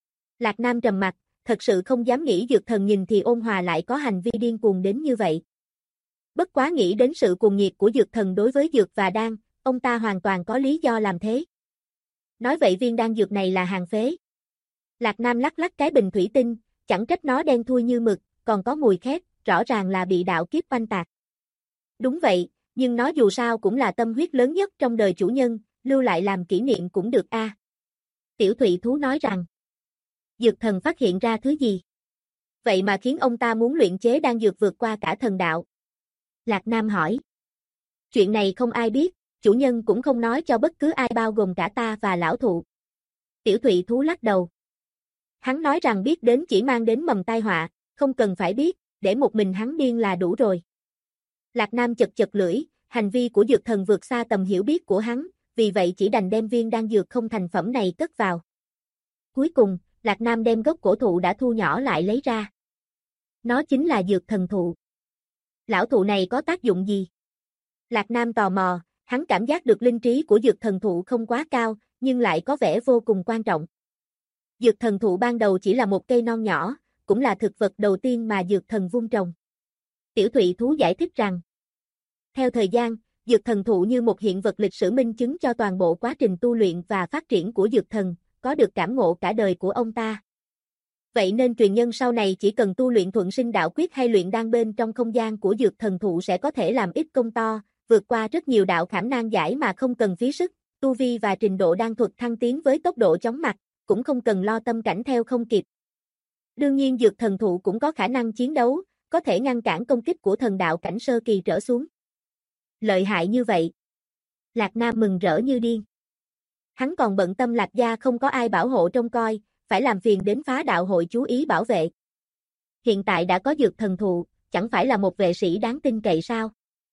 Lạc Nam trầm mặt, thật sự không dám nghĩ dược thần nhìn thì ôn hòa lại có hành vi điên cuồng đến như vậy. Bất quá nghĩ đến sự cuồng nhiệt của dược thần đối với dược và đan, ông ta hoàn toàn có lý do làm thế. Nói vậy viên đan dược này là hàng phế. Lạc Nam lắc lắc cái bình thủy tinh, chẳng trách nó đen thui như mực, còn có mùi khét, rõ ràng là bị đạo kiếp oanh tạc. Đúng vậy, nhưng nó dù sao cũng là tâm huyết lớn nhất trong đời chủ nhân, lưu lại làm kỷ niệm cũng được a. Tiểu thụy thú nói rằng, dược thần phát hiện ra thứ gì? Vậy mà khiến ông ta muốn luyện chế đan dược vượt qua cả thần đạo. Lạc Nam hỏi. Chuyện này không ai biết, chủ nhân cũng không nói cho bất cứ ai bao gồm cả ta và lão thụ. Tiểu thụy thú lắc đầu. Hắn nói rằng biết đến chỉ mang đến mầm tai họa, không cần phải biết, để một mình hắn điên là đủ rồi. Lạc Nam chật chật lưỡi, hành vi của dược thần vượt xa tầm hiểu biết của hắn, vì vậy chỉ đành đem viên đan dược không thành phẩm này cất vào. Cuối cùng, Lạc Nam đem gốc cổ thụ đã thu nhỏ lại lấy ra. Nó chính là dược thần thụ. Lão thụ này có tác dụng gì? Lạc Nam tò mò, hắn cảm giác được linh trí của dược thần thụ không quá cao, nhưng lại có vẻ vô cùng quan trọng. Dược thần thụ ban đầu chỉ là một cây non nhỏ, cũng là thực vật đầu tiên mà dược thần vun trồng. Tiểu thụy thú giải thích rằng, theo thời gian, dược thần thụ như một hiện vật lịch sử minh chứng cho toàn bộ quá trình tu luyện và phát triển của dược thần, có được cảm ngộ cả đời của ông ta. Vậy nên truyền nhân sau này chỉ cần tu luyện thuận sinh đạo quyết hay luyện đan bên trong không gian của dược thần thụ sẽ có thể làm ít công to, vượt qua rất nhiều đạo khảm nan giải mà không cần phí sức, tu vi và trình độ đan thuật thăng tiến với tốc độ chóng mặt, cũng không cần lo tâm cảnh theo không kịp. Đương nhiên dược thần thụ cũng có khả năng chiến đấu, có thể ngăn cản công kích của thần đạo cảnh sơ kỳ trở xuống. Lợi hại như vậy. Lạc Nam mừng rỡ như điên. Hắn còn bận tâm Lạc gia không có ai bảo hộ trông coi, phải làm phiền đến phá đạo hội chú ý bảo vệ. Hiện tại đã có dược thần thụ, chẳng phải là một vệ sĩ đáng tin cậy sao?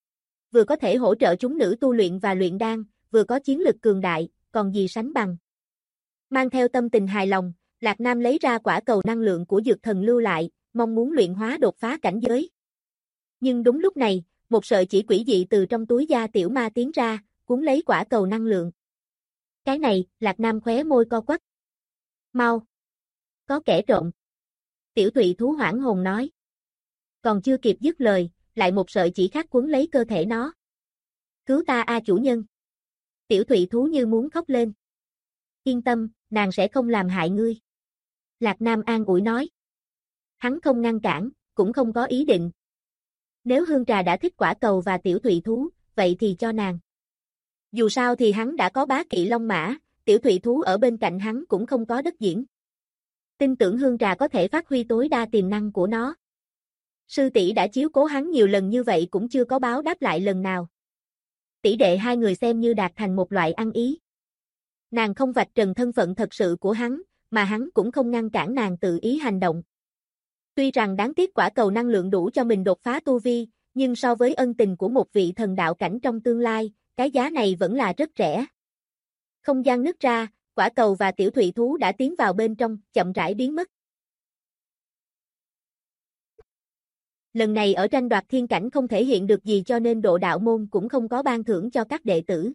Vừa có thể hỗ trợ chúng nữ tu luyện và luyện đan, vừa có chiến lực cường đại, còn gì sánh bằng. Mang theo tâm tình hài lòng, Lạc Nam lấy ra quả cầu năng lượng của dược thần lưu lại, mong muốn luyện hóa đột phá cảnh giới. Nhưng đúng lúc này, một sợi chỉ quỷ dị từ trong túi da tiểu ma tiến ra, cuốn lấy quả cầu năng lượng. Cái này, Lạc Nam khóe môi co quắp. Mau! Có kẻ trộm. Tiểu Thụy thú hoảng hồn nói. Còn chưa kịp dứt lời, lại một sợi chỉ khác cuốn lấy cơ thể nó. Cứu ta a chủ nhân! Tiểu Thụy thú như muốn khóc lên. Yên tâm, nàng sẽ không làm hại ngươi. Lạc Nam an ủi nói. Hắn không ngăn cản, cũng không có ý định. Nếu Hương Trà đã thích quả cầu và Tiểu Thụy thú, vậy thì cho nàng. Dù sao thì hắn đã có bá kỵ long mã, Tiểu Thụy thú ở bên cạnh hắn cũng không có đất diễn. Tin tưởng Hương Trà có thể phát huy tối đa tiềm năng của nó. Sư tỷ đã chiếu cố hắn nhiều lần như vậy cũng chưa có báo đáp lại lần nào. Tỷ đệ hai người xem như đạt thành một loại ăn ý. Nàng không vạch trần thân phận thật sự của hắn, mà hắn cũng không ngăn cản nàng tự ý hành động. Tuy rằng đáng tiếc quả cầu năng lượng đủ cho mình đột phá tu vi, nhưng so với ân tình của một vị thần đạo cảnh trong tương lai, cái giá này vẫn là rất rẻ. Không gian nứt ra, quả cầu và Tiểu Thụy thú đã tiến vào bên trong, chậm rãi biến mất. Lần này ở tranh đoạt thiên cảnh không thể hiện được gì cho nên Độ Đạo môn cũng không có ban thưởng cho các đệ tử.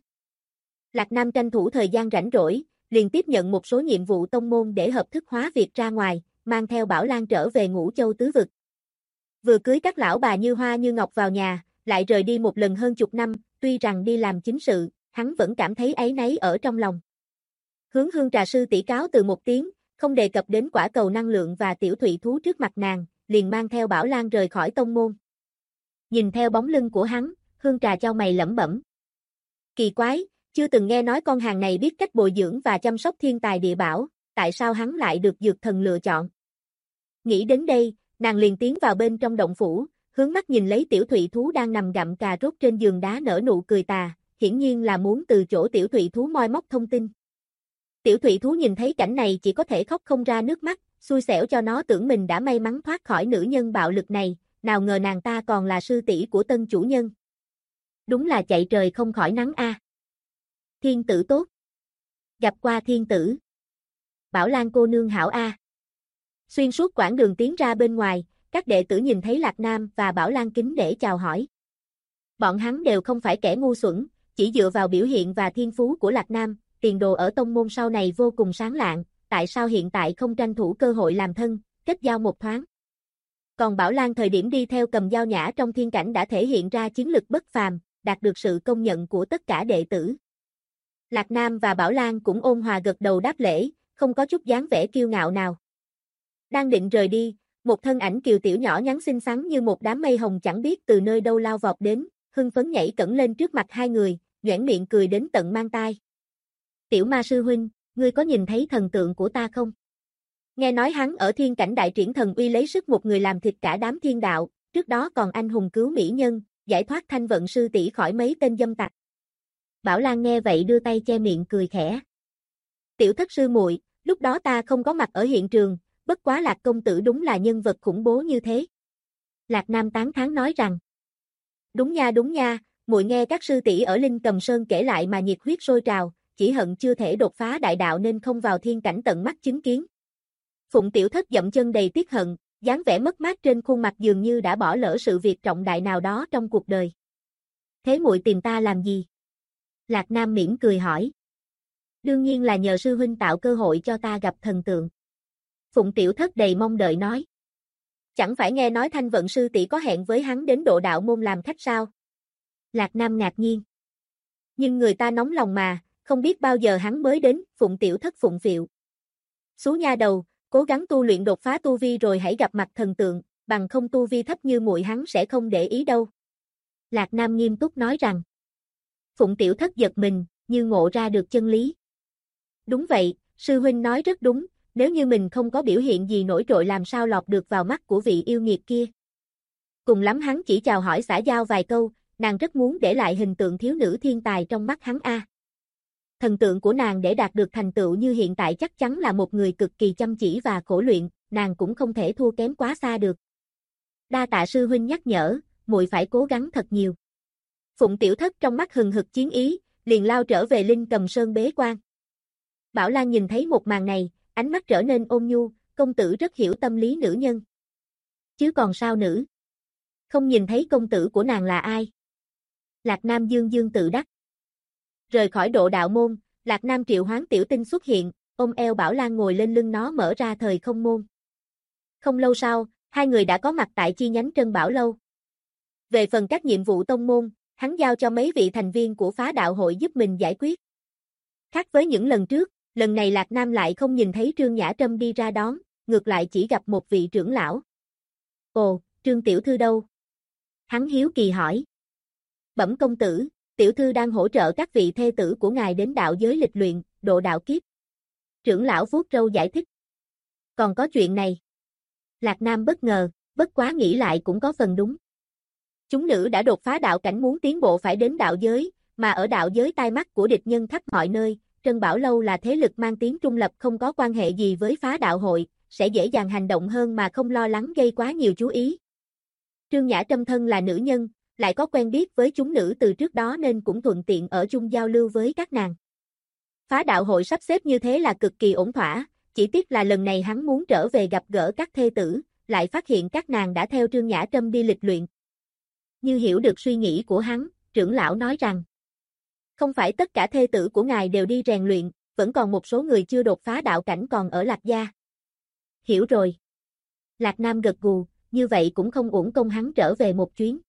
Lạc Nam tranh thủ thời gian rảnh rỗi, liền tiếp nhận một số nhiệm vụ tông môn để hợp thức hóa việc ra ngoài, mang theo Bảo Lan trở về Ngũ Châu tứ vực. Vừa cưới các lão bà như hoa như ngọc vào nhà, lại rời đi một lần hơn chục năm, tuy rằng đi làm chính sự, hắn vẫn cảm thấy áy náy ở trong lòng. Hướng Hương Trà sư tỷ cáo từ một tiếng, không đề cập đến quả cầu năng lượng và Tiểu Thụy thú trước mặt nàng, liền mang theo Bảo Lan rời khỏi tông môn. Nhìn theo bóng lưng của hắn, Hương Trà chau mày lẩm bẩm. Kỳ quái, chưa từng nghe nói con hàng này biết cách bồi dưỡng và chăm sóc thiên tài địa bảo, tại sao hắn lại được dược thần lựa chọn? Nghĩ đến đây, nàng liền tiến vào bên trong động phủ, hướng mắt nhìn lấy Tiểu Thụy thú đang nằm gặm cà rốt trên giường đá nở nụ cười tà, hiển nhiên là muốn từ chỗ Tiểu Thụy thú moi móc thông tin. Tiểu Thụy thú nhìn thấy cảnh này chỉ có thể khóc không ra nước mắt, xui xẻo cho nó tưởng mình đã may mắn thoát khỏi nữ nhân bạo lực này, nào ngờ nàng ta còn là sư tỷ của tân chủ nhân. Đúng là chạy trời không khỏi nắng a. Thiên tử tốt. Gặp qua thiên tử. Bảo Lan cô nương hảo a. Xuyên suốt quãng đường tiến ra bên ngoài, các đệ tử nhìn thấy Lạc Nam và Bảo Lan kính để chào hỏi. Bọn hắn đều không phải kẻ ngu xuẩn, chỉ dựa vào biểu hiện và thiên phú của Lạc Nam, tiền đồ ở tông môn sau này vô cùng sáng lạng, tại sao hiện tại không tranh thủ cơ hội làm thân, kết giao một thoáng. Còn Bảo Lan thời điểm đi theo Cầm Dao Nhã trong thiên cảnh đã thể hiện ra chiến lực bất phàm, đạt được sự công nhận của tất cả đệ tử. Lạc Nam và Bảo Lan cũng ôn hòa gật đầu đáp lễ, không có chút dáng vẻ kiêu ngạo nào. Đang định rời đi, một thân ảnh kiều tiểu nhỏ nhắn xinh xắn như một đám mây hồng chẳng biết từ nơi đâu lao vọt đến, hưng phấn nhảy cẫng lên trước mặt hai người, nhoẻn miệng cười đến tận mang tai. Tiểu ma sư huynh, ngươi có nhìn thấy thần tượng của ta không? Nghe nói hắn ở thiên cảnh đại triển thần uy lấy sức một người làm thịt cả đám thiên đạo, trước đó còn anh hùng cứu mỹ nhân, giải thoát thanh vận sư tỷ khỏi mấy tên dâm tặc. Bảo Lan nghe vậy đưa tay che miệng cười khẽ. Tiểu thất sư muội, lúc đó ta không có mặt ở hiện trường, bất quá Lạc công tử đúng là nhân vật khủng bố như thế. Lạc Nam tán thán nói rằng. Đúng nha, muội nghe các sư tỷ ở Linh Cầm Sơn kể lại mà nhiệt huyết sôi trào, chỉ hận chưa thể đột phá đại đạo nên không vào thiên cảnh tận mắt chứng kiến. Phụng tiểu thất dậm chân đầy tiếc hận, dáng vẻ mất mát trên khuôn mặt dường như đã bỏ lỡ sự việc trọng đại nào đó trong cuộc đời. Thế muội tìm ta làm gì? Lạc Nam mỉm cười hỏi. Đương nhiên là nhờ sư huynh tạo cơ hội cho ta gặp thần tượng. Phụng tiểu thất đầy mong đợi nói. Chẳng phải nghe nói thanh vận sư tỷ có hẹn với hắn đến Độ Đạo môn làm khách sao? Lạc Nam ngạc nhiên. Nhưng người ta nóng lòng mà, không biết bao giờ hắn mới đến, Phụng tiểu thất phụng phịu. Xú nha đầu, cố gắng tu luyện đột phá tu vi rồi hãy gặp mặt thần tượng, bằng không tu vi thấp như muội hắn sẽ không để ý đâu. Lạc Nam nghiêm túc nói rằng. Phụng tiểu thất giật mình, như ngộ ra được chân lý. Đúng vậy, sư huynh nói rất đúng, nếu như mình không có biểu hiện gì nổi trội làm sao lọt được vào mắt của vị yêu nghiệt kia. Cùng lắm hắn chỉ chào hỏi xã giao vài câu, nàng rất muốn để lại hình tượng thiếu nữ thiên tài trong mắt hắn a. Thần tượng của nàng để đạt được thành tựu như hiện tại chắc chắn là một người cực kỳ chăm chỉ và khổ luyện, nàng cũng không thể thua kém quá xa được. Đa tạ sư huynh nhắc nhở, muội phải cố gắng thật nhiều. Phụng tiểu thất trong mắt hừng hực chiến ý, liền lao trở về Linh Cầm Sơn bế quan. Bảo Lan nhìn thấy một màn này, ánh mắt trở nên ôn nhu, công tử rất hiểu tâm lý nữ nhân. Chứ còn sao nữ? Không nhìn thấy công tử của nàng là ai? Lạc Nam dương dương tự đắc. Rời khỏi độ đạo môn, Lạc Nam triệu hoán tiểu tinh xuất hiện, ôm eo Bảo Lan ngồi lên lưng nó mở ra thời không môn. Không lâu sau, hai người đã có mặt tại chi nhánh Trân Bảo Lâu. Về phần các nhiệm vụ tông môn, hắn giao cho mấy vị thành viên của phá đạo hội giúp mình giải quyết. Khác với những lần trước, lần này Lạc Nam lại không nhìn thấy Trương Nhã Trâm đi ra đón, ngược lại chỉ gặp một vị trưởng lão. Ồ, Trương tiểu thư đâu? Hắn hiếu kỳ hỏi. Bẩm công tử, tiểu thư đang hỗ trợ các vị thê tử của ngài đến đạo giới lịch luyện, độ đạo kiếp. Trưởng lão vuốt râu giải thích. Còn có chuyện này. Lạc Nam bất ngờ, bất quá nghĩ lại cũng có phần đúng. Chúng nữ đã đột phá đạo cảnh muốn tiến bộ phải đến đạo giới, mà ở đạo giới tai mắt của địch nhân khắp mọi nơi, Trân Bảo Lâu là thế lực mang tiếng trung lập không có quan hệ gì với phá đạo hội, sẽ dễ dàng hành động hơn mà không lo lắng gây quá nhiều chú ý. Trương Nhã Trâm thân là nữ nhân, lại có quen biết với chúng nữ từ trước đó nên cũng thuận tiện ở chung giao lưu với các nàng. Phá đạo hội sắp xếp như thế là cực kỳ ổn thỏa, chỉ tiếc là lần này hắn muốn trở về gặp gỡ các thê tử, lại phát hiện các nàng đã theo Trương Nhã Trâm đi lịch luyện. Như hiểu được suy nghĩ của hắn, trưởng lão nói rằng, không phải tất cả thê tử của ngài đều đi rèn luyện, vẫn còn một số người chưa đột phá đạo cảnh còn ở Lạc gia. Hiểu rồi. Lạc Nam gật gù, như vậy cũng không uổng công hắn trở về một chuyến.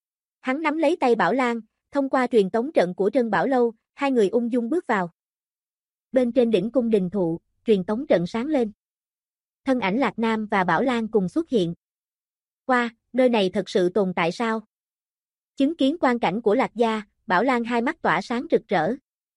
Hắn nắm lấy tay Bảo Lan, thông qua truyền tống trận của Trân Bảo Lâu, hai người ung dung bước vào. Bên trên đỉnh cung đình thụ, truyền tống trận sáng lên. Thân ảnh Lạc Nam và Bảo Lan cùng xuất hiện. Qua, nơi này thật sự tồn tại sao? Chứng kiến quang cảnh của Lạc gia, Bảo Lan hai mắt tỏa sáng rực rỡ.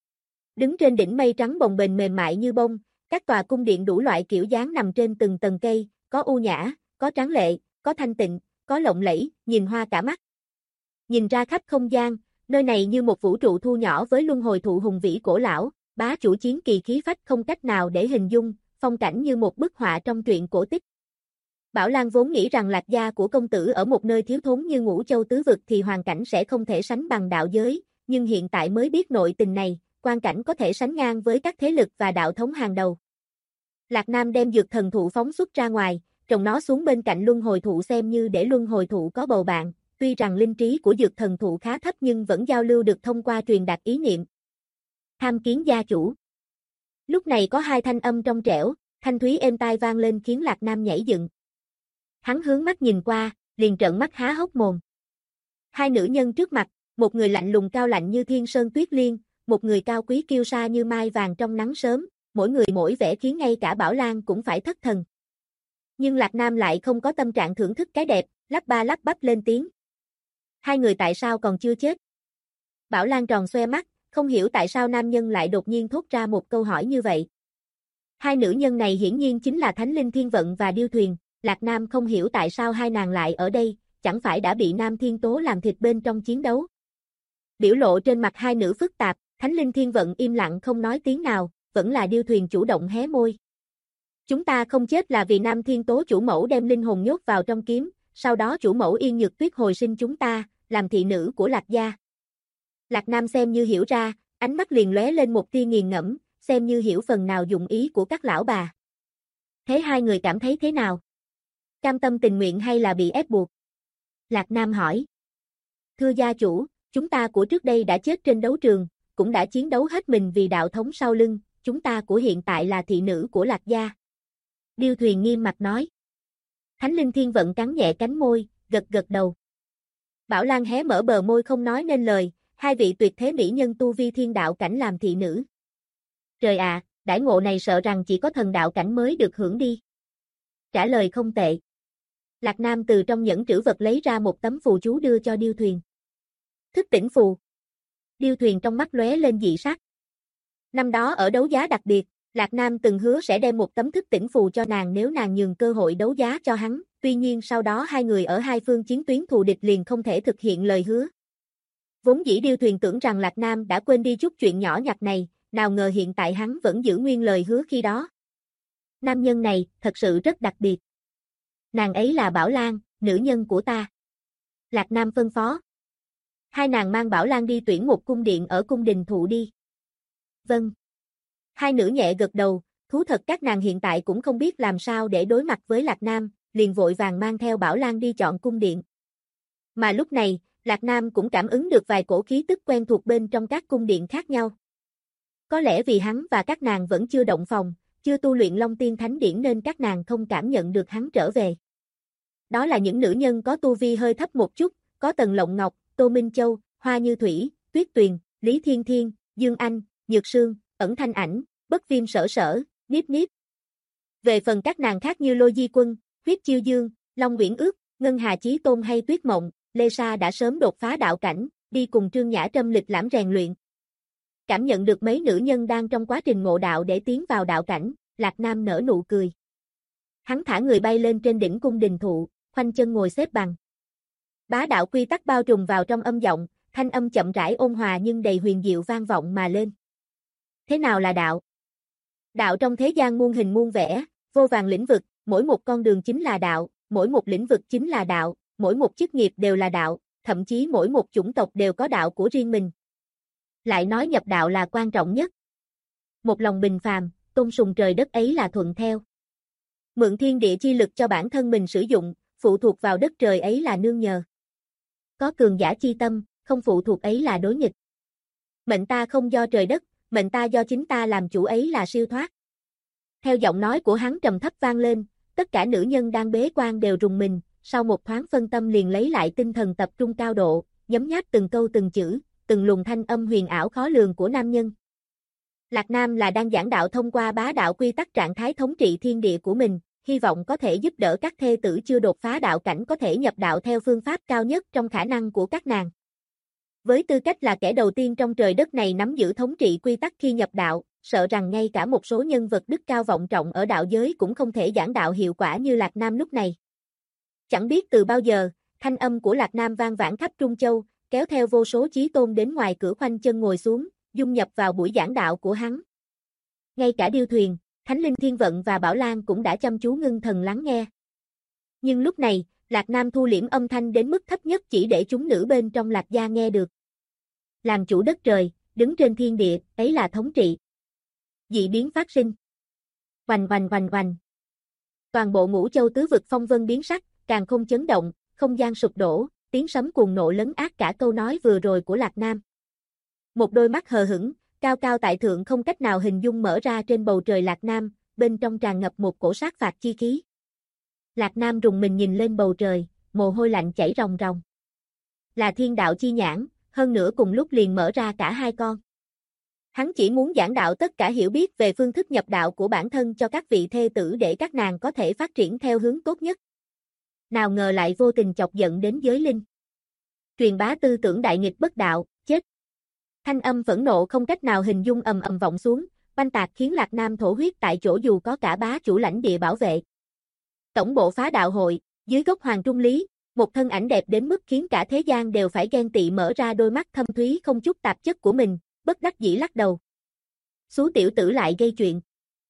Đứng trên đỉnh mây trắng bồng bềnh mềm mại như bông, các tòa cung điện đủ loại kiểu dáng nằm trên từng tầng cây, có u nhã, có tráng lệ, có thanh tịnh, có lộng lẫy, nhìn hoa cả mắt. Nhìn ra khắp không gian, nơi này như một vũ trụ thu nhỏ với luân hồi thụ hùng vĩ cổ lão, bá chủ chiến kỳ khí phách không cách nào để hình dung, phong cảnh như một bức họa trong truyện cổ tích. Bảo Lan vốn nghĩ rằng Lạc gia của công tử ở một nơi thiếu thốn như Ngũ Châu tứ vực thì hoàn cảnh sẽ không thể sánh bằng đạo giới, nhưng hiện tại mới biết nội tình này, quan cảnh có thể sánh ngang với các thế lực và đạo thống hàng đầu. Lạc Nam đem dược thần thụ phóng xuất ra ngoài, trồng nó xuống bên cạnh luân hồi thụ xem như để luân hồi thụ có bầu bạn, tuy rằng linh trí của dược thần thụ khá thấp nhưng vẫn giao lưu được thông qua truyền đạt ý niệm. Tham kiến gia chủ. Lúc này có hai thanh âm trong trẻo, thanh thúy êm tai vang lên khiến Lạc Nam nhảy dựng. Hắn hướng mắt nhìn qua, liền trợn mắt há hốc mồm. Hai nữ nhân trước mặt, một người lạnh lùng cao lạnh như thiên sơn tuyết liên, một người cao quý kiêu sa như mai vàng trong nắng sớm, mỗi người mỗi vẻ khiến ngay cả Bảo Lan cũng phải thất thần. Nhưng Lạc Nam lại không có tâm trạng thưởng thức cái đẹp, lắp ba lắp bắp lên tiếng. Hai người tại sao còn chưa chết? Bảo Lan tròn xoe mắt, không hiểu tại sao nam nhân lại đột nhiên thốt ra một câu hỏi như vậy. Hai nữ nhân này hiển nhiên chính là Thánh Linh Thiên Vận và Điêu Thuyền, Lạc Nam không hiểu tại sao hai nàng lại ở đây, chẳng phải đã bị Nam Thiên Tố làm thịt bên trong chiến đấu. Biểu lộ trên mặt hai nữ phức tạp, Thánh Linh Thiên Vận im lặng không nói tiếng nào, vẫn là Điêu Thuyền chủ động hé môi. Chúng ta không chết là vì Nam Thiên Tố chủ mẫu đem linh hồn nhốt vào trong kiếm, sau đó chủ mẫu Yên Nhược Tuyết hồi sinh chúng ta, làm thị nữ của Lạc gia. Lạc Nam xem như hiểu ra, ánh mắt liền lóe lên một tia nghiền ngẫm, xem như hiểu phần nào dụng ý của các lão bà. Thế hai người cảm thấy thế nào? Cam tâm tình nguyện hay là bị ép buộc? Lạc Nam hỏi. Thưa gia chủ, chúng ta của trước đây đã chết trên đấu trường, cũng đã chiến đấu hết mình vì đạo thống sau lưng, chúng ta của hiện tại là thị nữ của Lạc gia. Điêu Thuyền nghiêm mặt nói. Thánh Linh Thiên Vận cắn nhẹ cánh môi, gật gật đầu. Bảo Lan hé mở bờ môi không nói nên lời, hai vị tuyệt thế mỹ nhân tu vi thiên đạo cảnh làm thị nữ. Trời ạ, đãi ngộ này sợ rằng chỉ có thần đạo cảnh mới được hưởng đi. Trả lời không tệ. Lạc Nam từ trong nhẫn trữ vật lấy ra một tấm phù chú đưa cho Điêu Thuyền. Thức tỉnh phù. Điêu Thuyền trong mắt lóe lên dị sắc. Năm đó ở đấu giá đặc biệt, Lạc Nam từng hứa sẽ đem một tấm thức tỉnh phù cho nàng nếu nàng nhường cơ hội đấu giá cho hắn, tuy nhiên sau đó hai người ở hai phương chiến tuyến thù địch liền không thể thực hiện lời hứa. Vốn dĩ Điêu Thuyền tưởng rằng Lạc Nam đã quên đi chút chuyện nhỏ nhặt này, nào ngờ hiện tại hắn vẫn giữ nguyên lời hứa khi đó. Nam nhân này, thật sự rất đặc biệt. Nàng ấy là Bảo Lan, nữ nhân của ta. Lạc Nam phân phó. Hai nàng mang Bảo Lan đi tuyển một cung điện ở cung đình thụ đi. Vâng. Hai nữ nhẹ gật đầu, thú thật các nàng hiện tại cũng không biết làm sao để đối mặt với Lạc Nam, liền vội vàng mang theo Bảo Lan đi chọn cung điện. Mà lúc này, Lạc Nam cũng cảm ứng được vài cổ khí tức quen thuộc bên trong các cung điện khác nhau. Có lẽ vì hắn và các nàng vẫn chưa động phòng, chưa tu luyện Long Tiên Thánh Điển nên các nàng không cảm nhận được hắn trở về. Đó là những nữ nhân có tu vi hơi thấp một chút, có Tần Lộng Ngọc, Tô Minh Châu, Hoa Như Thủy, Tuyết Tuyền, Lý Thiên Thiên, Dương Anh, Nhược Sương, Ẩn Thanh Ảnh, Bất Viêm Sở Sở, Niếp Niếp. Về phần các nàng khác như Lôi Di Quân, Huyết Chiêu Dương, Long Uyển Ước, Ngân Hà Chí Tôn hay Tuyết Mộng, Lê Sa đã sớm đột phá đạo cảnh, đi cùng Trương Nhã Trâm lịch lãm rèn luyện. Cảm nhận được mấy nữ nhân đang trong quá trình ngộ đạo để tiến vào đạo cảnh, Lạc Nam nở nụ cười. Hắn thả người bay lên trên đỉnh cung đình thụ, khoanh chân ngồi xếp bằng. Bá đạo quy tắc bao trùm vào trong âm giọng, thanh âm chậm rãi ôn hòa nhưng đầy huyền diệu vang vọng mà lên. Thế nào là đạo? Đạo trong thế gian muôn hình muôn vẻ, vô vàn lĩnh vực, mỗi một con đường chính là đạo, mỗi một lĩnh vực chính là đạo, mỗi một chức nghiệp đều là đạo, thậm chí mỗi một chủng tộc đều có đạo của riêng mình. Lại nói nhập đạo là quan trọng nhất. Một lòng bình phàm, tôn sùng trời đất ấy là thuận theo. Mượn thiên địa chi lực cho bản thân mình sử dụng, phụ thuộc vào đất trời ấy là nương nhờ. Có cường giả chi tâm, không phụ thuộc ấy là đối nghịch. Mệnh ta không do trời đất, mệnh ta do chính ta làm chủ ấy là siêu thoát. Theo giọng nói của hắn trầm thấp vang lên, tất cả nữ nhân đang bế quan đều rùng mình, sau một thoáng phân tâm liền lấy lại tinh thần tập trung cao độ, nhấm nháp từng câu từng chữ, từng luồng thanh âm huyền ảo khó lường của nam nhân. Lạc Nam là đang giảng đạo thông qua bá đạo quy tắc trạng thái thống trị thiên địa của mình, hy vọng có thể giúp đỡ các thê tử chưa đột phá đạo cảnh có thể nhập đạo theo phương pháp cao nhất trong khả năng của các nàng. Với tư cách là kẻ đầu tiên trong trời đất này nắm giữ thống trị quy tắc khi nhập đạo, sợ rằng ngay cả một số nhân vật đức cao vọng trọng ở đạo giới cũng không thể giảng đạo hiệu quả như Lạc Nam lúc này. Chẳng biết từ bao giờ, thanh âm của Lạc Nam vang vảng khắp Trung Châu, kéo theo vô số chí tôn đến ngoài cửa khoanh chân ngồi xuống, dung nhập vào buổi giảng đạo của hắn. Ngay cả Điêu Thuyền, Thánh Linh Thiên Vận và Bảo Lan cũng đã chăm chú ngưng thần lắng nghe. Nhưng lúc này, Lạc Nam thu liễm âm thanh đến mức thấp nhất chỉ để chúng nữ bên trong Lạc gia nghe được. Làm chủ đất trời, đứng trên thiên địa, ấy là thống trị. Dị biến phát sinh. Oanh oanh oanh oanh. Toàn bộ Ngũ Châu tứ vực phong vân biến sắc, càn khôn chấn động, không gian sụp đổ, tiếng sấm cuồng nộ lấn át cả câu nói vừa rồi của Lạc Nam. Một đôi mắt hờ hững, cao cao tại thượng không cách nào hình dung mở ra trên bầu trời Lạc Nam, bên trong tràn ngập một cổ sát phạt chi khí. Lạc Nam rùng mình nhìn lên bầu trời, mồ hôi lạnh chảy ròng ròng. Là thiên đạo chi nhãn, hơn nữa cùng lúc liền mở ra cả hai con. Hắn chỉ muốn giảng đạo tất cả hiểu biết về phương thức nhập đạo của bản thân cho các vị thê tử để các nàng có thể phát triển theo hướng tốt nhất. Nào ngờ lại vô tình chọc giận đến giới linh. Truyền bá tư tưởng đại nghịch bất đạo, chết. Thanh âm phẫn nộ không cách nào hình dung ầm ầm vọng xuống, oanh tạc khiến Lạc Nam thổ huyết tại chỗ dù có cả bá chủ lãnh địa bảo vệ. Tổng bộ phá đạo hội, dưới gốc Hoàng Trung Lý, một thân ảnh đẹp đến mức khiến cả thế gian đều phải ghen tị mở ra đôi mắt thâm thúy không chút tạp chất của mình, bất đắc dĩ lắc đầu. Xú tiểu tử lại gây chuyện.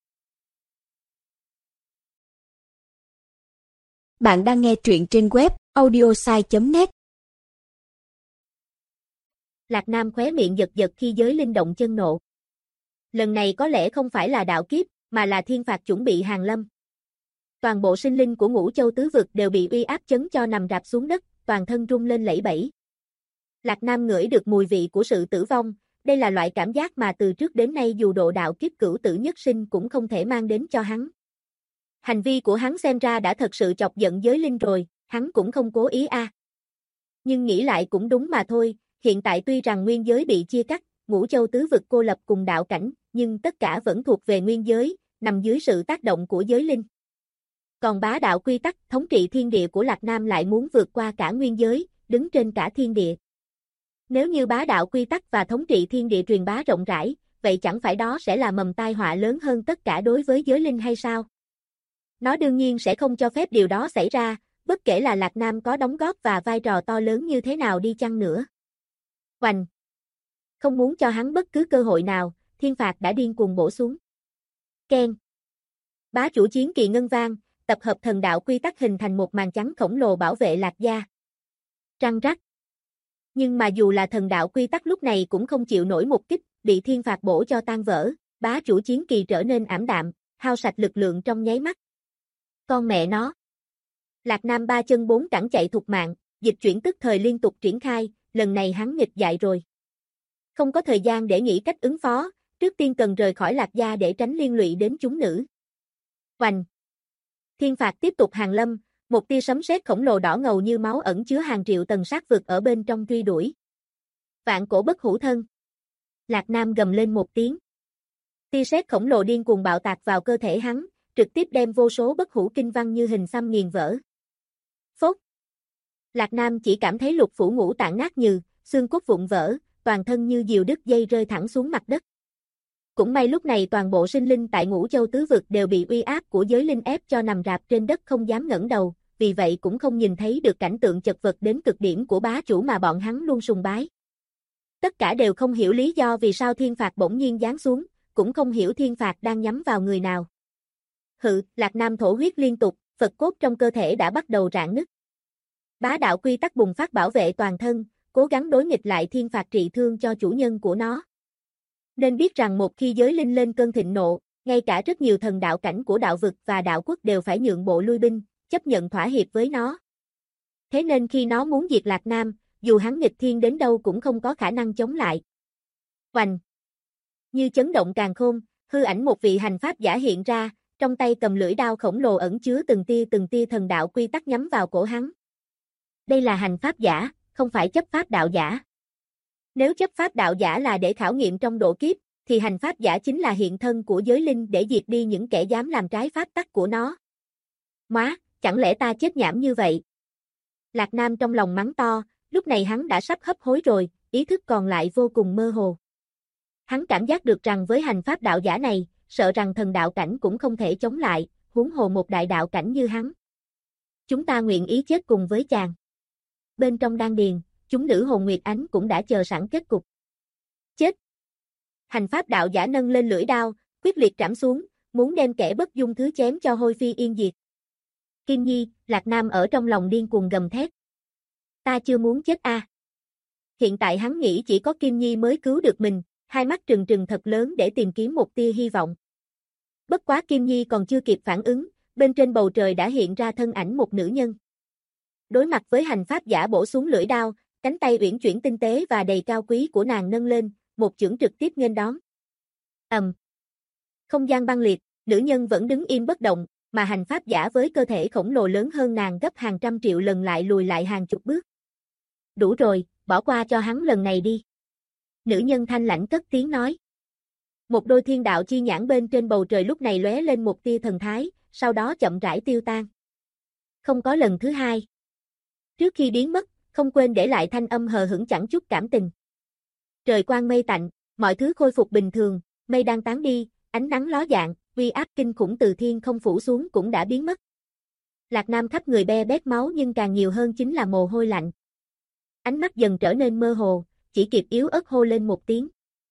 Bạn đang nghe truyện trên web audiosai.net. Lạc Nam khóe miệng giật giật khi giới linh động chân nộ. Lần này có lẽ không phải là đạo kiếp, mà là thiên phạt chuẩn bị hàng lâm. Toàn bộ sinh linh của Ngũ Châu tứ vực đều bị uy áp chấn cho nằm rạp xuống đất, toàn thân rung lên lẩy bẩy. Lạc Nam ngửi được mùi vị của sự tử vong, đây là loại cảm giác mà từ trước đến nay dù độ đạo kiếp cửu tử nhất sinh cũng không thể mang đến cho hắn. Hành vi của hắn xem ra đã thật sự chọc giận giới linh rồi, hắn cũng không cố ý a. Nhưng nghĩ lại cũng đúng mà thôi, hiện tại tuy rằng nguyên giới bị chia cắt, Ngũ Châu tứ vực cô lập cùng đạo cảnh, nhưng tất cả vẫn thuộc về nguyên giới, nằm dưới sự tác động của giới linh. Còn bá đạo quy tắc thống trị thiên địa của Lạc Nam lại muốn vượt qua cả nguyên giới, đứng trên cả thiên địa. Nếu như bá đạo quy tắc và thống trị thiên địa truyền bá rộng rãi, vậy chẳng phải đó sẽ là mầm tai họa lớn hơn tất cả đối với giới linh hay sao? Nó đương nhiên sẽ không cho phép điều đó xảy ra, bất kể là Lạc Nam có đóng góp và vai trò to lớn như thế nào đi chăng nữa. Oanh! Không muốn cho hắn bất cứ cơ hội nào, thiên phạt đã điên cuồng bổ xuống. Keng! Bá chủ chiến kỳ ngân vang, tập hợp thần đạo quy tắc hình thành một màn trắng khổng lồ bảo vệ Lạc gia. Trăng rắc. Nhưng mà dù là thần đạo quy tắc lúc này cũng không chịu nổi một kích, bị thiên phạt bổ cho tan vỡ, bá chủ chiến kỳ trở nên ảm đạm, hao sạch lực lượng trong nháy mắt. Con mẹ nó. Lạc Nam ba chân bốn cẳng chạy thục mạng, dịch chuyển tức thời liên tục triển khai, lần này hắn nghịch dại rồi. Không có thời gian để nghĩ cách ứng phó, trước tiên cần rời khỏi Lạc Gia để tránh liên lụy đến chúng nữ. Oành! Thiên phạt tiếp tục hàng lâm, một tia sấm sét khổng lồ đỏ ngầu như máu ẩn chứa hàng triệu tầng sát vực ở bên trong truy đuổi. Vạn cổ bất hủ thân. Lạc Nam gầm lên một tiếng. Tia sét khổng lồ điên cuồng bạo tạc vào cơ thể hắn, trực tiếp đem vô số bất hủ kinh văn như hình xăm nghiền vỡ. Phốt! Lạc Nam chỉ cảm thấy lục phủ ngũ tạng nát nhừ, xương cốt vụn vỡ, toàn thân như diều đứt dây rơi thẳng xuống mặt đất. Cũng may lúc này toàn bộ sinh linh tại Ngũ Châu tứ vực đều bị uy áp của giới linh ép cho nằm rạp trên đất không dám ngẩng đầu, vì vậy cũng không nhìn thấy được cảnh tượng chật vật đến cực điểm của bá chủ mà bọn hắn luôn sùng bái. Tất cả đều không hiểu lý do vì sao thiên phạt bỗng nhiên giáng xuống, cũng không hiểu thiên phạt đang nhắm vào người nào. Hự, Lạc Nam thổ huyết liên tục, Phật cốt trong cơ thể đã bắt đầu rạn nứt. Bá đạo quy tắc bùng phát bảo vệ toàn thân, cố gắng đối nghịch lại thiên phạt trị thương cho chủ nhân của nó. Nên biết rằng một khi giới linh lên cơn thịnh nộ, ngay cả rất nhiều thần đạo cảnh của đạo vực và đạo quốc đều phải nhượng bộ lui binh, chấp nhận thỏa hiệp với nó. Thế nên khi nó muốn diệt Lạc Nam, dù hắn nghịch thiên đến đâu cũng không có khả năng chống lại. Oành! Như chấn động càn khôn, hư ảnh một vị hành pháp giả hiện ra, trong tay cầm lưỡi đao khổng lồ ẩn chứa từng tia thần đạo quy tắc nhắm vào cổ hắn. Đây là hành pháp giả, không phải chấp pháp đạo giả. Nếu chấp pháp đạo giả là để khảo nghiệm trong độ kiếp, thì hành pháp giả chính là hiện thân của giới linh để diệt đi những kẻ dám làm trái pháp tắc của nó. Móa, chẳng lẽ ta chết nhảm như vậy? Lạc Nam trong lòng mắng to, lúc này hắn đã sắp hấp hối rồi, ý thức còn lại vô cùng mơ hồ. Hắn cảm giác được rằng với hành pháp đạo giả này, sợ rằng thần đạo cảnh cũng không thể chống lại, huống hồ một đại đạo cảnh như hắn. Chúng ta nguyện ý chết cùng với chàng. Bên trong đan điền, chúng nữ hồn Nguyệt Ánh cũng đã chờ sẵn kết cục. Chết! Hành pháp đạo giả nâng lên lưỡi đao, quyết liệt trảm xuống, muốn đem kẻ bất dung thứ chém cho hôi phi yên diệt. Kim Nhi, Lạc Nam ở trong lòng điên cuồng gầm thét. Ta chưa muốn chết a. Hiện tại hắn nghĩ chỉ có Kim Nhi mới cứu được mình, hai mắt trừng trừng thật lớn để tìm kiếm một tia hy vọng. Bất quá Kim Nhi còn chưa kịp phản ứng, bên trên bầu trời đã hiện ra thân ảnh một nữ nhân. Đối mặt với hành pháp giả bổ xuống lưỡi đao, cánh tay uyển chuyển tinh tế và đầy cao quý của nàng nâng lên, một chưởng trực tiếp nghênh đón. Không gian băng liệt, nữ nhân vẫn đứng im bất động, mà hành pháp giả với cơ thể khổng lồ lớn hơn nàng gấp hàng trăm triệu lần lại lùi lại hàng chục bước. Đủ rồi, bỏ qua cho hắn lần này đi. Nữ nhân thanh lãnh cất tiếng nói. Một đôi thiên đạo chi nhãn bên trên bầu trời lúc này lóe lên một tia thần thái, sau đó chậm rãi tiêu tan. Không có lần thứ hai. Trước khi biến mất, không quên để lại thanh âm hờ hững chẳng chút cảm tình. Trời quang mây tạnh, mọi thứ khôi phục bình thường, mây đang tán đi, ánh nắng ló dạng, uy áp kinh khủng từ thiên không phủ xuống cũng đã biến mất. Lạc Nam khắp người be bét máu nhưng càng nhiều hơn chính là mồ hôi lạnh. Ánh mắt dần trở nên mơ hồ, chỉ kịp yếu ớt hô lên một tiếng.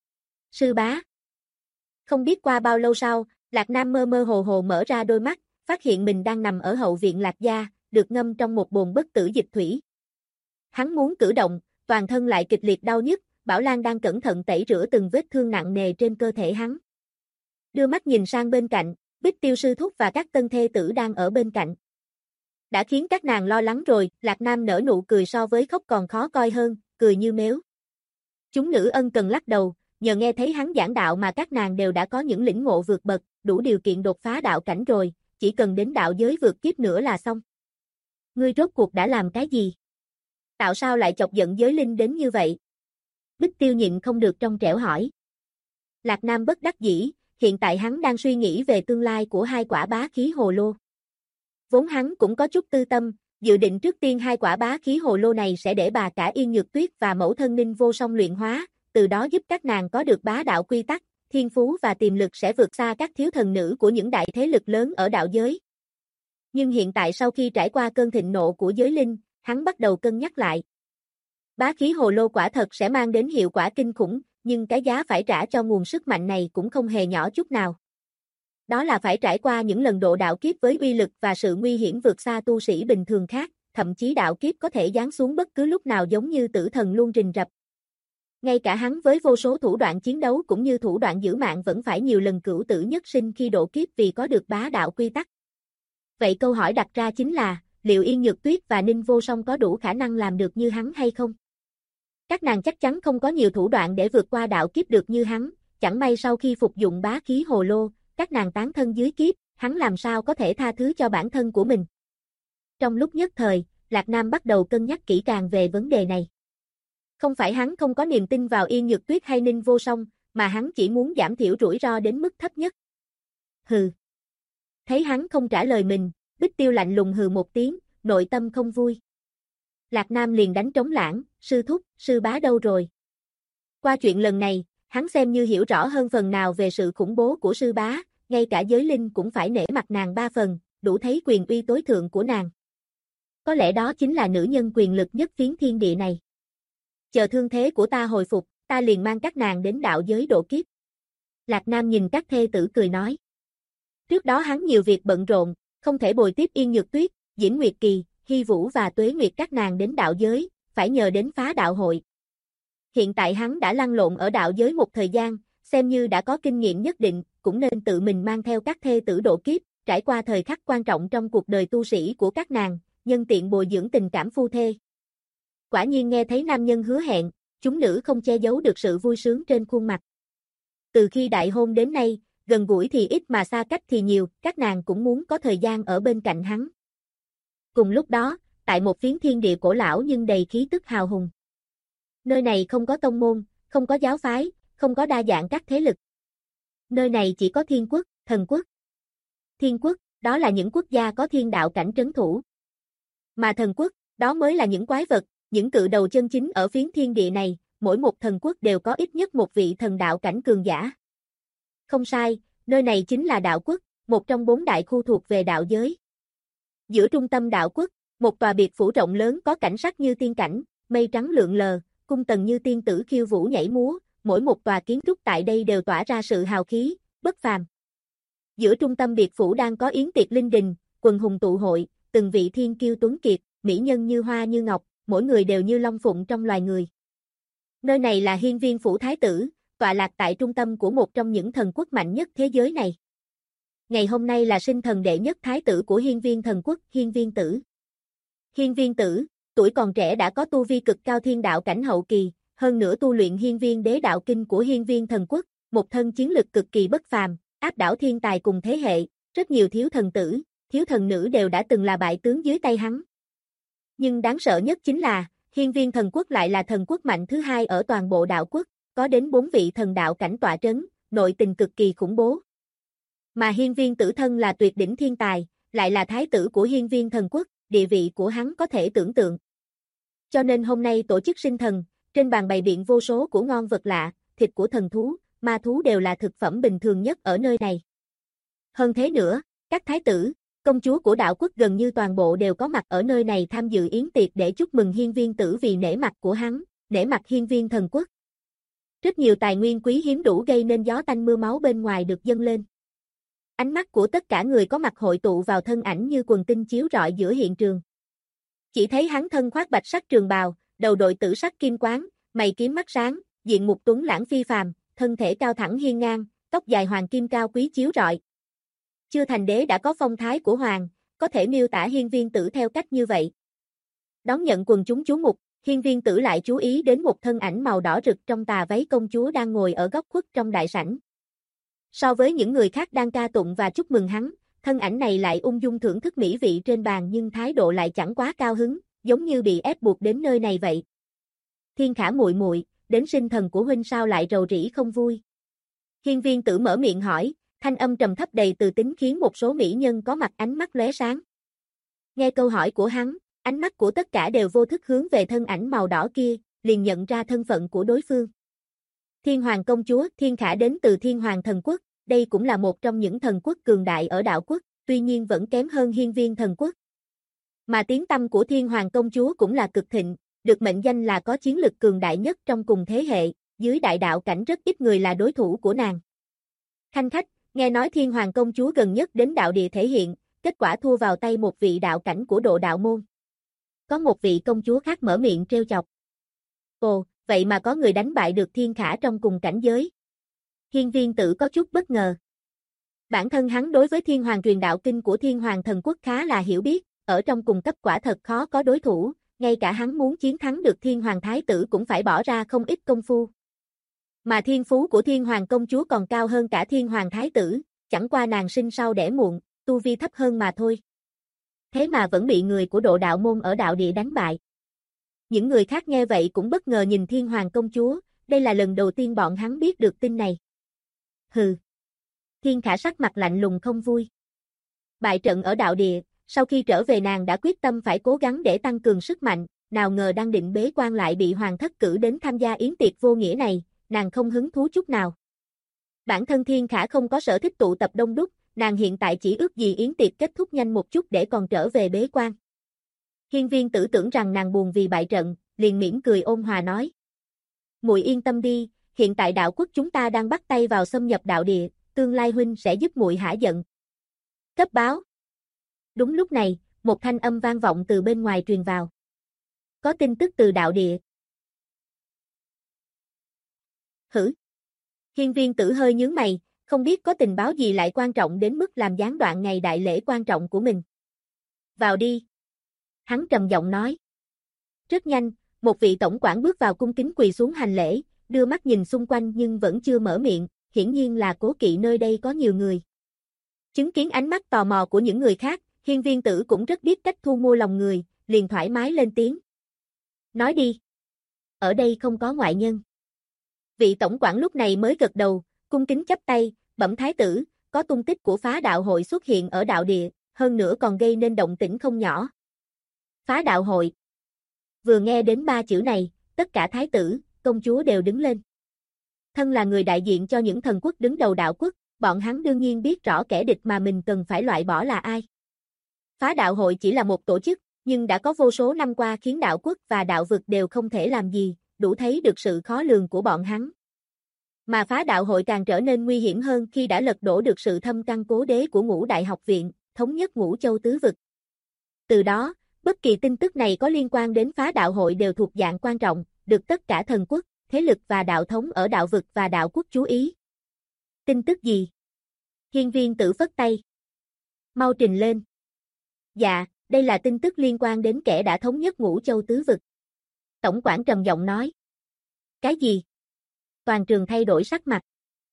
Sư bá. Không biết qua bao lâu sau, Lạc Nam mơ mơ hồ hồ mở ra đôi mắt, phát hiện mình đang nằm ở hậu viện Lạc Gia, được ngâm trong một bồn bất tử dịch thủy. Hắn muốn cử động, toàn thân lại kịch liệt đau nhức, Bảo Lan đang cẩn thận tẩy rửa từng vết thương nặng nề trên cơ thể hắn. Đưa mắt nhìn sang bên cạnh, Bích Tiêu sư thúc và các tân thê tử đang ở bên cạnh. Đã khiến các nàng lo lắng rồi, Lạc Nam nở nụ cười so với khóc còn khó coi hơn, cười như mếu. Chúng nữ ân cần lắc đầu, nhờ nghe thấy hắn giảng đạo mà các nàng đều đã có những lĩnh ngộ vượt bậc, đủ điều kiện đột phá đạo cảnh rồi, chỉ cần đến đạo giới vượt kiếp nữa là xong. Ngươi rốt cuộc đã làm cái gì? Tạo sao lại chọc giận giới linh đến như vậy? Bích Tiêu nhịn không được trong trẻo hỏi. Lạc Nam bất đắc dĩ, hiện tại hắn đang suy nghĩ về tương lai của hai quả bá khí hồ lô. Vốn hắn cũng có chút tư tâm, dự định trước tiên hai quả bá khí hồ lô này sẽ để bà cả Yên Nhược Tuyết và mẫu thân Ninh Vô Song luyện hóa, từ đó giúp các nàng có được bá đạo quy tắc, thiên phú và tiềm lực sẽ vượt xa các thiếu thần nữ của những đại thế lực lớn ở đạo giới. Nhưng hiện tại sau khi trải qua cơn thịnh nộ của giới linh, hắn bắt đầu cân nhắc lại. Bá khí hồ lô quả thật sẽ mang đến hiệu quả kinh khủng, nhưng cái giá phải trả cho nguồn sức mạnh này cũng không hề nhỏ chút nào. Đó là phải trải qua những lần độ đạo kiếp với uy lực và sự nguy hiểm vượt xa tu sĩ bình thường khác, thậm chí đạo kiếp có thể giáng xuống bất cứ lúc nào giống như tử thần luôn rình rập. Ngay cả hắn với vô số thủ đoạn chiến đấu cũng như thủ đoạn giữ mạng vẫn phải nhiều lần cửu tử nhất sinh khi độ kiếp vì có được bá đạo quy tắc. Vậy câu hỏi đặt ra chính là, liệu Yên Nhược Tuyết và Ninh Vô Song có đủ khả năng làm được như hắn hay không? Các nàng chắc chắn không có nhiều thủ đoạn để vượt qua đạo kiếp được như hắn, chẳng may sau khi phục dụng bá khí hồ lô, các nàng tán thân dưới kiếp, hắn làm sao có thể tha thứ cho bản thân của mình. Trong lúc nhất thời, Lạc Nam bắt đầu cân nhắc kỹ càng về vấn đề này. Không phải hắn không có niềm tin vào Yên Nhược Tuyết hay Ninh Vô Song, mà hắn chỉ muốn giảm thiểu rủi ro đến mức thấp nhất. Hừ. Thấy hắn không trả lời mình, Bích Tiêu lạnh lùng hừ một tiếng, nội tâm không vui. Lạc Nam liền đánh trống lãng, sư thúc, sư bá đâu rồi? Qua chuyện lần này, hắn xem như hiểu rõ hơn phần nào về sự khủng bố của sư bá, ngay cả giới linh cũng phải nể mặt nàng 3 phần, đủ thấy quyền uy tối thượng của nàng. Có lẽ đó chính là nữ nhân quyền lực nhất phiến thiên địa này. Chờ thương thế của ta hồi phục, ta liền mang các nàng đến đạo giới độ kiếp. Lạc Nam nhìn các thê tử cười nói. Trước đó hắn nhiều việc bận rộn, không thể bồi tiếp Yên Nhược Tuyết, Diễm Nguyệt Kỳ, Hy Vũ và Tuế Nguyệt các nàng đến đạo giới, phải nhờ đến phá đạo hội. Hiện tại hắn đã lăn lộn ở đạo giới một thời gian, xem như đã có kinh nghiệm nhất định, cũng nên tự mình mang theo các thê tử độ kiếp, trải qua thời khắc quan trọng trong cuộc đời tu sĩ của các nàng, nhân tiện bồi dưỡng tình cảm phu thê. Quả nhiên nghe thấy nam nhân hứa hẹn, chúng nữ không che giấu được sự vui sướng trên khuôn mặt. Từ khi đại hôn đến nay, gần gũi thì ít mà xa cách thì nhiều, các nàng cũng muốn có thời gian ở bên cạnh hắn. Cùng lúc đó, tại một phiến thiên địa cổ lão nhưng đầy khí tức hào hùng. Nơi này không có tông môn, không có giáo phái, không có đa dạng các thế lực. Nơi này chỉ có thiên quốc, thần quốc. Thiên quốc, đó là những quốc gia có thiên đạo cảnh trấn thủ. Mà thần quốc, đó mới là những quái vật, những cự đầu chân chính ở phiến thiên địa này, mỗi một thần quốc đều có ít nhất một vị thần đạo cảnh cường giả. Không sai, nơi này chính là đạo quốc, một trong 4 đại khu thuộc về đạo giới. Giữa trung tâm đạo quốc, một tòa biệt phủ rộng lớn có cảnh sắc như tiên cảnh, mây trắng lượn lờ, cung tần như tiên tử khiêu vũ nhảy múa, mỗi một tòa kiến trúc tại đây đều tỏa ra sự hào khí, bất phàm. Giữa trung tâm biệt phủ đang có yến tiệc linh đình, quần hùng tụ hội, từng vị thiên kiêu tuấn kiệt, mỹ nhân như hoa như ngọc, mỗi người đều như long phụng trong loài người. Nơi này là Hiên Viên phủ thái tử, tọa lạc tại trung tâm của một trong những thần quốc mạnh nhất thế giới này. Ngày hôm nay là sinh thần đệ nhất thái tử của Hiên Viên thần quốc, Hiên Viên tử. Hiên Viên tử, tuổi còn trẻ đã có tu vi cực cao thiên đạo cảnh hậu kỳ, hơn nữa tu luyện Hiên Viên đế đạo kinh của Hiên Viên thần quốc, một thân chiến lực cực kỳ bất phàm, áp đảo thiên tài cùng thế hệ, rất nhiều thiếu thần tử, thiếu thần nữ đều đã từng là bại tướng dưới tay hắn. Nhưng đáng sợ nhất chính là, Hiên Viên thần quốc lại là thần quốc mạnh thứ 2 ở toàn bộ đạo quốc, có đến 4 vị thần đạo cảnh tọa trấn, nội tình cực kỳ khủng bố. Mà Hiên Viên tử thân là tuyệt đỉnh thiên tài, lại là thái tử của Hiên Viên thần quốc, địa vị của hắn có thể tưởng tượng. Cho nên hôm nay tổ chức sinh thần, trên bàn bày biện vô số của ngon vật lạ, thịt của thần thú, ma thú đều là thực phẩm bình thường nhất ở nơi này. Hơn thế nữa, các thái tử, công chúa của đạo quốc gần như toàn bộ đều có mặt ở nơi này tham dự yến tiệc để chúc mừng Hiên Viên tử vì nể mặt của hắn, nể mặt Hiên Viên thần quốc. Rất nhiều tài nguyên quý hiếm đủ gây nên gió tanh mưa máu bên ngoài được dâng lên. Ánh mắt của tất cả người có mặt hội tụ vào thân ảnh như quần tinh chiếu rọi giữa hiện trường. Chỉ thấy hắn thân khoác bạch sắc trường bào, đầu đội tử sắc kim quáng, mày kiếm mắt sáng, diện mục tuấn lãng phi phàm, thân thể cao thẳng hiên ngang, tóc dài hoàng kim cao quý chiếu rọi. Chưa thành đế đã có phong thái của hoàng, có thể miêu tả Hiên Viên tử theo cách như vậy. Đón nhận quần chúng chú mục, Hiên Viên tử lại chú ý đến một thân ảnh màu đỏ rực trong tà váy công chúa đang ngồi ở góc khuất trong đại sảnh. So với những người khác đang ca tụng và chúc mừng hắn, thân ảnh này lại ung dung thưởng thức mỹ vị trên bàn nhưng thái độ lại chẳng quá cao hứng, giống như bị ép buộc đến nơi này vậy. Thiên Khả muội muội, đến sinh thần của huynh sao lại rầu rĩ không vui? Hiên Viên tử mở miệng hỏi, thanh âm trầm thấp đầy từ tính khiến một số mỹ nhân có mặt ánh mắt lóe sáng. Nghe câu hỏi của hắn, ánh mắt của tất cả đều vô thức hướng về thân ảnh màu đỏ kia, liền nhận ra thân phận của đối phương. Thiên Hoàng công chúa Thiên Khả đến từ Thiên Hoàng thần quốc, đây cũng là một trong những thần quốc cường đại ở đạo quốc, tuy nhiên vẫn kém hơn Hiên Viên thần quốc. Mà tiếng tăm của Thiên Hoàng công chúa cũng là cực thịnh, được mệnh danh là có chiến lực cường đại nhất trong cùng thế hệ, dưới đại đạo cảnh rất ít người là đối thủ của nàng. Khanh khách, nghe nói Thiên Hoàng công chúa gần nhất đến đạo địa thể hiện, kết quả thua vào tay một vị đạo cảnh của độ đạo môn. Có một vị công chúa khác mở miệng trêu chọc. Ồ, vậy mà có người đánh bại được Thiên Khả trong cùng cảnh giới. Hiên Viên tử có chút bất ngờ. Bản thân hắn đối với Thiên Hoàng truyền đạo kinh của Thiên Hoàng thần quốc khá là hiểu biết, ở trong cùng cấp quả thật khó có đối thủ, ngay cả hắn muốn chiến thắng được Thiên Hoàng Thái tử cũng phải bỏ ra không ít công phu. Mà thiên phú của Thiên Hoàng công chúa còn cao hơn cả Thiên Hoàng Thái tử, chẳng qua nàng sinh sau đẻ muộn, tu vi thấp hơn mà thôi. Thế mà vẫn bị người của Độ Đạo môn ở đạo địa đánh bại. Những người khác nghe vậy cũng bất ngờ nhìn Thiên Hoàng công chúa, đây là lần đầu tiên bọn hắn biết được tin này. Hừ. Thiên Khả sắc mặt lạnh lùng không vui. Bại trận ở đạo địa, sau khi trở về nàng đã quyết tâm phải cố gắng để tăng cường sức mạnh, nào ngờ đang định bế quan lại bị Hoàng thất cử đến tham gia yến tiệc vô nghĩa này, nàng không hứng thú chút nào. Bản thân Thiên Khả không có sở thích tụ tập đông đúc, nàng hiện tại chỉ ước gì yến tiệc kết thúc nhanh một chút để còn trở về bế quan. Hiên Viên Tử tưởng rằng nàng buồn vì bại trận, liền mỉm cười ôn hòa nói: "Muội yên tâm đi, hiện tại đạo quốc chúng ta đang bắt tay vào xâm nhập đạo địa, tương lai huynh sẽ giúp muội hả giận." Cấp báo. Đúng lúc này, một thanh âm vang vọng từ bên ngoài truyền vào. Có tin tức từ đạo địa. Hử? Hiên Viên Tử hơi nhướng mày, không biết có tình báo gì lại quan trọng đến mức làm gián đoạn ngày đại lễ quan trọng của mình. Vào đi. Hắn trầm giọng nói. Rất nhanh, một vị tổng quản bước vào cung kính quỳ xuống hành lễ, đưa mắt nhìn xung quanh nhưng vẫn chưa mở miệng, hiển nhiên là cố kỵ nơi đây có nhiều người. Chứng kiến ánh mắt tò mò của những người khác, Hiên Viên Tử cũng rất biết cách thu mua lòng người, liền thoải mái lên tiếng. Nói đi. Ở đây không có ngoại nhân. Vị tổng quản lúc này mới gật đầu, cung kính chắp tay, bẩm thái tử, có tung tích của phá đạo hội xuất hiện ở đạo địa, hơn nữa còn gây nên động tĩnh không nhỏ. Phá đạo hội. Vừa nghe đến ba chữ này, tất cả thái tử, công chúa đều đứng lên. Thân là người đại diện cho những thần quốc đứng đầu đạo quốc, bọn hắn đương nhiên biết rõ kẻ địch mà mình cần phải loại bỏ là ai. Phá đạo hội chỉ là một tổ chức, nhưng đã có vô số năm qua khiến đạo quốc và đạo vực đều không thể làm gì, đủ thấy được sự khó lường của bọn hắn. Mà phá đạo hội càng trở nên nguy hiểm hơn khi đã lật đổ được sự thâm căn cố đế của Ngũ Đại học viện, thống nhất Ngũ Châu tứ vực. Từ đó, bất kỳ tin tức này có liên quan đến phá đạo hội đều thuộc dạng quan trọng, được tất cả thần quốc, thế lực và đạo thống ở đạo vực và đạo quốc chú ý. Tin tức gì? Hiên Viên Tử phất tay. Mau trình lên. Dạ, đây là tin tức liên quan đến kẻ đã thống nhất Ngũ Châu tứ vực. Tổng quản trầm giọng nói. Cái gì? Toàn trường thay đổi sắc mặt.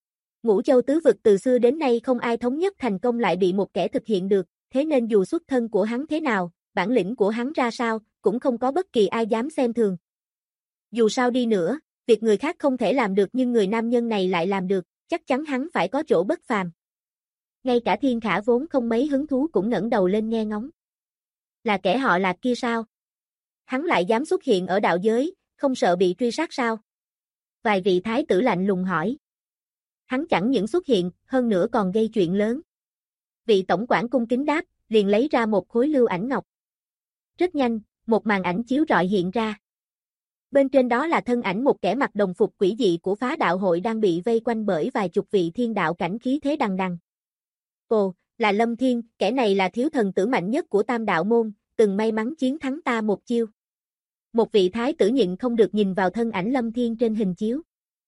Ngũ Châu tứ vực từ xưa đến nay không ai thống nhất thành công lại bị một kẻ thực hiện được, thế nên dù xuất thân của hắn thế nào, bản lĩnh của hắn ra sao, cũng không có bất kỳ ai dám xem thường. Dù sao đi nữa, việc người khác không thể làm được nhưng người nam nhân này lại làm được, chắc chắn hắn phải có chỗ bất phàm. Ngay cả Thiên Khả vốn không mấy hứng thú cũng ngẩng đầu lên nghe ngóng. Là kẻ họ Lạc kia sao? Hắn lại dám xuất hiện ở đạo giới, không sợ bị truy sát sao? Vài vị thái tử lạnh lùng hỏi. Hắn chẳng những xuất hiện, hơn nữa còn gây chuyện lớn. Vị tổng quản cung kính đáp, liền lấy ra một khối lưu ảnh ngọc. Rất nhanh, một màn ảnh chiếu rọi hiện ra. Bên trên đó là thân ảnh một kẻ mặc đồng phục quỷ dị của phá đạo hội đang bị vây quanh bởi vài chục vị thiên đạo cảnh khí thế đằng đằng. Ồ, là Lâm Thiên, kẻ này là thiếu thần tử mạnh nhất của Tam đạo môn, từng may mắn chiến thắng ta một chiêu. Một vị thái tử nhịn không được nhìn vào thân ảnh Lâm Thiên trên hình chiếu.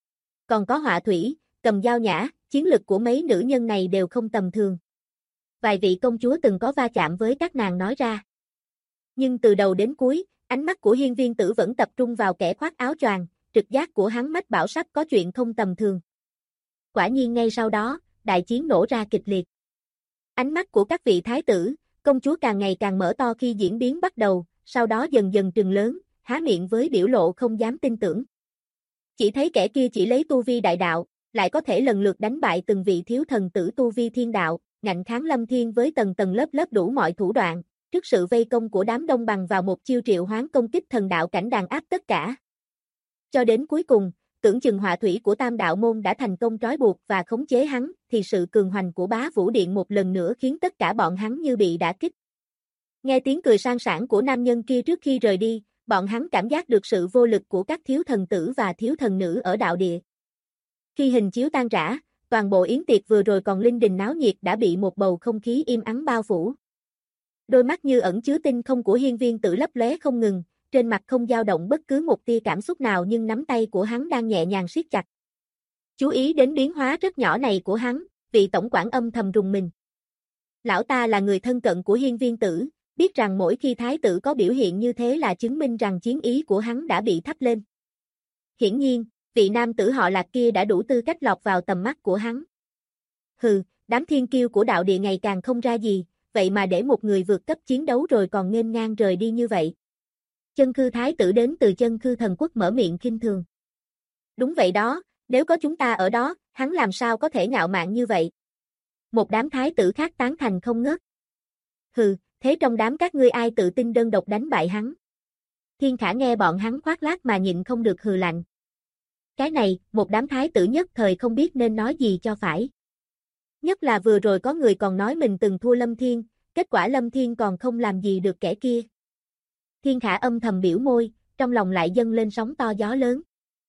Còn có Họa Thủy, Cầm Dao Nhã, chiến lực của mấy nữ nhân này đều không tầm thường. Vài vị công chúa từng có va chạm với các nàng nói ra. Nhưng từ đầu đến cuối, ánh mắt của Hiên Viên Tử vẫn tập trung vào kẻ khoác áo choàng, trực giác của hắn mách bảo sắp có chuyện không tầm thường. Quả nhiên ngay sau đó, đại chiến nổ ra kịch liệt. Ánh mắt của các vị thái tử, công chúa càng ngày càng mở to khi diễn biến bắt đầu, sau đó dần dần trừng lớn, há miệng với biểu lộ không dám tin tưởng. Chỉ thấy kẻ kia chỉ lấy tu vi đại đạo, lại có thể lần lượt đánh bại từng vị thiếu thần tử tu vi thiên đạo, ngạnh kháng Lâm Thiên với tầng tầng lớp lớp đủ mọi thủ đoạn, trước sự vây công của đám đông bằng vào một chiêu triệu hoán công kích thần đạo cảnh đàn áp tất cả. Cho đến cuối cùng, tưởng chừng Họa Thủy của Tam đạo môn đã thành công trói buộc và khống chế hắn, thì sự cường hoành của Bá Vũ Điện một lần nữa khiến tất cả bọn hắn như bị đả kích. Nghe tiếng cười sang sảng của nam nhân kia trước khi rời đi, bọn hắn cảm giác được sự vô lực của các thiếu thần tử và thiếu thần nữ ở đạo địa. Khi hình chiếu tan rã, toàn bộ yến tiệc vừa rồi còn linh đình náo nhiệt đã bị một bầu không khí im ắng bao phủ. Đôi mắt như ẩn chứa tinh không của Hiên Viên Tử lấp lóe không ngừng, trên mặt không dao động bất cứ một tia cảm xúc nào nhưng nắm tay của hắn đang nhẹ nhàng siết chặt. Chú ý đến biến hóa rất nhỏ này của hắn, vị tổng quản âm thầm rùng mình. Lão ta là người thân cận của Hiên Viên Tử, biết rằng mỗi khi thái tử có biểu hiện như thế là chứng minh rằng chiến ý của hắn đã bị thắp lên. Hiển nhiên, vị nam tử họ Lạc kia đã đủ tư cách lọt vào tầm mắt của hắn. Hừ, đám thiên kiêu của đạo địa ngày càng không ra gì, vậy mà để một người vượt cấp chiến đấu rồi còn nghênh ngang rời đi như vậy. Chân Khư thái tử đến từ Chân Khư thần quốc mở miệng khinh thường. Đúng vậy đó, nếu có chúng ta ở đó, hắn làm sao có thể ngạo mạn như vậy? Một đám thái tử khác tán thành không ngớt. Hừ, thế trong đám các ngươi ai tự tin đơn độc đánh bại hắn? Thiên Khả nghe bọn hắn khoác lác mà nhịn không được hừ lạnh. Cái này, một đám thái tử nhất thời không biết nên nói gì cho phải. Nhất là vừa rồi có người còn nói mình từng thua Lâm Thiên, kết quả Lâm Thiên còn không làm gì được kẻ kia. Thiên Khả âm thầm biểu môi, trong lòng lại dâng lên sóng to gió lớn.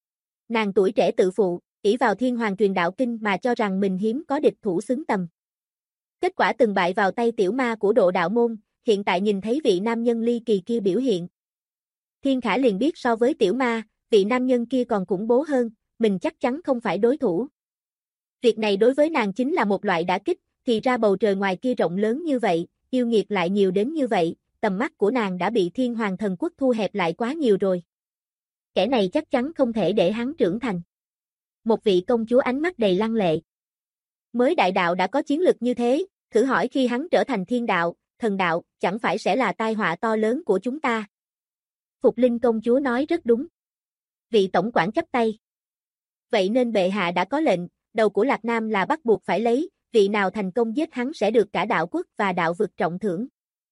Nàng tuổi trẻ tự phụ, ỷ vào Thiên Hoàng truyền đạo kinh mà cho rằng mình hiếm có địch thủ xứng tầm. Kết quả từng bại vào tay tiểu ma của Độ Đạo môn, hiện tại nhìn thấy vị nam nhân ly kỳ kia biểu hiện. Thiên Khả liền biết so với tiểu ma, vị nam nhân kia còn khủng bố hơn, mình chắc chắn không phải đối thủ. Việc này đối với nàng chính là một loại đả kích, thì ra bầu trời ngoài kia rộng lớn như vậy, yêu nghiệt lại nhiều đến như vậy, tầm mắt của nàng đã bị Thiên Hoàng thần quốc thu hẹp lại quá nhiều rồi. Kẻ này chắc chắn không thể để hắn trưởng thành. Một vị công chúa ánh mắt đầy lăng lệ. Mới đại đạo đã có chiến lực như thế, thử hỏi khi hắn trở thành thiên đạo, thần đạo, chẳng phải sẽ là tai họa to lớn của chúng ta. Phục Linh công chúa nói rất đúng. Vị tổng quản chắp tay. Vậy nên bệ hạ đã có lệnh, đầu của Lạc Nam là bắt buộc phải lấy, vị nào thành công giết hắn sẽ được cả đạo quốc và đạo vực trọng thưởng.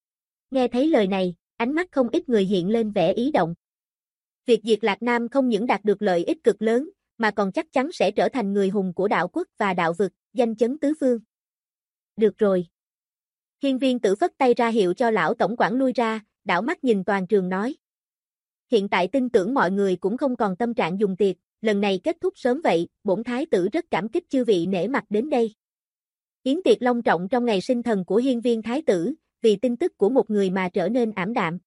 Nghe thấy lời này, ánh mắt không ít người hiện lên vẻ ý động. Việc diệt Lạc Nam không những đạt được lợi ích cực lớn, mà còn chắc chắn sẽ trở thành người hùng của đạo quốc và đạo vực, danh chấn tứ phương. Được rồi. Hiên Viên Tử phất tay ra hiệu cho lão tổng quản lui ra, đảo mắt nhìn toàn trường nói. Hiện tại tin tưởng mọi người cũng không còn tâm trạng dùng tiệc, lần này kết thúc sớm vậy, bổn thái tử rất cảm kích chư vị nể mặt đến đây. Yến tiệc long trọng trong ngày sinh thần của Hiên Viên thái tử, vì tin tức của một người mà trở nên ảm đạm.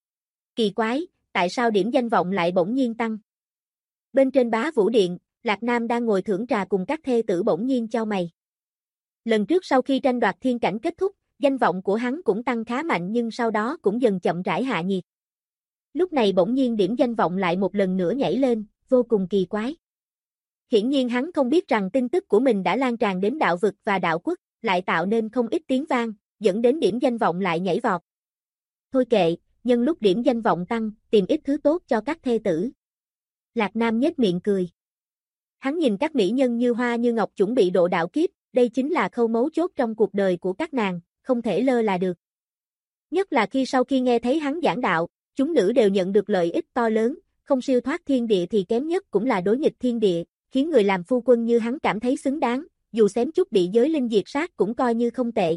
Kỳ quái, tại sao điểm danh vọng lại bỗng nhiên tăng? Bên trên Bá Vũ Điện, Lạc Nam đang ngồi thưởng trà cùng các thê tử bỗng nhiên chau mày. Lần trước sau khi tranh đoạt thiên cảnh kết thúc, danh vọng của hắn cũng tăng khá mạnh nhưng sau đó cũng dần chậm rãi hạ nhiệt. Lúc này bỗng nhiên điểm danh vọng lại một lần nữa nhảy lên, vô cùng kỳ quái. Hiển nhiên hắn không biết rằng tin tức của mình đã lan tràn đến đạo vực và đạo quốc, lại tạo nên không ít tiếng vang, dẫn đến điểm danh vọng lại nhảy vọt. Thôi kệ, nhân lúc điểm danh vọng tăng, tìm ít thứ tốt cho các thê tử. Lạc Nam nhếch miệng cười. Hắn nhìn các mỹ nhân như hoa như ngọc chuẩn bị độ đạo kiếp, đây chính là khâu mấu chốt trong cuộc đời của các nàng, không thể lơ là được. Nhất là sau khi nghe thấy hắn giảng đạo, chúng nữ đều nhận được lợi ích to lớn, không siêu thoát thiên địa thì kém nhất cũng là đối nghịch thiên địa, khiến người làm phu quân như hắn cảm thấy xứng đáng, dù xém chút bị giới linh diệt sát cũng coi như không tệ.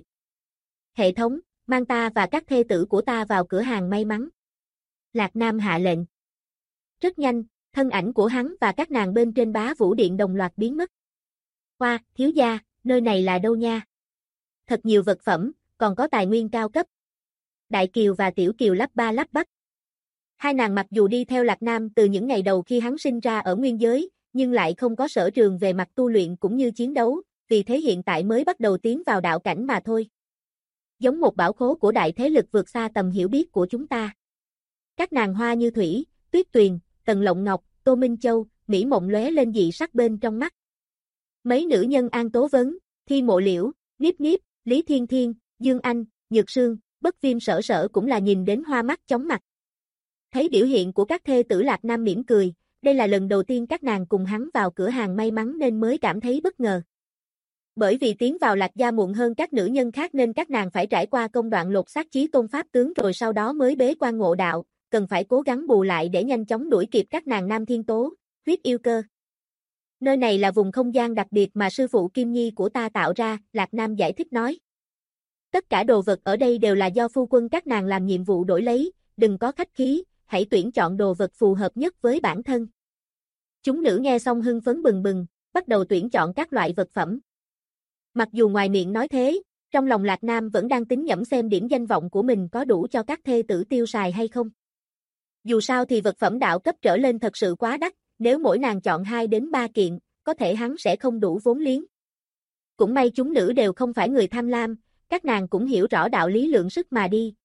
Hệ thống, mang ta và các thê tử của ta vào cửa hàng may mắn. Lạc Nam hạ lệnh. Rất nhanh, thân ảnh của hắn và các nàng bên trên Bá Vũ Điện đồng loạt biến mất. Hoa, thiếu gia, nơi này là đâu nha? Thật nhiều vật phẩm, còn có tài nguyên cao cấp. Đại Kiều và Tiểu Kiều lắp ba lắp bắp. Hai nàng mặc dù đi theo Lạc Nam từ những ngày đầu khi hắn sinh ra ở nguyên giới, nhưng lại không có sở trường về mặt tu luyện cũng như chiến đấu, vì thế hiện tại mới bắt đầu tiến vào đạo cảnh mà thôi. Giống một bảo khố của đại thế lực vượt xa tầm hiểu biết của chúng ta. Các nàng Hoa Như Thủy, Tuyết Tuyền, Tần Lộng Ngọc, Tô Minh Châu, mỹ mộng lóe lên dị sắc bên trong mắt. Mấy nữ nhân An Tố Vấn, Thi Mộ Liễu, Niếp Niếp, Lý Thiên Thiên, Dương Anh, Nhược Sương, Bất Viêm Sở Sở cũng là nhìn đến hoa mắt chóng mặt. Thấy biểu hiện của các thê tử Lạc Nam mỉm cười, đây là lần đầu tiên các nàng cùng hắn vào cửa hàng may mắn nên mới cảm thấy bất ngờ. Bởi vì tiến vào Lạc gia muộn hơn các nữ nhân khác nên các nàng phải trải qua công đoạn lột xác chí tôn pháp tướng rồi sau đó mới bế quan ngộ đạo, cần phải cố gắng bù lại để nhanh chóng đuổi kịp các nàng Nam Thiên Tố, Huyết Yêu Cơ. Nơi này là vùng không gian đặc biệt mà sư phụ Kim Nhi của ta tạo ra, Lạc Nam giải thích nói. Tất cả đồ vật ở đây đều là do phu quân các nàng làm nhiệm vụ đổi lấy, đừng có khách khí, hãy tuyển chọn đồ vật phù hợp nhất với bản thân. Chúng nữ nghe xong hưng phấn bừng bừng, bắt đầu tuyển chọn các loại vật phẩm. Mặc dù ngoài miệng nói thế, trong lòng Lạc Nam vẫn đang tính nhẩm xem điểm danh vọng của mình có đủ cho các thê tử tiêu xài hay không. Dù sao thì vật phẩm đạo cấp trở lên thật sự quá đắt, nếu mỗi nàng chọn 2 đến 3 kiện, có thể hắn sẽ không đủ vốn liếng. Cũng may chúng nữ đều không phải người tham lam, các nàng cũng hiểu rõ đạo lý lượng sức mà đi,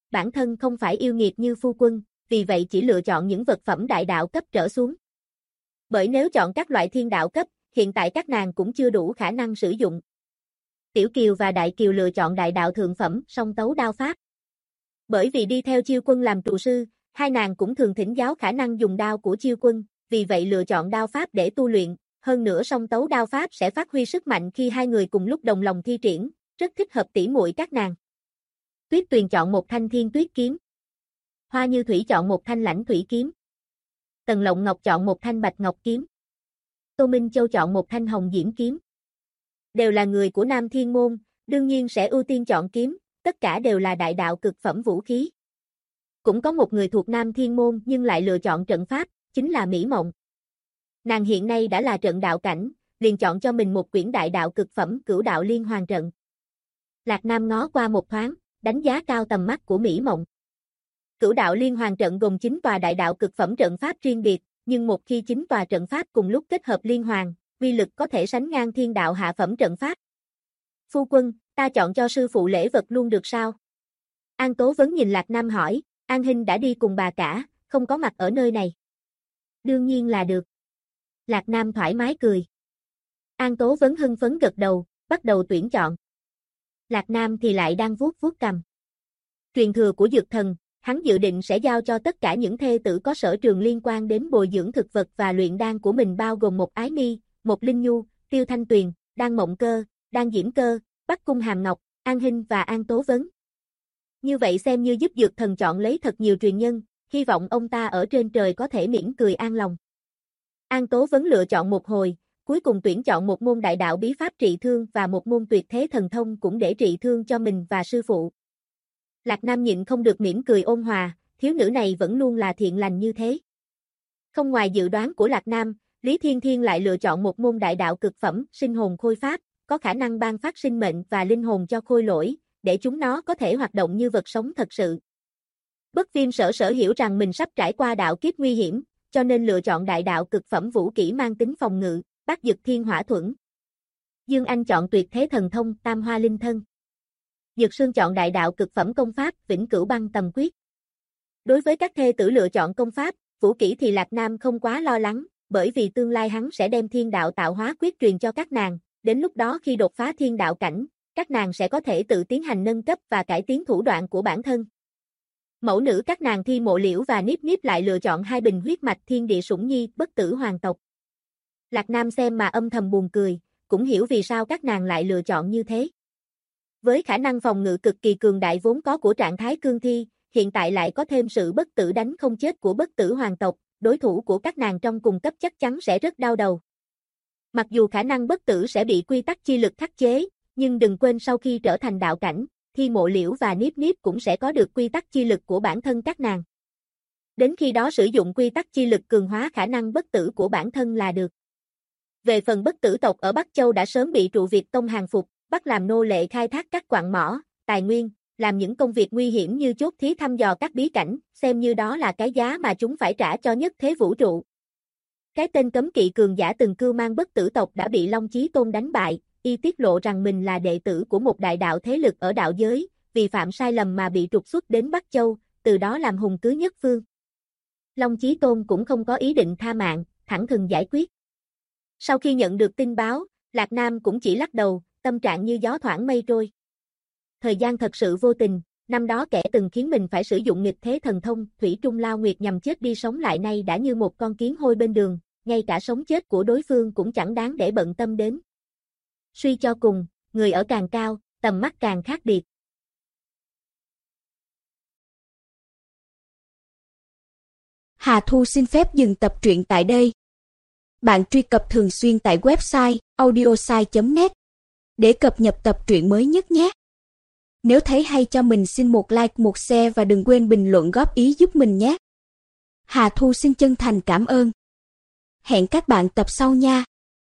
bản thân không phải yêu nghiệt như phu quân, vì vậy chỉ lựa chọn những vật phẩm đại đạo cấp trở xuống. Bởi nếu chọn các loại thiên đạo cấp, hiện tại các nàng cũng chưa đủ khả năng sử dụng. Tiểu Kiều và Đại Kiều lựa chọn đại đạo thượng phẩm song tấu đao pháp. Bởi vì đi theo Chiêu Quân làm trụ sư, hai nàng cũng thường thỉnh giáo khả năng dùng đao của Chiêu Quân, vì vậy lựa chọn đao pháp để tu luyện, hơn nữa song tấu đao pháp sẽ phát huy sức mạnh khi hai người cùng lúc đồng lòng thi triển, rất thích hợp tỉ muội các nàng. Tuyết Tuyền chọn một thanh Thiên Tuyết kiếm. Hoa Như Thủy chọn một thanh Lãnh Thủy kiếm. Tần Lộng Ngọc chọn một thanh Bạch Ngọc kiếm. Tô Minh Châu chọn một thanh Hồng Diễm kiếm. Đều là người của Nam Thiên Môn, đương nhiên sẽ ưu tiên chọn kiếm, tất cả đều là đại đạo cực phẩm vũ khí. Cũng có một người thuộc Nam Thiên Môn nhưng lại lựa chọn trận pháp, chính là Mỹ Mộng. Nàng hiện nay đã là trận đạo cảnh, liền chọn cho mình một quyển đại đạo cực phẩm Cửu Đạo Liên Hoàn trận. Lạc Nam ngó qua một thoáng, đánh giá cao tầm mắt của Mỹ Mộng. Cửu Đạo Liên Hoàn trận gồm 9 tòa đại đạo cực phẩm trận pháp riêng biệt, nhưng một khi 9 tòa trận pháp cùng lúc kết hợp liên hoàn, uy lực có thể sánh ngang thiên đạo hạ phẩm trận pháp. Phu quân, ta chọn cho sư phụ lễ vật luôn được sao? An Tố Vấn nhìn Lạc Nam hỏi, An Hinh đã đi cùng bà cả, không có mặt ở nơi này. Đương nhiên là được. Lạc Nam thoải mái cười. An Tố Vấn hưng phấn gật đầu, bắt đầu tuyển chọn. Lạc Nam thì lại đang vuốt vuốt cằm. Truyền thừa của Dược Thần, hắn dự định sẽ giao cho tất cả những thê tử có sở trường liên quan đến bồi dưỡng thực vật và luyện đan của mình, bao gồm một Ái Mi, một Linh Nhu, Tiêu Thanh Tuyền, Đan Mộng Cơ, Đan Diễm Cơ, Bắc Cung Hàm Ngọc, An Hinh và An Tố Vấn. Như vậy xem như giúp Dược Thần chọn lấy thật nhiều truyền nhân, hy vọng ông ta ở trên trời có thể mỉm cười an lòng. An Tố Vấn lựa chọn một hồi, cuối cùng tuyển chọn một môn đại đạo bí pháp trị thương và một môn tuyệt thế thần thông cũng để trị thương cho mình và sư phụ. Lạc Nam nhịn không được mỉm cười ôn hòa, thiếu nữ này vẫn luôn là thiện lành như thế. Không ngoài dự đoán của Lạc Nam, Lý Thiên Thiên lại lựa chọn một môn đại đạo cực phẩm sinh hồn khôi pháp, có khả năng ban phát sinh mệnh và linh hồn cho khôi lỗi, để chúng nó có thể hoạt động như vật sống thật sự. Bất Viêm sở hiểu rằng mình sắp trải qua đạo kiếp nguy hiểm, cho nên lựa chọn đại đạo cực phẩm vũ kỹ mang tính phòng ngự, Bát Dực Thiên Hỏa Thuẫn. Dương Anh chọn tuyệt thế thần thông Tam Hoa Linh Thân. Dược Sương chọn đại đạo cực phẩm công pháp Vĩnh Cửu Băng Tầm Quyết. Đối với các thê tử lựa chọn công pháp, vũ kỹ thì Lạc Nam không quá lo lắng, bởi vì tương lai hắn sẽ đem Thiên Đạo Tạo Hóa Quyết truyền cho các nàng, đến lúc đó khi đột phá thiên đạo cảnh, các nàng sẽ có thể tự tiến hành nâng cấp và cải tiến thủ đoạn của bản thân. Mẫu nữ các nàng Thi Mộ Liễu và Niếp Niếp lại lựa chọn 2 bình huyết mạch thiên địa sủng nhi bất tử hoàng tộc. Lạc Nam xem mà âm thầm buồn cười, cũng hiểu vì sao các nàng lại lựa chọn như thế. Với khả năng phòng ngự cực kỳ cường đại vốn có của trạng thái cương thi, hiện tại lại có thêm sự bất tử đánh không chết của bất tử hoàng tộc, đối thủ của các nàng trong cùng cấp chắc chắn sẽ rất đau đầu. Mặc dù khả năng bất tử sẽ bị quy tắc chi lực khắc chế, nhưng đừng quên sau khi trở thành đạo cảnh, Thi Mộ Liễu và Niếp Niếp cũng sẽ có được quy tắc chi lực của bản thân các nàng. Đến khi đó sử dụng quy tắc chi lực cường hóa khả năng bất tử của bản thân là được. Về phần bất tử tộc ở Bắc Châu đã sớm bị trụ Việt Tông hàng phục, bắt làm nô lệ khai thác các quặng mỏ, tài nguyên, làm những công việc nguy hiểm như chốt thí thăm dò các bí cảnh, xem như đó là cái giá mà chúng phải trả cho nhất thế vũ trụ. Cái tên cấm kỵ cường giả từng cưu mang bất tử tộc đã bị Long Chí Tôn đánh bại, y tiết lộ rằng mình là đệ tử của một đại đạo thế lực ở đạo giới, vì phạm sai lầm mà bị trục xuất đến Bắc Châu, từ đó làm hùng cứ nhất phương. Long Chí Tôn cũng không có ý định tha mạng, thẳng thừng giải quyết. Sau khi nhận được tin báo, Lạc Nam cũng chỉ lắc đầu, tâm trạng như gió thoảng mây trôi. Thời gian thật sự vô tình, năm đó kẻ từng khiến mình phải sử dụng nghịch thế thần thông, Thủy Trung Lao Nguyệt nhằm chết đi sống lại nay đã như một con kiến hôi bên đường, ngay cả sống chết của đối phương cũng chẳng đáng để bận tâm đến. Suy cho cùng, người ở càng cao, tầm mắt càng khác biệt. Hà Thu xin phép dừng tập truyện tại đây. Bạn truy cập thường xuyên tại website audiosai.net để cập nhật tập truyện mới nhất nhé. Nếu thấy hay cho mình xin một like, một share và đừng quên bình luận góp ý giúp mình nhé. Hà Thu xin chân thành cảm ơn. Hẹn các bạn tập sau nha.